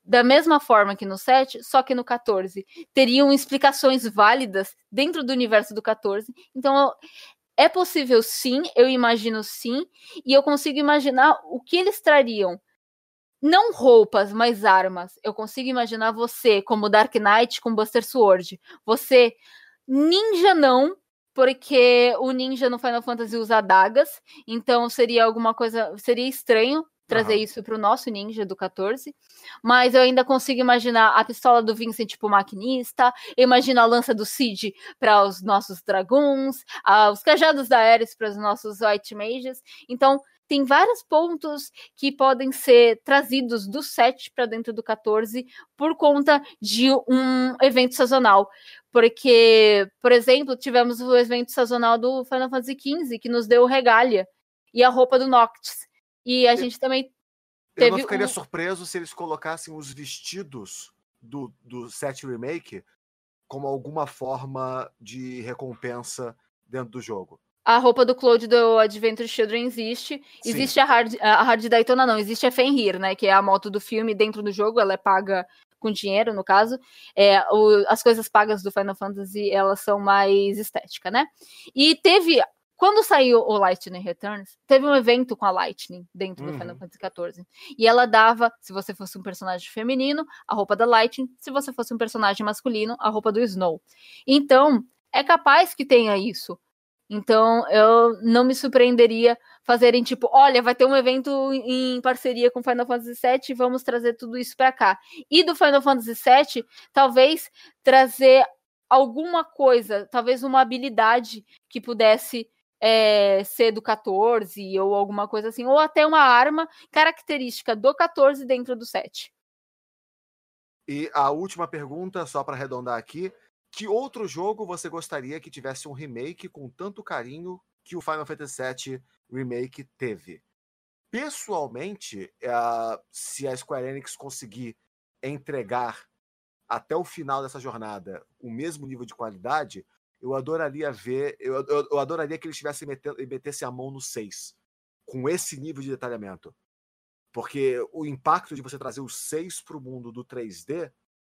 da mesma forma que no 7, só que no 14. Teriam explicações válidas dentro do universo do 14. Então, é possível sim, eu imagino sim, e eu consigo imaginar o que eles trariam. Não roupas, mas armas. Eu consigo imaginar você como Dark Knight com Buster Sword. Você, ninja não, porque o ninja no Final Fantasy usa adagas, então seria alguma coisa, seria estranho trazer isso pro nosso ninja do 14, mas eu ainda consigo imaginar a pistola do Vincent tipo maquinista, eu imagino a lança do Cid para os nossos dragões, os cajados da Ares para os nossos White Mages, então tem vários pontos que podem ser trazidos do 7 para dentro do 14 por conta de um evento sazonal. Porque, por exemplo, tivemos o evento sazonal do Final Fantasy XV, que nos deu regalia e a roupa do Noctis. E a gente também teve... Eu não ficaria surpreso se eles colocassem os vestidos do 7 Remake como alguma forma de recompensa dentro do jogo. A roupa do Cloud do Adventure Children existe. Sim. Existe a Hard Daytona, não. Existe a Fenrir, né? Que é a moto do filme dentro do jogo. Ela é paga com dinheiro, no caso. As coisas pagas do Final Fantasy, elas são mais estética, né? E teve... Quando saiu o Lightning Returns, teve um evento com a Lightning dentro do Final Fantasy XIV. E ela dava, se você fosse um personagem feminino, a roupa da Lightning. Se você fosse um personagem masculino, a roupa do Snow. Então, é capaz que tenha isso. Então, eu não me surpreenderia fazerem tipo, olha, vai ter um evento em parceria com Final Fantasy VII e vamos trazer tudo isso pra cá. E do Final Fantasy VII, talvez trazer alguma coisa, talvez uma habilidade que pudesse ser do 14 ou alguma coisa assim, ou até uma arma característica do 14 dentro do 7. E a última pergunta, só para arredondar aqui, que outro jogo você gostaria que tivesse um remake com tanto carinho que o Final Fantasy VII Remake teve? Pessoalmente, se a Square Enix conseguir entregar até o final dessa jornada o mesmo nível de qualidade, eu adoraria ver, eu adoraria que eles metessem a mão no 6, com esse nível de detalhamento. Porque o impacto de você trazer o 6 para o mundo do 3D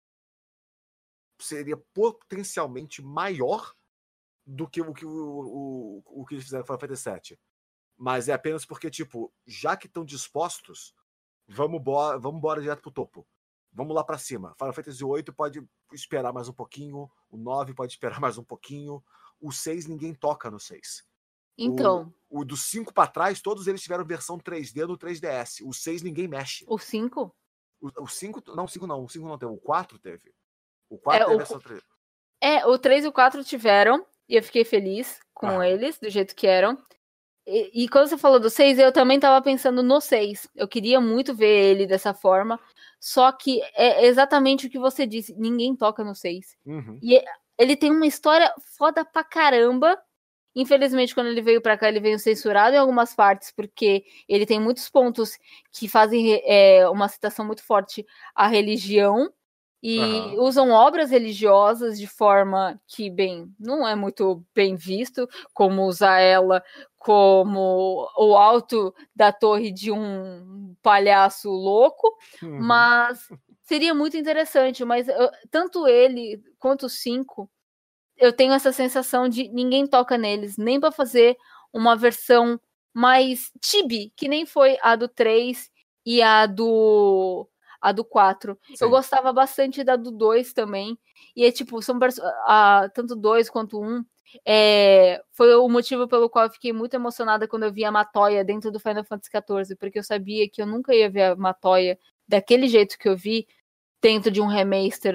seria potencialmente maior do que o que eles fizeram com o Final Fantasy VII. Mas é apenas porque, tipo, já que estão dispostos, vamos embora direto pro topo. Vamos lá para cima. Final Fantasy VIII pode esperar mais um pouquinho, o 9 pode esperar mais um pouquinho, o 6 ninguém toca no 6. Então... O dos 5 para trás, todos eles tiveram versão 3D no 3DS. O 6 ninguém mexe. O 5? O 5... Não, o 5 não. O 5 não teve. O 4 teve. O 4 teve a versão 3D. O 3 e o 4 tiveram, e eu fiquei feliz com eles, do jeito que eram. E quando você falou do 6, eu também tava pensando no 6. Eu queria muito ver ele dessa forma. Só que é exatamente o que você disse. Ninguém toca no 6. E ele tem uma história foda pra caramba. Infelizmente, quando ele veio pra cá, ele veio censurado em algumas partes, porque ele tem muitos pontos que fazem uma citação muito forte à religião. E usam obras religiosas de forma que, bem, não é muito bem visto, como usar ela como o alto da torre de um palhaço louco, mas seria muito interessante. Mas tanto ele quanto os 5, eu tenho essa sensação de ninguém toca neles, nem para fazer uma versão mais chibi, que nem foi a do 3 e a do 4. Sim. Eu gostava bastante da do 2 também. E tipo, são tanto 2 quanto 1. Foi o motivo pelo qual eu fiquei muito emocionada quando eu vi a Matoya dentro do Final Fantasy XIV, porque eu sabia que eu nunca ia ver a Matoya daquele jeito que eu vi dentro de um remaster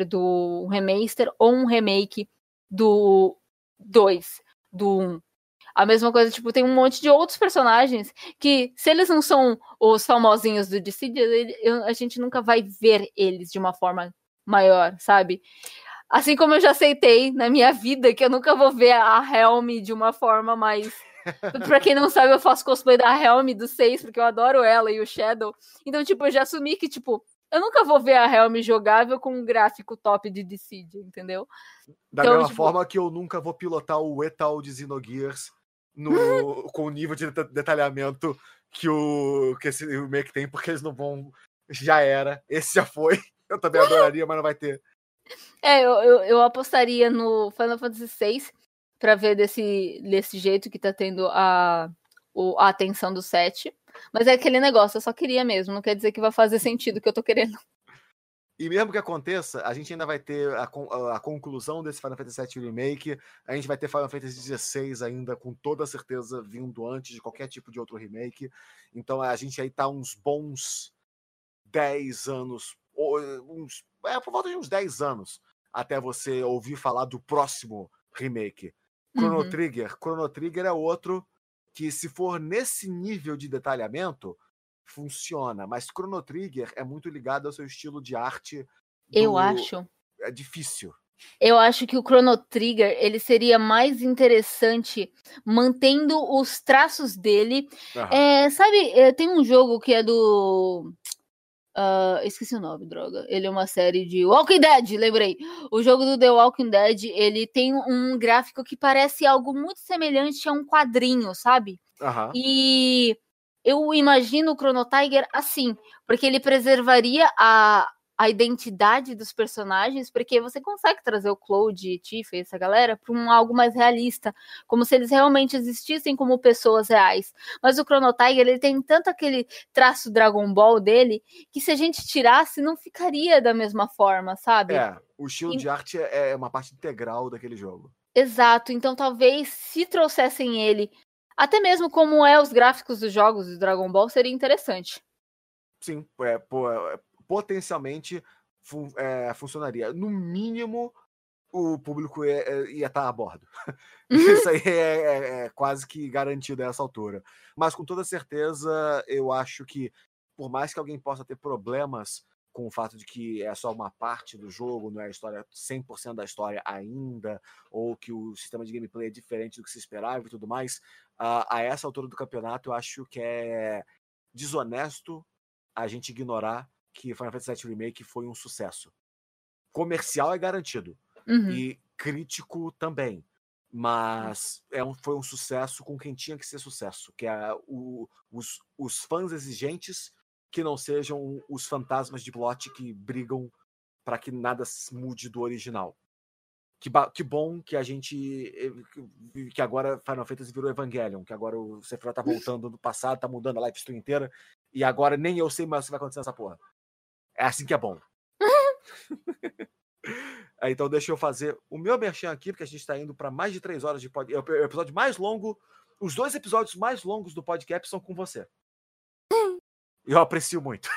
ou um remake do 2, do 1. A mesma coisa, tipo, tem um monte de outros personagens que, se eles não são os famosinhos do Dissidia, a gente nunca vai ver eles de uma forma maior, sabe? Assim como eu já aceitei na minha vida que eu nunca vou ver a Helm de uma forma mais... Pra quem não sabe, eu faço cosplay da Helm do 6, porque eu adoro ela e o Shadow. Então, tipo, eu já assumi que, tipo, eu nunca vou ver a Helm jogável com um gráfico top de Dissidia, entendeu? Da então, mesma forma que eu nunca vou pilotar o Etal de Xenogears com o nível de detalhamento que esse remake tem, porque eles não vão... Já era. Esse já foi. Eu também adoraria, mas não vai ter. Eu apostaria no Final Fantasy VI pra ver desse jeito que tá tendo a atenção do 7. Mas é aquele negócio, eu só queria mesmo, não quer dizer que vai fazer sentido o que eu tô querendo. E mesmo que aconteça, a gente ainda vai ter a conclusão desse Final Fantasy VII Remake, a gente vai ter Final Fantasy XVI ainda, com toda certeza, vindo antes de qualquer tipo de outro remake. Então a gente aí tá uns bons 10 anos, por volta de uns 10 anos, até você ouvir falar do próximo remake. Chrono Trigger é outro que, se for nesse nível de detalhamento, funciona, mas Chrono Trigger é muito ligado ao seu estilo de arte. Eu acho. É difícil. Eu acho que o Chrono Trigger ele seria mais interessante mantendo os traços dele. Sabe, tem um jogo que é do... esqueci o nome, droga. Ele é uma série de Walking Dead, lembrei. O jogo do The Walking Dead, ele tem um gráfico que parece algo muito semelhante a um quadrinho, sabe? E eu imagino o Chrono Trigger assim, porque ele preservaria a identidade dos personagens, porque você consegue trazer o Cloud, Tifa e essa galera para algo mais realista, como se eles realmente existissem como pessoas reais. Mas o Chrono Trigger, ele tem tanto aquele traço Dragon Ball dele, que se a gente tirasse, não ficaria da mesma forma, sabe? O estilo de arte é uma parte integral daquele jogo. Exato, então talvez se trouxessem ele, até mesmo como os gráficos dos jogos do Dragon Ball, seria interessante. Sim, potencialmente funcionaria. No mínimo, o público ia estar a bordo. Isso aí é quase que garantido a essa altura. Mas com toda certeza, eu acho que, por mais que alguém possa ter problemas com o fato de que é só uma parte do jogo, não é a história 100% da história ainda, ou que o sistema de gameplay é diferente do que se esperava e tudo mais, a essa altura do campeonato, eu acho que é desonesto a gente ignorar que Final Fantasy VII Remake foi um sucesso. Comercial é garantido. E crítico também. Mas foi um sucesso com quem tinha que ser sucesso, que é os fãs exigentes, que não sejam os fantasmas de plot que brigam para que nada mude do original. Que bom que a gente... que agora Final Fantasy virou Evangelion, que agora o Sephiroth tá voltando do passado, tá mudando a life stream inteira, e agora nem eu sei mais o que vai acontecer nessa porra. É assim que é bom. Então deixa eu fazer o meu merchan aqui, porque a gente está indo para mais de 3 horas de podcast. É o episódio mais longo. Os 2 episódios mais longos do podcast são com você. Eu aprecio muito.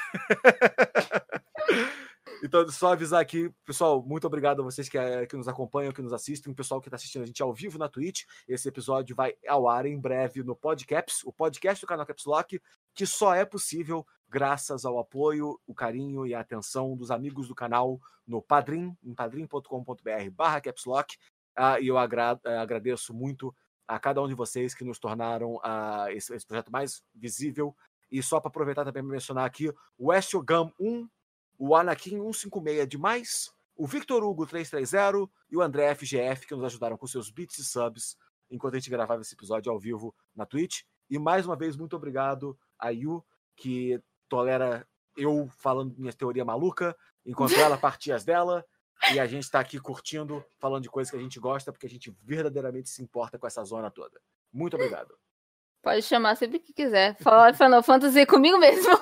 Então, só avisar aqui, pessoal, muito obrigado a vocês que nos acompanham, que nos assistem, o pessoal que está assistindo a gente ao vivo na Twitch. Esse episódio vai ao ar em breve no Podcaps, o podcast do canal Caps Lock, que só é possível graças ao apoio, o carinho e a atenção dos amigos do canal no Padrim, em padrim.com.br/capslock. E eu agradeço muito a cada um de vocês que nos tornaram esse projeto mais visível. E só para aproveitar também para mencionar aqui, o Ezio Gam 1, o Anakin 156 demais, o Victor Hugo 330 e o André FGF, que nos ajudaram com seus bits e subs enquanto a gente gravava esse episódio ao vivo na Twitch. E mais uma vez, muito obrigado a Yu, que tolera eu falando minha teoria maluca, enquanto ela partia as dela, e a gente está aqui curtindo, falando de coisas que a gente gosta, porque a gente verdadeiramente se importa com essa zona toda. Muito obrigado. Pode chamar sempre que quiser. Falar de Final Fantasy comigo mesmo.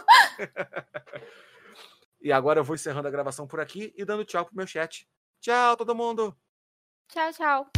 E agora eu vou encerrando a gravação por aqui e dando tchau pro meu chat. Tchau, todo mundo! Tchau, tchau.